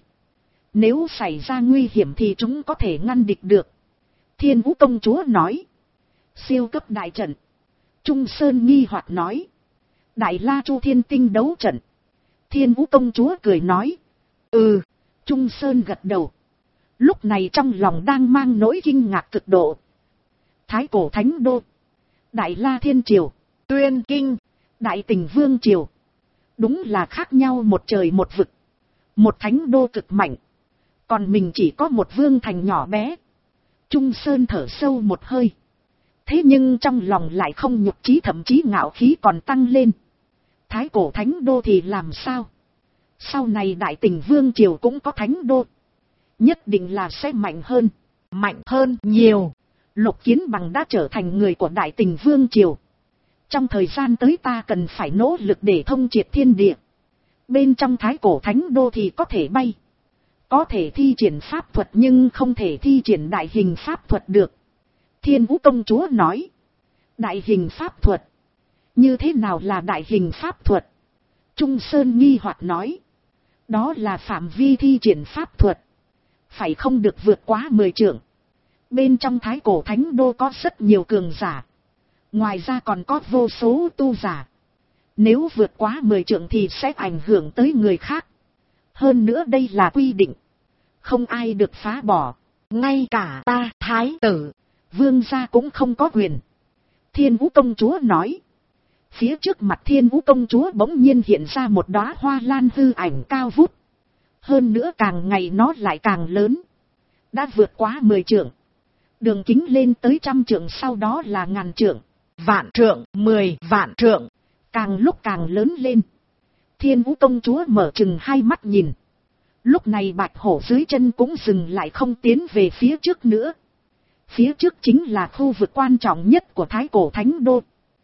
Nếu xảy ra nguy hiểm thì chúng có thể ngăn địch được. Thiên Vũ công chúa nói. Siêu cấp đại trận. Trung Sơn nghi hoặc nói. Đại La Chu Thiên Tinh đấu trận. Thiên Vũ công chúa cười nói. Ừ. Trung Sơn gật đầu. Lúc này trong lòng đang mang nỗi kinh ngạc cực độ. Thái Cổ Thánh Đô, Đại La Thiên Triều, Tuyên Kinh, Đại Tình Vương Triều. Đúng là khác nhau một trời một vực. Một thánh đô cực mạnh. Còn mình chỉ có một vương thành nhỏ bé. Trung Sơn thở sâu một hơi. Thế nhưng trong lòng lại không nhục chí, thậm chí ngạo khí còn tăng lên. Thái Cổ Thánh Đô thì làm sao? Sau này Đại Tình Vương Triều cũng có thánh đô. Nhất định là sẽ mạnh hơn nhiều. Lục Kiến Bằng đã trở thành người của Đại Tình Vương Triều. Trong thời gian tới ta cần phải nỗ lực để thông triệt thiên địa. Bên trong Thái Cổ Thánh Đô thì có thể bay. Có thể thi triển pháp thuật nhưng không thể thi triển đại hình pháp thuật được. Thiên Vũ công chúa nói. Đại hình pháp thuật. Như thế nào là đại hình pháp thuật? Trung Sơn nghi hoặc nói. Đó là phạm vi thi triển pháp thuật. Phải không được vượt quá 10 trượng. Bên trong Thái Cổ Thánh Đô có rất nhiều cường giả. Ngoài ra còn có vô số tu giả. Nếu vượt quá 10 trượng thì sẽ ảnh hưởng tới người khác. Hơn nữa đây là quy định. Không ai được phá bỏ. Ngay cả ta, thái tử, vương gia cũng không có quyền. Thiên Vũ công chúa nói. Phía trước mặt Thiên Vũ công chúa bỗng nhiên hiện ra một đóa hoa lan hư ảnh cao vút. Hơn nữa càng ngày nó lại càng lớn. Đã vượt quá 10 trượng. Đường kính lên tới 100 trượng, sau đó là ngàn trượng, vạn trượng, 10 vạn trượng. Càng lúc càng lớn lên. Thiên Vũ công chúa mở trừng hai mắt nhìn. Lúc này bạch hổ dưới chân cũng dừng lại, không tiến về phía trước nữa. Phía trước chính là khu vực quan trọng nhất của Thái Cổ Thánh Đô.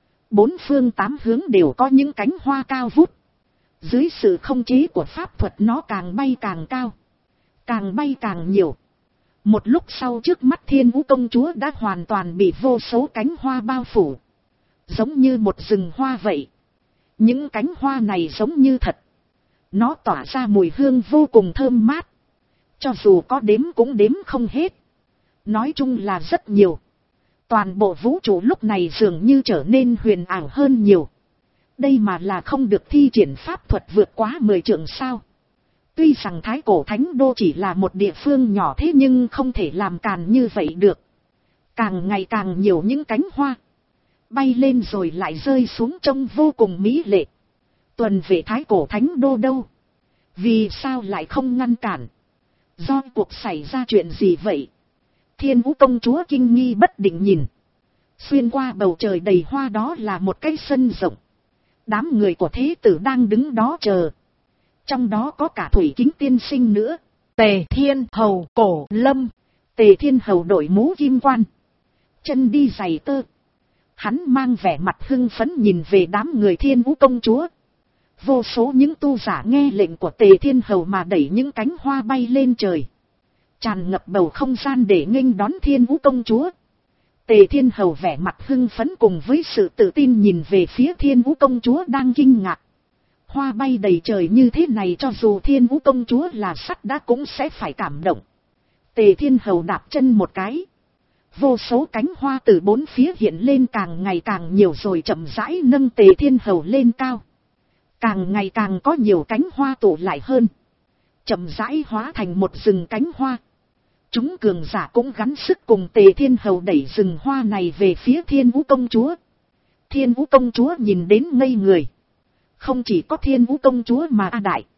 4 phương 8 hướng đều có những cánh hoa cao vút. Dưới sự không chế của pháp thuật nó càng bay càng cao. Càng bay càng nhiều. Một lúc sau trước mắt Thiên Vũ công chúa đã hoàn toàn bị vô số cánh hoa bao phủ. Giống như một rừng hoa vậy. Những cánh hoa này giống như thật. Nó tỏa ra mùi hương vô cùng thơm mát. Cho dù có đếm cũng đếm không hết. Nói chung là rất nhiều. Toàn bộ vũ trụ lúc này dường như trở nên huyền ảo hơn nhiều. Đây mà là không được thi triển pháp thuật vượt quá 10 trượng sao. Tuy rằng Thái Cổ Thánh Đô chỉ là một địa phương nhỏ thế nhưng không thể làm càn như vậy được. Càng ngày càng nhiều những cánh hoa. Bay lên rồi lại rơi xuống trông vô cùng mỹ lệ. Tuần vệ thái cổ thánh đô đâu? Vì sao lại không ngăn cản? Do cuộc xảy ra chuyện gì vậy? Thiên Vũ công chúa kinh nghi bất định nhìn. Xuyên qua bầu trời đầy hoa đó là một cái sân rộng. Đám người của thế tử đang đứng đó chờ. Trong đó có cả Thủy Kính tiên sinh nữa. Tề Thiên Hầu Cổ Lâm. Tề Thiên Hầu đội mũ kim quan, chân đi giày tơ. Hắn mang vẻ mặt hưng phấn nhìn về đám người Thiên Vũ công chúa. Vô số những tu giả nghe lệnh của Tề Thiên Hầu mà đẩy những cánh hoa bay lên trời. Tràn ngập bầu không gian để nghênh đón Thiên Vũ công chúa. Tề Thiên Hầu vẻ mặt hưng phấn cùng với sự tự tin nhìn về phía Thiên Vũ công chúa đang kinh ngạc. Hoa bay đầy trời như thế này cho dù Thiên Vũ công chúa là sắt đá cũng sẽ phải cảm động. Tề Thiên Hầu đạp chân một cái. Vô số cánh hoa từ bốn phía hiện lên càng ngày càng nhiều rồi chậm rãi nâng Tề Thiên Hầu lên cao. Càng ngày càng có nhiều cánh hoa tụ lại hơn. Chậm rãi hóa thành một rừng cánh hoa. Chúng cường giả cũng gắng sức cùng Tề Thiên Hầu đẩy rừng hoa này về phía Thiên Vũ công chúa. Thiên Vũ công chúa nhìn đến ngây người. Không chỉ có Thiên Vũ công chúa mà A Đại,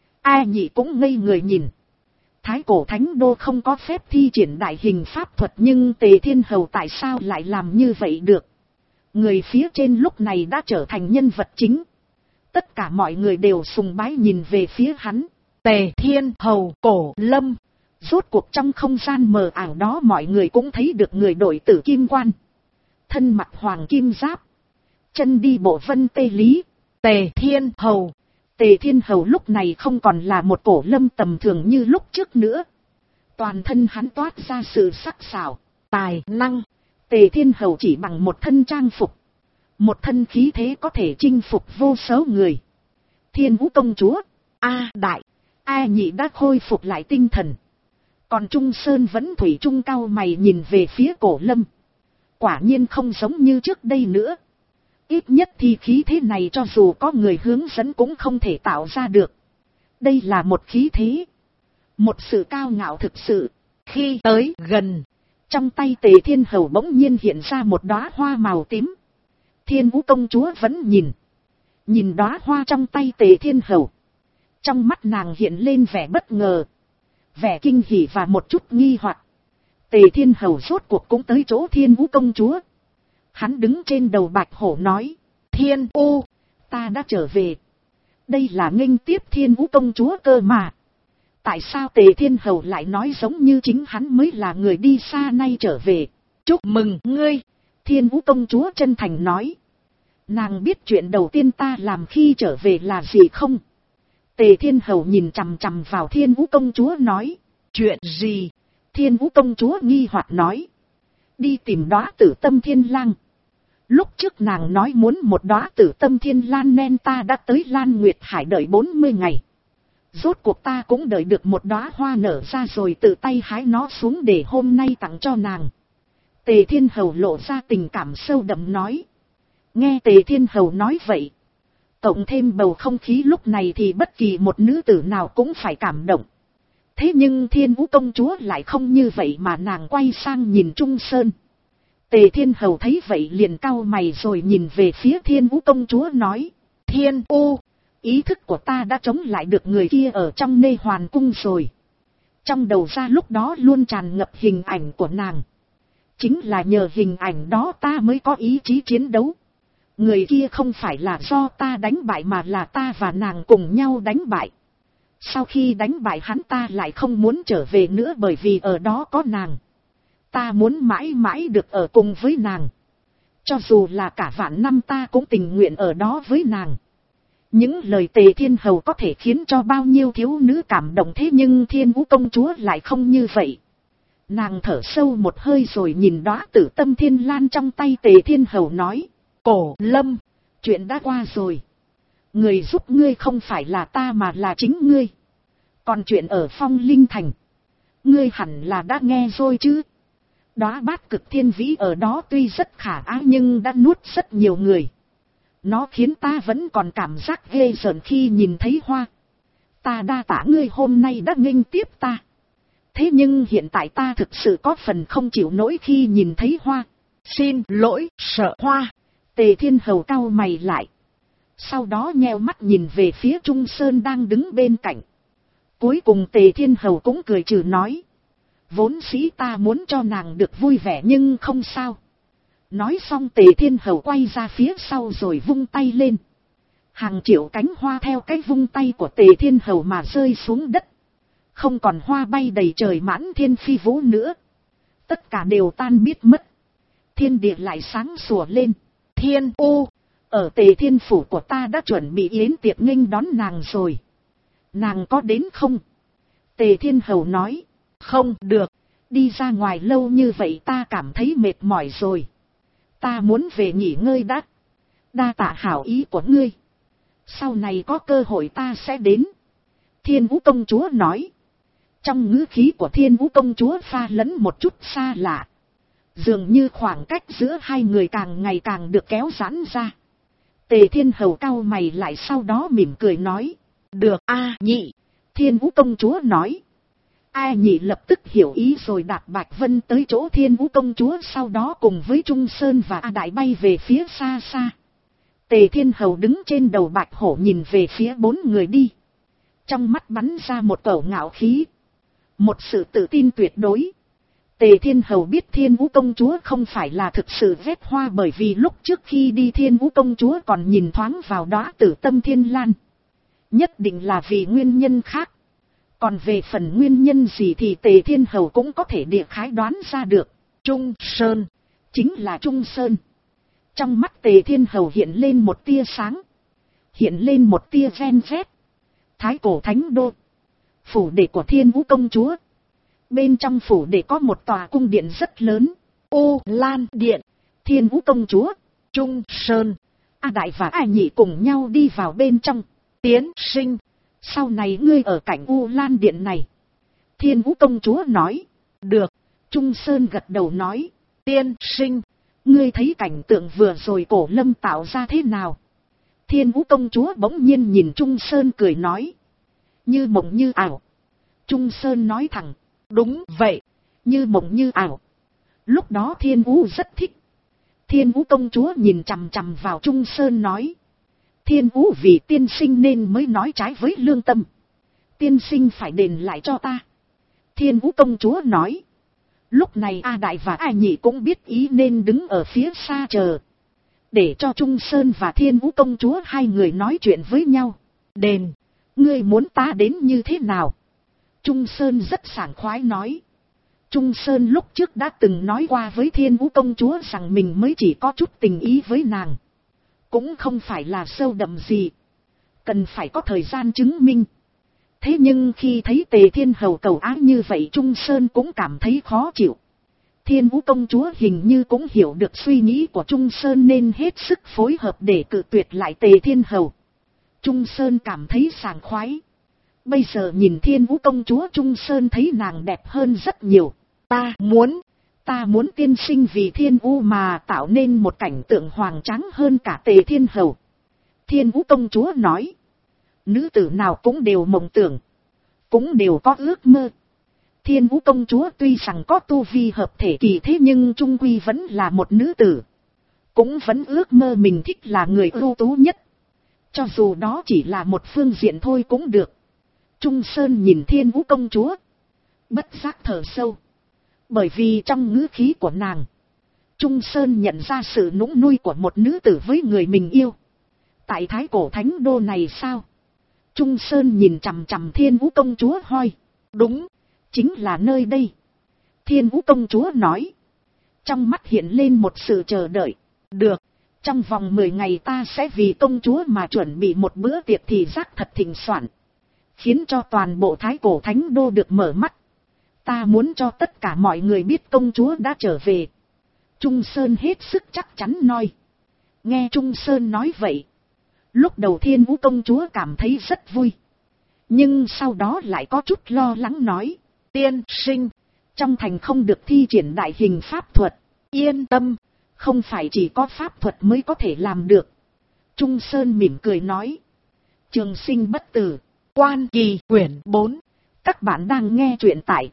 A Nhị cũng ngây người nhìn. Thái cổ thánh đô không có phép thi triển đại hình pháp thuật nhưng Tề Thiên Hầu tại sao lại làm như vậy được? Người phía trên lúc này đã trở thành nhân vật chính. Tất cả mọi người đều sùng bái nhìn về phía hắn. Tề Thiên Hầu Cổ Lâm. Rốt cuộc trong không gian mờ ảo đó mọi người cũng thấy được người đội tử kim quan. Thân mặc hoàng kim giáp. Chân đi bộ vân tê lý. Tề Thiên Hầu. Tề Thiên Hầu lúc này không còn là một cổ lâm tầm thường như lúc trước nữa. Toàn thân hắn toát ra sự sắc sảo, tài năng. Tề Thiên Hầu chỉ bằng một thân trang phục, một thân khí thế có thể chinh phục vô số người. Thiên Vũ công chúa, A Đại, A Nhị đã khôi phục lại tinh thần. Còn Trung Sơn vẫn thủy chung cau mày nhìn về phía Cổ Lâm. Quả nhiên không giống như trước đây nữa. Ít nhất thì khí thế này cho dù có người hướng dẫn cũng không thể tạo ra được. Đây là một khí thế, một sự cao ngạo thực sự. Khi tới gần, trong tay Tề Thiên Hầu bỗng nhiên hiện ra một đóa hoa màu tím. Thiên Vũ công chúa vẫn nhìn đóa hoa trong tay Tề Thiên Hầu. Trong mắt nàng hiện lên vẻ bất ngờ, vẻ kinh hỉ và một chút nghi hoặc. Tề Thiên Hầu rốt cuộc cũng tới chỗ Thiên Vũ công chúa. Hắn đứng trên đầu bạch hổ nói, Thiên U, ta đã trở về. Đây là nghênh tiếp Thiên Vũ công chúa cơ mà. Tại sao Tề Thiên Hầu lại nói giống như chính hắn mới là người đi xa nay trở về? Chúc mừng ngươi. Thiên Vũ công chúa chân thành nói. Nàng biết chuyện đầu tiên ta làm khi trở về là gì không? Tề Thiên Hầu nhìn chằm chằm vào Thiên Vũ công chúa nói. Chuyện gì? Thiên Vũ công chúa nghi hoặc nói. Đi tìm đóa Tử Tâm Thiên Lang. Lúc trước nàng nói muốn một đóa Tử Tâm Thiên Lan nên ta đã tới Lan Nguyệt Hải đợi 40 ngày. Rốt cuộc ta cũng đợi được một đóa hoa nở ra rồi tự tay hái nó xuống để hôm nay tặng cho nàng. Tề Thiên Hầu lộ ra tình cảm sâu đậm nói. Nghe Tề Thiên Hầu nói vậy, cộng thêm bầu không khí lúc này thì bất kỳ một nữ tử nào cũng phải cảm động. Thế nhưng Thiên Vũ công chúa lại không như vậy mà nàng quay sang nhìn Trung Sơn. Tề Thiên Hầu thấy vậy liền cau mày rồi nhìn về phía Thiên Vũ công chúa nói. Thiên U, ý thức của ta đã chống lại được người kia ở trong Nê Hoàn cung rồi. Trong đầu ra lúc đó luôn tràn ngập hình ảnh của nàng. Chính là nhờ hình ảnh đó ta mới có ý chí chiến đấu. Người kia không phải là do ta đánh bại mà là ta và nàng cùng nhau đánh bại. Sau khi đánh bại hắn ta lại không muốn trở về nữa bởi vì ở đó có nàng. Ta muốn mãi mãi được ở cùng với nàng. Cho dù là cả vạn năm ta cũng tình nguyện ở đó với nàng. Những lời Tề Thiên Hầu có thể khiến cho bao nhiêu thiếu nữ cảm động thế nhưng Thiên Vũ công chúa lại không như vậy. Nàng thở sâu một hơi rồi nhìn đóa Tử Tâm Thiên Lan trong tay Tề Thiên Hầu nói. Cổ Lâm, chuyện đã qua rồi. Người giúp ngươi không phải là ta mà là chính ngươi. Còn chuyện ở Phong Linh Thành, ngươi hẳn là đã nghe rồi chứ. Đóa Bát Cực Thiên Vĩ ở đó tuy rất khả ái nhưng đã nuốt rất nhiều người. Nó khiến ta vẫn còn cảm giác ghê rợn khi nhìn thấy hoa. Ta đa tạ ngươi hôm nay đã nghênh tiếp ta. Thế nhưng hiện tại ta thực sự có phần không chịu nổi khi nhìn thấy hoa. Xin lỗi, sợ hoa. Tề Thiên Hầu cau mày lại. Sau đó nheo mắt nhìn về phía Trung Sơn đang đứng bên cạnh. Cuối cùng Tề Thiên Hầu cũng cười trừ nói. Vốn dĩ ta muốn cho nàng được vui vẻ nhưng không sao. Nói xong Tề Thiên Hầu quay ra phía sau rồi vung tay lên. Hàng triệu cánh hoa theo cái vung tay của Tề Thiên Hầu mà rơi xuống đất. Không còn hoa bay đầy trời mãn thiên phi vũ nữa. Tất cả đều tan biết mất. Thiên địa lại sáng sủa lên. Thiên U, ở Tề Thiên Phủ của ta đã chuẩn bị yến tiệc nghênh đón nàng rồi. Nàng có đến không? Tề Thiên Hầu nói. Không được, đi ra ngoài lâu như vậy ta cảm thấy mệt mỏi rồi. Ta muốn về nghỉ ngơi đã. Đa tạ hảo ý của ngươi. Sau này có cơ hội ta sẽ đến. Thiên Vũ công chúa nói. Trong ngữ khí của Thiên Vũ công chúa pha lẫn một chút xa lạ. Dường như khoảng cách giữa hai người càng ngày càng được kéo giãn ra. Tề Thiên Hầu cau mày lại sau đó mỉm cười nói. Được a nhị. Thiên Vũ công chúa nói. A nhị lập tức hiểu ý rồi đạp Bạch Vân tới chỗ Thiên Vũ công chúa, sau đó cùng với Trung Sơn và A Đại bay về phía xa xa. Tề Thiên Hầu đứng trên đầu Bạch Hổ nhìn về phía bốn người đi. Trong mắt bắn ra một cẩu ngạo khí. Một sự tự tin tuyệt đối. Tề Thiên Hầu biết Thiên Vũ công chúa không phải là thực sự ghét hoa, bởi vì lúc trước khi đi Thiên Vũ công chúa còn nhìn thoáng vào đóa Tử Tâm Thiên Lan. Nhất định là vì nguyên nhân khác. Còn về phần nguyên nhân gì thì Tề Thiên Hầu cũng có thể địa khái đoán ra được. Trung Sơn. Chính là Trung Sơn. Trong mắt Tề Thiên Hầu hiện lên một tia sáng. Hiện lên một tia ven vét. Thái Cổ Thánh Đô. Phủ đệ của Thiên Vũ công chúa. Bên trong phủ đệ có một tòa cung điện rất lớn. Ô Lan Điện. Thiên Vũ công chúa. Trung Sơn. A Đại và A Nhị cùng nhau đi vào bên trong. Tiến sinh. Sau này ngươi ở cạnh U Lan Điện này. Thiên Vũ công chúa nói. Được. Trung Sơn gật đầu nói. Tiên sinh. Ngươi thấy cảnh tượng vừa rồi Cổ Lâm tạo ra thế nào? Thiên Vũ công chúa bỗng nhiên nhìn Trung Sơn cười nói. Như mộng như ảo. Trung Sơn nói thẳng. Đúng vậy. Như mộng như ảo. Lúc đó Thiên Vũ rất thích. Thiên Vũ công chúa nhìn chằm chằm vào Trung Sơn nói. Thiên Vũ vì tiên sinh nên mới nói trái với lương tâm. Tiên sinh phải đền lại cho ta. Thiên Vũ công chúa nói. Lúc này A Đại và A Nhị cũng biết ý nên đứng ở phía xa chờ. Để cho Trung Sơn và Thiên Vũ công chúa hai người nói chuyện với nhau. Đền. Ngươi muốn ta đến như thế nào? Trung Sơn rất sảng khoái nói. Trung Sơn lúc trước đã từng nói qua với Thiên Vũ công chúa rằng mình mới chỉ có chút tình ý với nàng. Cũng không phải là sâu đậm gì. Cần phải có thời gian chứng minh. Thế nhưng khi thấy Tề Thiên Hầu cầu ái như vậy Trung Sơn cũng cảm thấy khó chịu. Thiên Vũ công chúa hình như cũng hiểu được suy nghĩ của Trung Sơn nên hết sức phối hợp để cự tuyệt lại Tề Thiên Hầu. Trung Sơn cảm thấy sảng khoái. Bây giờ nhìn Thiên Vũ công chúa Trung Sơn thấy nàng đẹp hơn rất nhiều. Ta muốn tiên sinh vì Thiên Vũ mà tạo nên một cảnh tượng hoàng tráng hơn cả Tề Thiên Hầu. Thiên Vũ công chúa nói. Nữ tử nào cũng đều mộng tưởng. Cũng đều có ước mơ. Thiên Vũ công chúa tuy rằng có tu vi hợp thể kỳ thế nhưng trung quy vẫn là một nữ tử. Cũng vẫn ước mơ mình thích là người ưu tú nhất. Cho dù đó chỉ là một phương diện thôi cũng được. Trung Sơn nhìn Thiên Vũ công chúa. Bất giác thở sâu. Bởi vì trong ngữ khí của nàng. Trung Sơn nhận ra sự nũng nuôi của một nữ tử với người mình yêu. Tại Thái Cổ Thánh Đô này sao? Trung Sơn nhìn chằm chằm Thiên Vũ công chúa hỏi. Đúng, chính là nơi đây. Thiên Vũ công chúa nói. Trong mắt hiện lên một sự chờ đợi. Được, trong vòng 10 ngày ta sẽ vì công chúa mà chuẩn bị một bữa tiệc thị giác thật thịnh soạn. Khiến cho toàn bộ Thái Cổ Thánh Đô được mở mắt. Ta muốn cho tất cả mọi người biết công chúa đã trở về. Trung Sơn hết sức chắc chắn nói. Nghe Trung Sơn nói vậy. Lúc đầu Thiên Vũ công chúa cảm thấy rất vui. Nhưng sau đó lại có chút lo lắng nói. Tiên sinh, trong thành không được thi triển đại hình pháp thuật. Yên tâm, không phải chỉ có pháp thuật mới có thể làm được. Trung Sơn mỉm cười nói. Trường sinh bất tử, Quan Kỳ quyển 4. Các bạn đang nghe truyện tại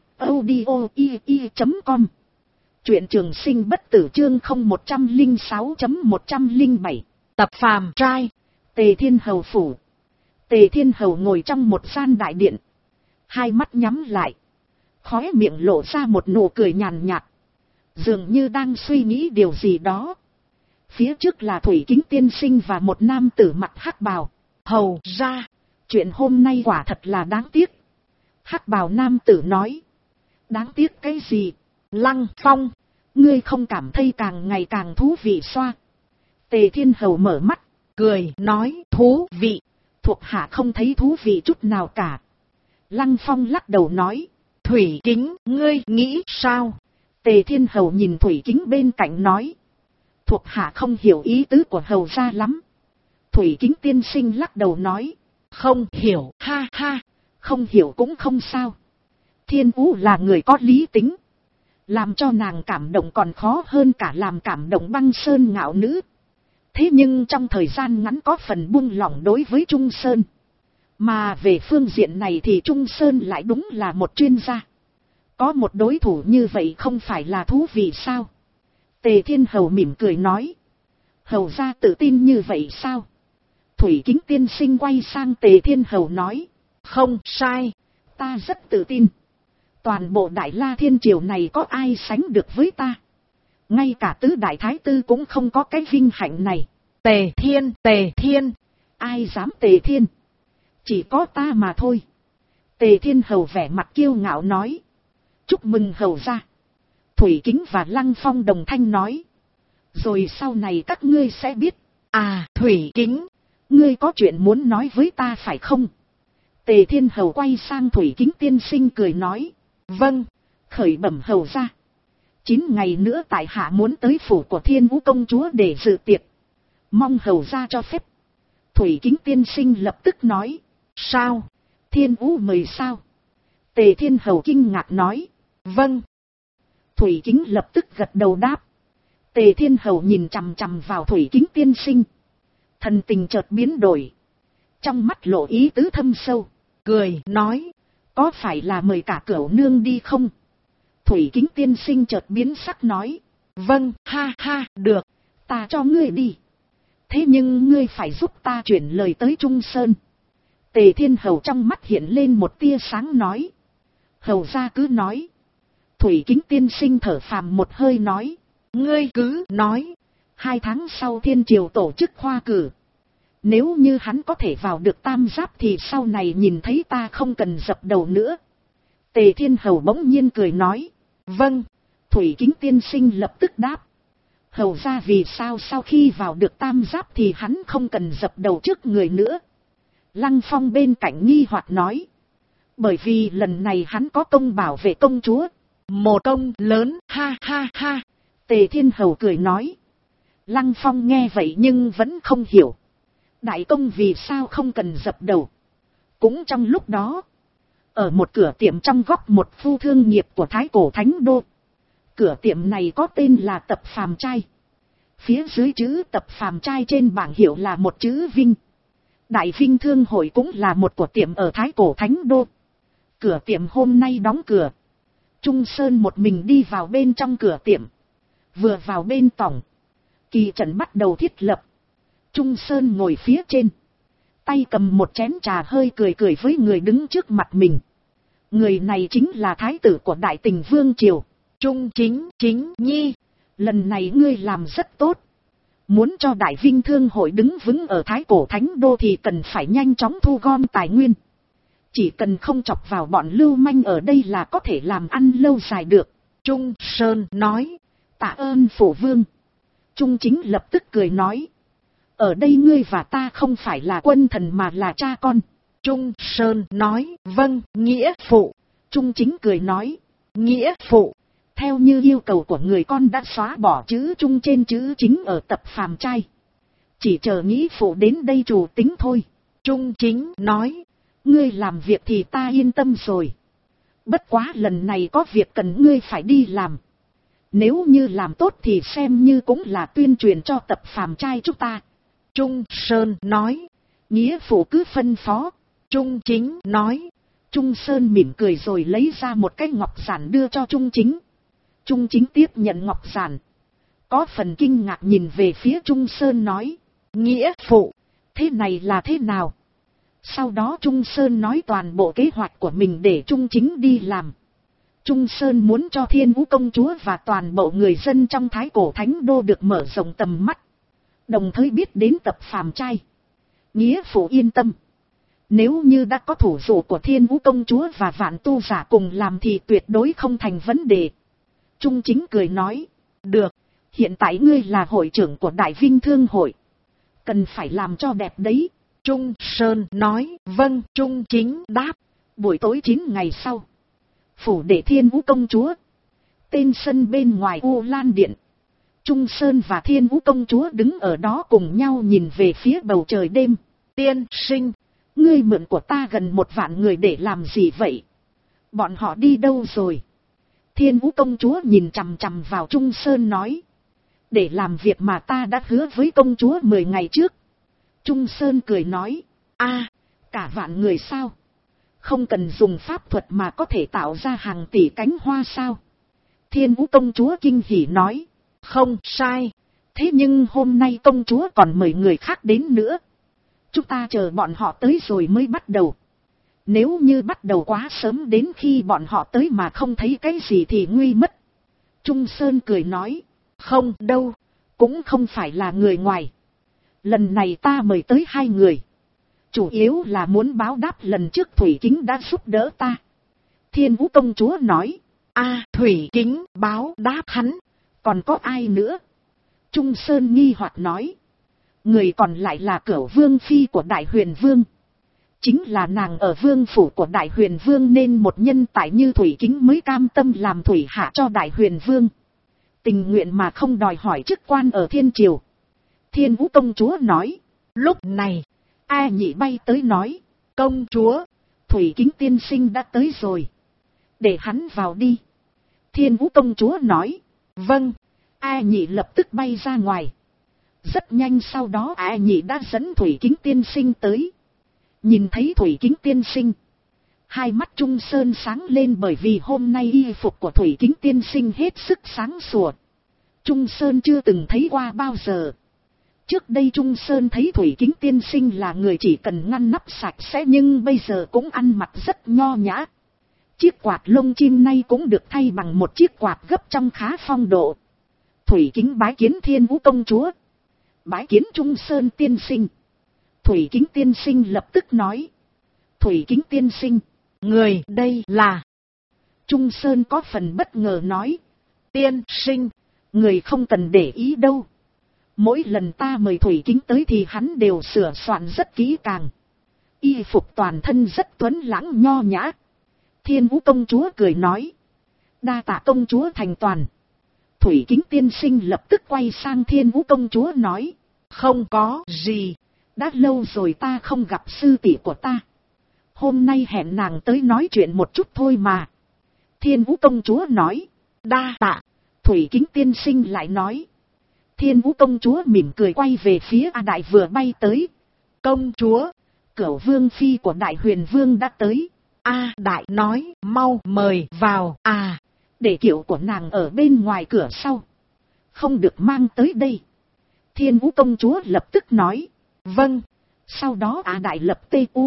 audio.com. Truyện Trường sinh bất tử chương 0106.107. Tập phàm trai. Tề Thiên Hầu phủ. Tề Thiên Hầu ngồi trong một gian đại điện. Hai mắt nhắm lại. Khóe miệng lộ ra một nụ cười nhàn nhạt. Dường như đang suy nghĩ điều gì đó. Phía trước là Thủy Kính tiên sinh và một nam tử mặt hắc bào. Hầu ra, chuyện hôm nay quả thật là đáng tiếc. Hắc bào nam tử nói. Đáng tiếc cái gì? Lăng Phong, ngươi không cảm thấy càng ngày càng thú vị xoa? Tề Thiên Hầu mở mắt, cười nói thú vị. Thuộc hạ không thấy thú vị chút nào cả. Lăng Phong lắc đầu nói. Thủy Kính, ngươi nghĩ sao? Tề Thiên Hầu nhìn Thủy Kính bên cạnh nói. Thuộc hạ không hiểu ý tứ của hầu gia lắm. Thủy Kính tiên sinh lắc đầu nói. Không hiểu, ha ha, không hiểu cũng không sao. Thiên Vũ là người có lý tính. Làm cho nàng cảm động còn khó hơn cả làm cảm động Băng Sơn ngạo nữ. Thế nhưng trong thời gian ngắn có phần buông lỏng đối với Trung Sơn. Mà về phương diện này thì Trung Sơn lại đúng là một chuyên gia. Có một đối thủ như vậy không phải là thú vị sao? Tề Thiên Hầu mỉm cười nói. Hầu gia tự tin như vậy sao? Thủy Kính tiên sinh quay sang Tề Thiên Hầu nói. Không sai, ta rất tự tin. Toàn bộ Đại La Thiên Triều này có ai sánh được với ta? Ngay cả tứ đại thái tư cũng không có cái vinh hạnh này. Tề Thiên, ai dám Tề Thiên? Chỉ có ta mà thôi. Tề Thiên Hầu vẻ mặt kiêu ngạo nói. Chúc mừng hầu gia. Thủy Kính và Lăng Phong đồng thanh nói. Rồi sau này các ngươi sẽ biết. À, Thủy Kính, ngươi có chuyện muốn nói với ta phải không? Tề Thiên Hầu quay sang Thủy Kính tiên sinh cười nói. Vâng, khởi bẩm hầu gia. 9 ngày nữa tại hạ muốn tới phủ của Thiên Vũ công chúa để dự tiệc. Mong hầu gia cho phép. Thủy Kính tiên sinh lập tức nói. Sao? Thiên Vũ mời sao? Tề Thiên Hầu kinh ngạc nói. Vâng. Thủy Kính lập tức gật đầu đáp. Tề Thiên Hầu nhìn chằm chằm vào Thủy Kính tiên sinh. Thần tình chợt biến đổi. Trong mắt lộ ý tứ thâm sâu. Cười nói. Có phải là mời cả Cửu nương đi không? Thủy Kính tiên sinh chợt biến sắc nói. Vâng, ha ha, được. Ta cho ngươi đi. Thế nhưng ngươi phải giúp ta chuyển lời tới Trung Sơn. Tề Thiên Hầu trong mắt hiện lên một tia sáng nói. Hầu gia cứ nói. Thủy Kính tiên sinh thở phào một hơi nói. Ngươi cứ nói. 2 tháng sau Thiên Triều tổ chức khoa cử. Nếu như hắn có thể vào được tam giáp thì sau này nhìn thấy ta không cần dập đầu nữa. Tề Thiên Hầu bỗng nhiên cười nói. Vâng. Thủy Kính tiên sinh lập tức đáp. Hầu ra vì sao sau khi vào được tam giáp thì hắn không cần dập đầu trước người nữa. Lăng Phong bên cạnh nghi hoặc nói. Bởi vì lần này hắn có công bảo vệ công chúa. Một công lớn, ha ha ha. Tề Thiên Hầu cười nói. Lăng Phong nghe vậy nhưng vẫn không hiểu. Đại công vì sao không cần dập đầu. Cũng trong lúc đó. Ở một cửa tiệm trong góc một phu thương nghiệp của Thái Cổ Thánh Đô. Cửa tiệm này có tên là Tập Phàm Trai. Phía dưới chữ Tập Phàm Trai trên bảng hiệu là một chữ Vinh. Đại Vinh Thương Hội cũng là một của tiệm ở Thái Cổ Thánh Đô. Cửa tiệm hôm nay đóng cửa. Trung Sơn một mình đi vào bên trong cửa tiệm. Vừa vào bên tổng. Kỳ trận bắt đầu thiết lập. Trung Sơn ngồi phía trên. Tay cầm một chén trà hơi cười cười với người đứng trước mặt mình. Người này chính là thái tử của Đại Tình Vương Triều. Trung Chính Nhi. Lần này ngươi làm rất tốt. Muốn cho Đại Vinh Thương Hội đứng vững ở Thái Cổ Thánh Đô thì cần phải nhanh chóng thu gom tài nguyên. Chỉ cần không chọc vào bọn lưu manh ở đây là có thể làm ăn lâu dài được. Trung Sơn nói. Tạ ơn phổ vương. Trung Chính lập tức cười nói. Ở đây ngươi và ta không phải là quân thần mà là cha con. Trung Sơn nói. Vâng, nghĩa phụ. Trung Chính cười nói. Nghĩa phụ. Theo như yêu cầu của người con đã xóa bỏ chữ Trung trên chữ Chính ở Tập Phàm Trai. Chỉ chờ nghĩa phụ đến đây chủ tính thôi. Trung Chính nói. Ngươi làm việc thì ta yên tâm rồi. Bất quá lần này có việc cần ngươi phải đi làm. Nếu như làm tốt thì xem như cũng là tuyên truyền cho Tập Phàm Trai chúng ta. Trung Sơn nói. Nghĩa phụ cứ phân phó. Trung Chính nói. Trung Sơn mỉm cười rồi lấy ra một cái ngọc giản đưa cho Trung Chính. Trung Chính tiếp nhận ngọc giản. Có phần kinh ngạc nhìn về phía Trung Sơn nói. Nghĩa phụ. Thế này là thế nào? Sau đó Trung Sơn nói toàn bộ kế hoạch của mình để Trung Chính đi làm. Trung Sơn muốn cho Thiên Vũ công chúa và toàn bộ người dân trong Thái Cổ Thánh Đô được mở rộng tầm mắt. Đồng thời biết đến Tập Phàm trai. Nghĩa phụ yên tâm. Nếu như đã có thủ dụ của Thiên Vũ công chúa và vạn tu giả cùng làm thì tuyệt đối không thành vấn đề. Trung Chính cười nói. Được, hiện tại ngươi là hội trưởng của Đại Vinh Thương hội. Cần phải làm cho đẹp đấy. Trung Sơn nói. Vâng. Trung Chính đáp. Buổi tối 9 ngày sau. Phủ đệ Thiên Vũ công chúa. Tên sân bên ngoài U Lan Điện. Trung Sơn và Thiên Vũ công chúa đứng ở đó cùng nhau nhìn về phía bầu trời đêm. Tiên sinh, ngươi mượn của ta gần 1 vạn người để làm gì vậy? Bọn họ đi đâu rồi? Thiên Vũ công chúa nhìn chằm chằm vào Trung Sơn nói. Để làm việc mà ta đã hứa với công chúa 10 ngày trước. Trung Sơn cười nói. Cả vạn người sao? Không cần dùng pháp thuật mà có thể tạo ra hàng tỷ cánh hoa sao? Thiên Vũ công chúa kinh hỉ nói. Không sai. Thế nhưng hôm nay công chúa còn mời người khác đến nữa. Chúng ta chờ bọn họ tới rồi mới bắt đầu. Nếu như bắt đầu quá sớm đến khi bọn họ tới mà không thấy cái gì thì nguy mất. Trung Sơn cười nói. Không đâu, cũng không phải là người ngoài. Lần này ta mời tới 2 người. Chủ yếu là muốn báo đáp lần trước Thủy Kính đã giúp đỡ ta. Thiên Vũ công chúa nói. Thủy Kính báo đáp hắn. Còn có ai nữa? Trung Sơn nghi hoặc nói. Người còn lại là Cửu Vương phi của Đại Huyền Vương. Chính là nàng ở vương phủ của Đại Huyền Vương nên một nhân tài như Thủy Kính mới cam tâm làm thủy hạ cho Đại Huyền Vương. Tình nguyện mà không đòi hỏi chức quan ở thiên triều. Thiên Vũ công chúa nói. Lúc này, A Nhị bay tới nói. Công chúa, Thủy Kính tiên sinh đã tới rồi. Để hắn vào đi. Thiên Vũ công chúa nói. Vâng. A Nhị lập tức bay ra ngoài. Rất nhanh sau đó A Nhị đã dẫn Thủy Kính tiên sinh tới. Nhìn thấy Thủy Kính tiên sinh, hai mắt Trung Sơn sáng lên bởi vì hôm nay y phục của Thủy Kính tiên sinh hết sức sáng sủa. Trung Sơn chưa từng thấy qua bao giờ. Trước đây Trung Sơn thấy Thủy Kính tiên sinh là người chỉ cần ngăn nắp sạch sẽ nhưng bây giờ cũng ăn mặc rất nho nhã. Chiếc quạt lông chim nay cũng được thay bằng một chiếc quạt gấp trong khá phong độ. Thủy Kính bái kiến Thiên Vũ công chúa. Bái kiến Trung Sơn tiên sinh. Thủy Kính tiên sinh lập tức nói. Thủy Kính tiên sinh, người đây là... Trung Sơn có phần bất ngờ nói. Tiên sinh, người không cần để ý đâu. Mỗi lần ta mời Thủy Kính tới thì hắn đều sửa soạn rất kỹ càng. Y phục toàn thân rất tuấn lãng nho nhã. Thiên Vũ công chúa cười nói. Đa tạ công chúa thành toàn. Thủy Kính tiên sinh lập tức quay sang Thiên Vũ công chúa nói. Không có gì. Đã lâu rồi ta không gặp sư tỷ của ta. Hôm nay hẹn nàng tới nói chuyện một chút thôi mà. Thiên Vũ công chúa nói. Đa tạ. Thủy Kính tiên sinh lại nói. Thiên Vũ công chúa mỉm cười quay về phía A Đại vừa bay tới. Công chúa, Cửu Vương phi của Đại Huyền Vương đã tới. A Đại nói mau mời vào. Để kiệu của nàng ở bên ngoài cửa sau. Không được mang tới đây. Thiên Vũ công chúa lập tức nói. Vâng. Sau đó A Đại lập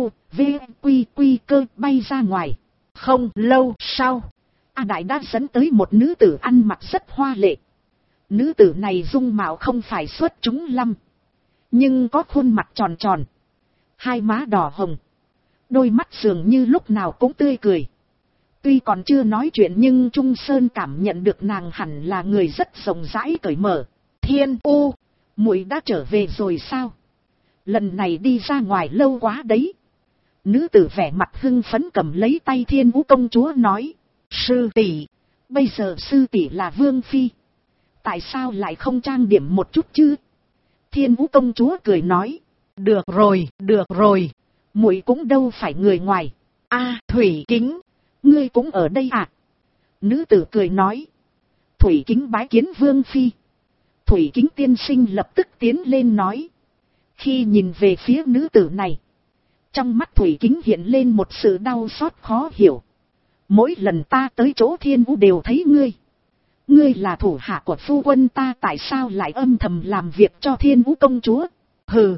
TUVQ cơ bay ra ngoài. Không lâu sau, A Đại đã dẫn tới một nữ tử ăn mặc rất hoa lệ. Nữ tử này dung mạo không phải xuất chúng lắm, nhưng có khuôn mặt tròn tròn, hai má đỏ hồng, đôi mắt dường như lúc nào cũng tươi cười. Tuy còn chưa nói chuyện nhưng Trung Sơn cảm nhận được nàng hẳn là người rất rộng rãi cởi mở. Thiên U, muội đã trở về rồi sao? Lần này đi ra ngoài lâu quá đấy. Nữ tử vẻ mặt hưng phấn cầm lấy tay Thiên Vũ công chúa nói. Sư tỷ, bây giờ sư tỷ là vương phi, tại sao lại không trang điểm một chút chứ? Thiên Vũ công chúa cười nói. Được rồi, muội cũng đâu phải người ngoài. Thủy Kính, ngươi cũng ở đây à? Nữ tử cười nói. Thủy Kính bái kiến vương phi. Thủy Kính tiên sinh lập tức tiến lên nói. Khi nhìn về phía nữ tử này, trong mắt Thủy Kính hiện lên một sự đau xót khó hiểu. Mỗi lần ta tới chỗ Thiên Vũ đều thấy ngươi. Ngươi là thủ hạ của phu quân ta, tại sao lại âm thầm làm việc cho Thiên Vũ công chúa? Hừ,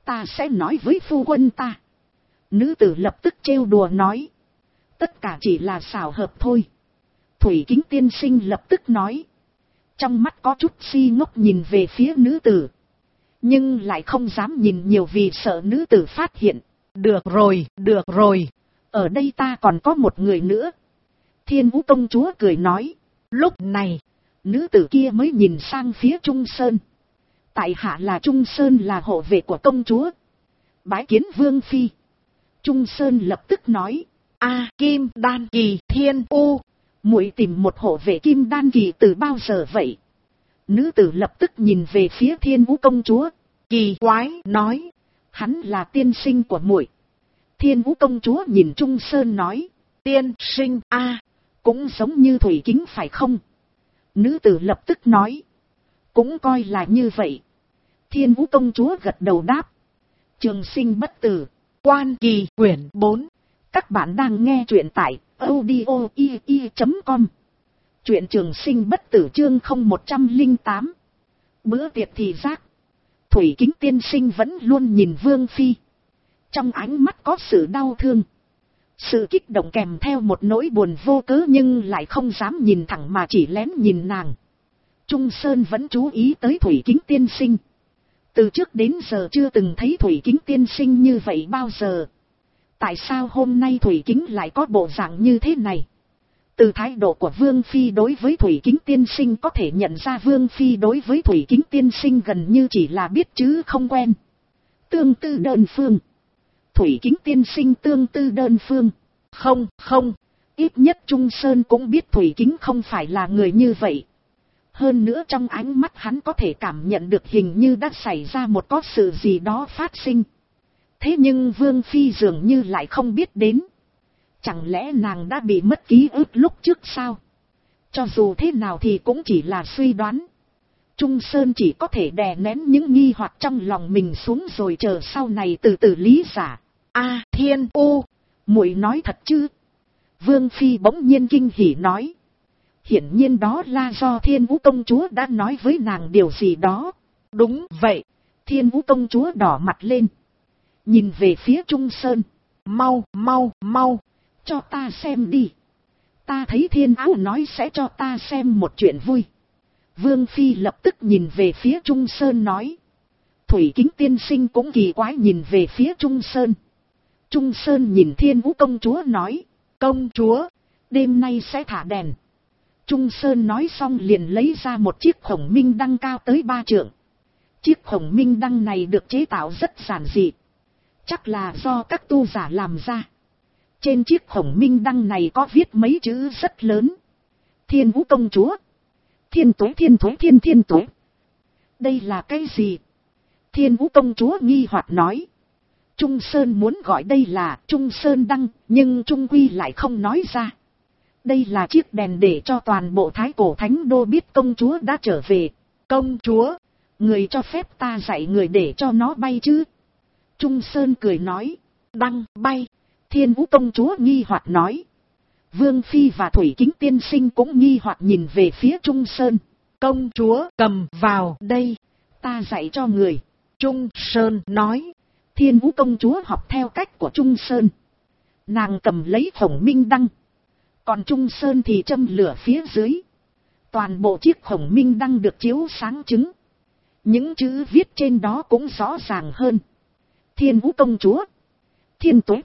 Ta sẽ nói với phu quân ta. Nữ tử lập tức trêu đùa nói. Tất cả chỉ là xảo hợp thôi. Thủy Kính tiên sinh lập tức nói. Trong mắt có chút si ngốc nhìn về phía nữ tử. Nhưng lại không dám nhìn nhiều vì sợ nữ tử phát hiện. Được rồi, được rồi. Ở đây ta còn có một người nữa. Thiên Vũ công chúa cười nói. Lúc này, nữ tử kia mới nhìn sang phía Trung Sơn. Tại hạ là Trung Sơn, là hộ vệ của công chúa. Bái kiến vương phi. Trung Sơn lập tức nói. A Kim Đan Kỳ Thiên U. Muội tìm một hộ vệ Kim Đan Kỳ từ bao giờ vậy? Nữ tử lập tức nhìn về phía Thiên Vũ công chúa. Kỳ quái nói. Hắn là tiên sinh của muội. Thiên Vũ công chúa nhìn Trung Sơn nói. Tiên sinh a, cũng giống như Thủy Kính phải không? Nữ tử lập tức nói. Cũng coi là như vậy. Thiên Vũ công chúa gật đầu đáp. Trường sinh bất tử. Quan Kỳ quyển 4. Các bạn đang nghe truyện tại audio.com. Truyện Trường sinh bất tử chương 0108. Bữa tiệc thì giác. Thủy Kính tiên sinh vẫn luôn nhìn Vương Phi. Trong ánh mắt có sự đau thương. Sự kích động kèm theo một nỗi buồn vô cớ, nhưng lại không dám nhìn thẳng mà chỉ lén nhìn nàng. Trung Sơn vẫn chú ý tới Thủy Kính tiên sinh. Từ trước đến giờ chưa từng thấy Thủy Kính tiên sinh như vậy bao giờ. Tại sao hôm nay Thủy Kính lại có bộ dạng như thế này? Từ thái độ của Vương Phi đối với Thủy Kính tiên sinh có thể nhận ra Vương Phi đối với Thủy Kính tiên sinh gần như chỉ là biết chứ không quen. Tương tư đơn phương. Thủy Kính tiên sinh tương tư đơn phương. Không. Ít nhất Trung Sơn cũng biết Thủy Kính không phải là người như vậy. Hơn nữa trong ánh mắt hắn có thể cảm nhận được hình như đã xảy ra một có sự gì đó phát sinh. Thế nhưng Vương Phi dường như lại không biết đến. Chẳng lẽ nàng đã bị mất ký ức lúc trước sao? Cho dù thế nào thì cũng chỉ là suy đoán. Trung Sơn chỉ có thể đè nén những nghi hoặc trong lòng mình xuống rồi chờ sau này từ từ lý giải. A Thiên U, muội nói thật chứ? Vương Phi bỗng nhiên kinh hỉ nói. Hiển nhiên đó là do Thiên Vũ công chúa đã nói với nàng điều gì đó. Đúng vậy. Thiên Vũ công chúa đỏ mặt lên. Nhìn về phía Trung Sơn. Mau. Cho ta xem đi. Ta thấy Thiên Áo nói sẽ cho ta xem một chuyện vui. Vương Phi lập tức nhìn về phía Trung Sơn nói. Thủy Kính tiên sinh cũng kỳ quái nhìn về phía Trung Sơn. Trung Sơn nhìn Thiên Vũ công chúa nói. Công chúa, đêm nay sẽ thả đèn. Trung Sơn nói xong liền lấy ra một chiếc khổng minh đăng cao tới 3 trượng. Chiếc khổng minh đăng này được chế tạo rất giản dị. Chắc là do các tu giả làm ra. Trên chiếc khổng minh đăng này có viết mấy chữ rất lớn. Thiên Vũ công chúa. Thiên tuế. Đây là cái gì? Thiên Vũ công chúa nghi hoặc nói. Trung Sơn muốn gọi đây là Trung Sơn đăng, nhưng Trung Quy lại không nói ra. Đây là chiếc đèn để cho toàn bộ Thái Cổ Thánh Đô biết công chúa đã trở về. Công chúa, người cho phép ta dạy người để cho nó bay chứ? Trung Sơn cười nói. Đăng bay. Thiên Vũ công chúa nghi hoặc nói. Vương Phi và Thủy Kính tiên sinh cũng nghi hoặc nhìn về phía Trung Sơn. Công chúa cầm vào đây. Ta dạy cho người. Trung Sơn nói. Thiên Vũ công chúa học theo cách của Trung Sơn. Nàng cầm lấy khổng minh đăng. Còn Trung Sơn thì châm lửa phía dưới. Toàn bộ chiếc khổng minh đăng được chiếu sáng trứng. Những chữ viết trên đó cũng rõ ràng hơn. Thiên Vũ công chúa. Thiên tuế.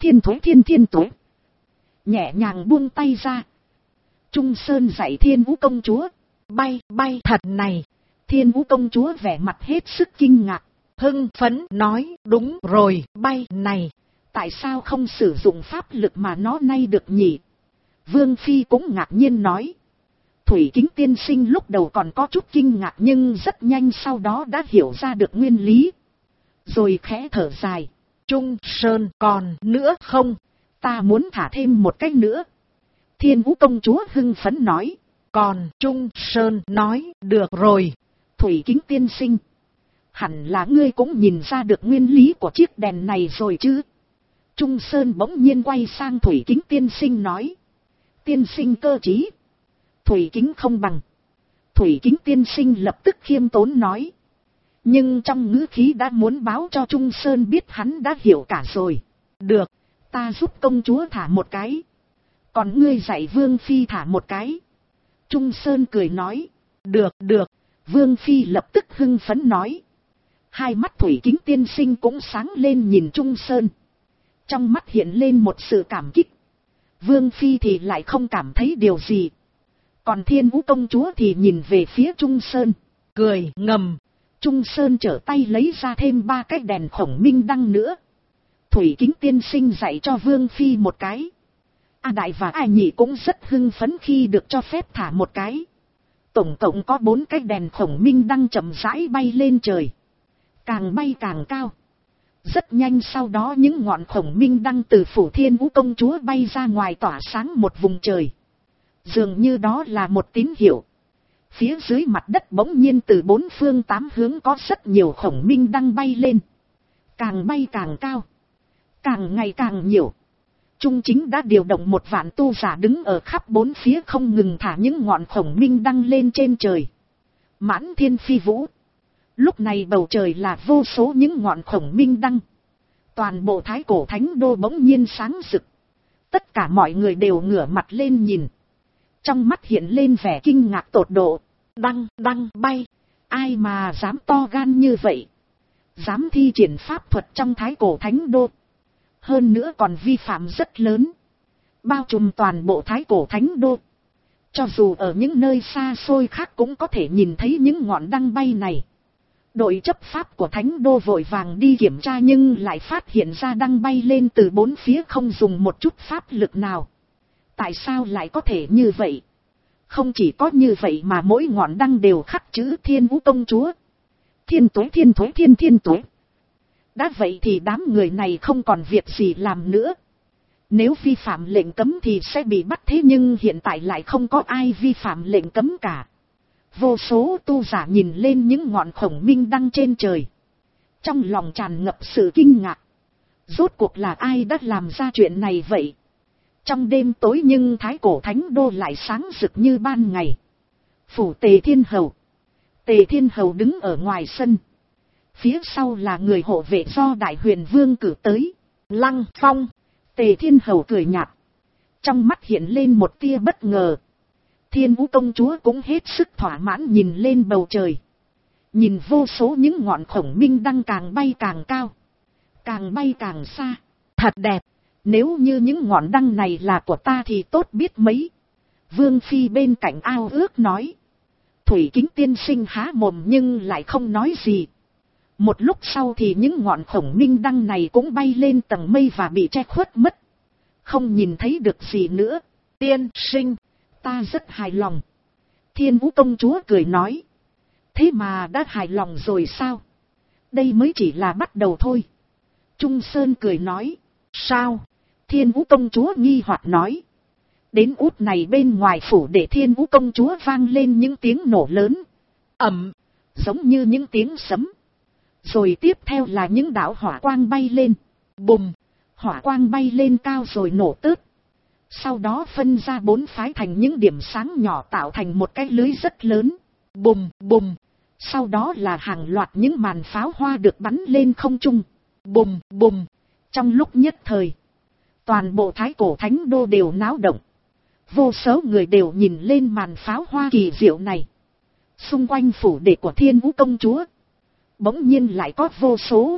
Nhẹ nhàng buông tay ra. Trung Sơn dạy Thiên Vũ công chúa. Bay thật này. Thiên Vũ công chúa vẻ mặt hết sức kinh ngạc. Hưng phấn nói đúng rồi, bay này. Tại sao không sử dụng pháp lực mà nó nay được nhỉ? Vương Phi cũng ngạc nhiên nói. Thủy Kính tiên sinh lúc đầu còn có chút kinh ngạc nhưng rất nhanh sau đó đã hiểu ra được nguyên lý. Rồi khẽ thở dài. Trung Sơn còn nữa không? Ta muốn thả thêm một cách nữa. Thiên Vũ công chúa hưng phấn nói. Còn Trung Sơn nói được rồi. Thủy Kính tiên sinh. Hẳn là ngươi cũng nhìn ra được nguyên lý của chiếc đèn này rồi chứ? Trung Sơn bỗng nhiên quay sang Thủy Kính tiên sinh nói. Tiên sinh cơ trí. Thủy Kính không bằng. Thủy Kính tiên sinh lập tức khiêm tốn nói. Nhưng trong ngữ khí đã muốn báo cho Trung Sơn biết hắn đã hiểu cả rồi. Được, ta giúp công chúa thả một cái. Còn ngươi dạy Vương Phi thả một cái. Trung Sơn cười nói. Được, được. Vương Phi lập tức hưng phấn nói. Hai mắt Thủy Kính tiên sinh cũng sáng lên nhìn Trung Sơn. Trong mắt hiện lên một sự cảm kích. Vương Phi thì lại không cảm thấy điều gì. Còn Thiên Vũ công chúa thì nhìn về phía Trung Sơn. Cười ngầm. Trung Sơn trở tay lấy ra thêm 3 cái đèn khổng minh đăng nữa. Thủy Kính tiên sinh dạy cho Vương Phi một cái. A Đại và A Nhị cũng rất hưng phấn khi được cho phép thả một cái. Tổng cộng có 4 cái đèn khổng minh đăng chậm rãi bay lên trời. Càng bay càng cao. Rất nhanh sau đó những ngọn khổng minh đăng từ phủ Thiên Vũ công chúa bay ra ngoài tỏa sáng một vùng trời. Dường như đó là một tín hiệu. Phía dưới mặt đất bỗng nhiên từ 4 phương 8 hướng có rất nhiều khổng minh đăng bay lên. Càng bay càng cao. Càng ngày càng nhiều. Trung Chính đã điều động 1 vạn tu giả đứng ở khắp 4 phía không ngừng thả những ngọn khổng minh đăng lên trên trời. Mãn thiên phi vũ. Lúc này bầu trời là vô số những ngọn khổng minh đăng. Toàn bộ Thái Cổ Thánh Đô bỗng nhiên sáng rực. Tất cả mọi người đều ngửa mặt lên nhìn. Trong mắt hiện lên vẻ kinh ngạc tột độ. Đăng, đăng, bay. Ai mà dám to gan như vậy? Dám thi triển pháp thuật trong Thái Cổ Thánh Đô. Hơn nữa còn vi phạm rất lớn. Bao trùm toàn bộ Thái Cổ Thánh Đô. Cho dù ở những nơi xa xôi khác cũng có thể nhìn thấy những ngọn đăng bay này. Đội chấp pháp của Thánh Đô vội vàng đi kiểm tra nhưng lại phát hiện ra đăng bay lên từ 4 phía không dùng một chút pháp lực nào. Tại sao lại có thể như vậy? Không chỉ có như vậy mà mỗi ngọn đăng đều khắc chữ Thiên Vũ công chúa. Thiên tuế thiên tuế thiên thiên tuế. Đã vậy thì đám người này không còn việc gì làm nữa. Nếu vi phạm lệnh cấm thì sẽ bị bắt, thế nhưng hiện tại lại không có ai vi phạm lệnh cấm cả. Vô số tu giả nhìn lên những ngọn khổng minh đăng trên trời. Trong lòng tràn ngập sự kinh ngạc. Rốt cuộc là ai đã làm ra chuyện này vậy? Trong đêm tối nhưng Thái Cổ Thánh Đô lại sáng rực như ban ngày. Phủ Tề Thiên Hầu. Tề Thiên Hầu đứng ở ngoài sân. Phía sau là người hộ vệ do Đại Huyền Vương cử tới. Lăng Phong. Tề Thiên Hầu cười nhạt. Trong mắt hiện lên một tia bất ngờ. Thiên Vũ công chúa cũng hết sức thỏa mãn nhìn lên bầu trời. Nhìn vô số những ngọn khổng minh đăng càng bay càng cao. Càng bay càng xa. Thật đẹp. Nếu như những ngọn đăng này là của ta thì tốt biết mấy. Vương Phi bên cạnh ao ước nói. Thủy Kính tiên sinh há mồm nhưng lại không nói gì. Một lúc sau thì những ngọn khổng minh đăng này cũng bay lên tầng mây và bị che khuất mất. Không nhìn thấy được gì nữa. Tiên sinh, ta rất hài lòng. Thiên Vũ công chúa cười nói. Thế mà đã hài lòng rồi sao? Đây mới chỉ là bắt đầu thôi. Trung Sơn cười nói. Sao? Thiên Vũ công chúa nghi hoặc nói. Đến út này bên ngoài phủ để Thiên Vũ công chúa vang lên những tiếng nổ lớn. Ầm, giống như những tiếng sấm. Rồi tiếp theo là những đạo hỏa quang bay lên. Bùm, hỏa quang bay lên cao rồi nổ tớt. Sau đó phân ra 4 phái thành những điểm sáng nhỏ tạo thành một cái lưới rất lớn. Bùm, bùm. Sau đó là hàng loạt những màn pháo hoa được bắn lên không trung. Bùm, bùm. Trong lúc nhất thời, toàn bộ Thái Cổ Thánh Đô đều náo động. Vô số người đều nhìn lên màn pháo hoa kỳ diệu này. Xung quanh phủ đệ của Thiên Vũ công chúa, bỗng nhiên lại có vô số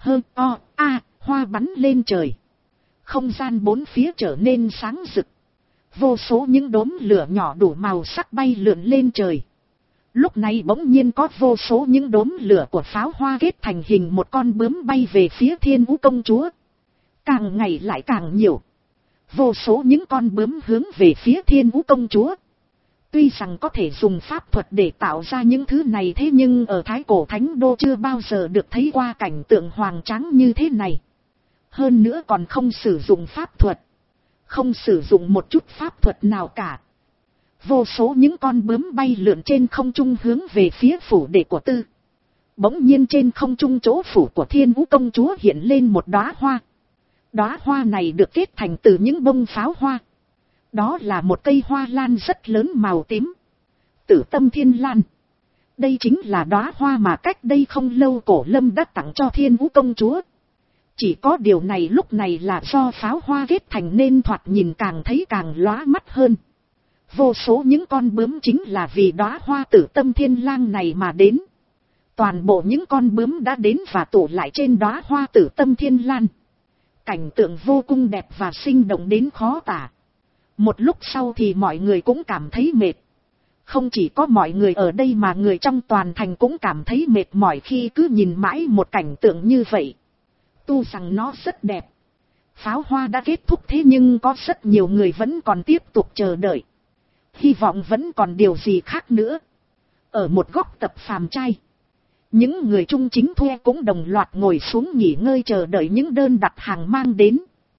hoa bắn lên trời. Không gian 4 phía trở nên sáng rực. Vô số những đốm lửa nhỏ đủ màu sắc bay lượn lên trời. Lúc này bỗng nhiên có vô số những đốm lửa của pháo hoa kết thành hình một con bướm bay về phía Thiên Vũ công chúa. Càng ngày lại càng nhiều. Vô số những con bướm hướng về phía Thiên Vũ công chúa. Tuy rằng có thể dùng pháp thuật để tạo ra những thứ này, thế nhưng ở Thái Cổ Thánh Đô chưa bao giờ được thấy qua cảnh tượng hoành tráng như thế này. Hơn nữa còn không sử dụng pháp thuật. Không sử dụng một chút pháp thuật nào cả. Vô số những con bướm bay lượn trên không trung hướng về phía phủ đệ của Tư. Bỗng nhiên trên không trung chỗ phủ của Thiên Vũ công chúa hiện lên một đóa hoa. Đóa hoa này được kết thành từ những bông pháo hoa. Đó là một cây hoa lan rất lớn màu tím. Tử tâm thiên lan. Đây chính là đóa hoa mà cách đây không lâu Cổ Lâm đã tặng cho Thiên Vũ công chúa. Chỉ có điều này lúc này là do pháo hoa kết thành nên thoạt nhìn càng thấy càng lóa mắt hơn. Vô số những con bướm chính là vì đóa hoa Tử Tâm Thiên Lang này mà đến. Toàn bộ những con bướm đã đến và tụ lại trên đóa hoa Tử Tâm Thiên Lan. Cảnh tượng vô cùng đẹp và sinh động đến khó tả. Một lúc sau thì mọi người cũng cảm thấy mệt. Không chỉ có mọi người ở đây mà người trong toàn thành cũng cảm thấy mệt mỏi khi cứ nhìn mãi một cảnh tượng như vậy. Tu rằng nó rất đẹp. Pháo hoa đã kết thúc thế nhưng có rất nhiều người vẫn còn tiếp tục chờ đợi. Hy vọng vẫn còn điều gì khác nữa. Ở một góc tập phàm trai, những người trung chính thuê cũng đồng loạt ngồi xuống nghỉ ngơi chờ đợi những đơn đặt hàng mang đến.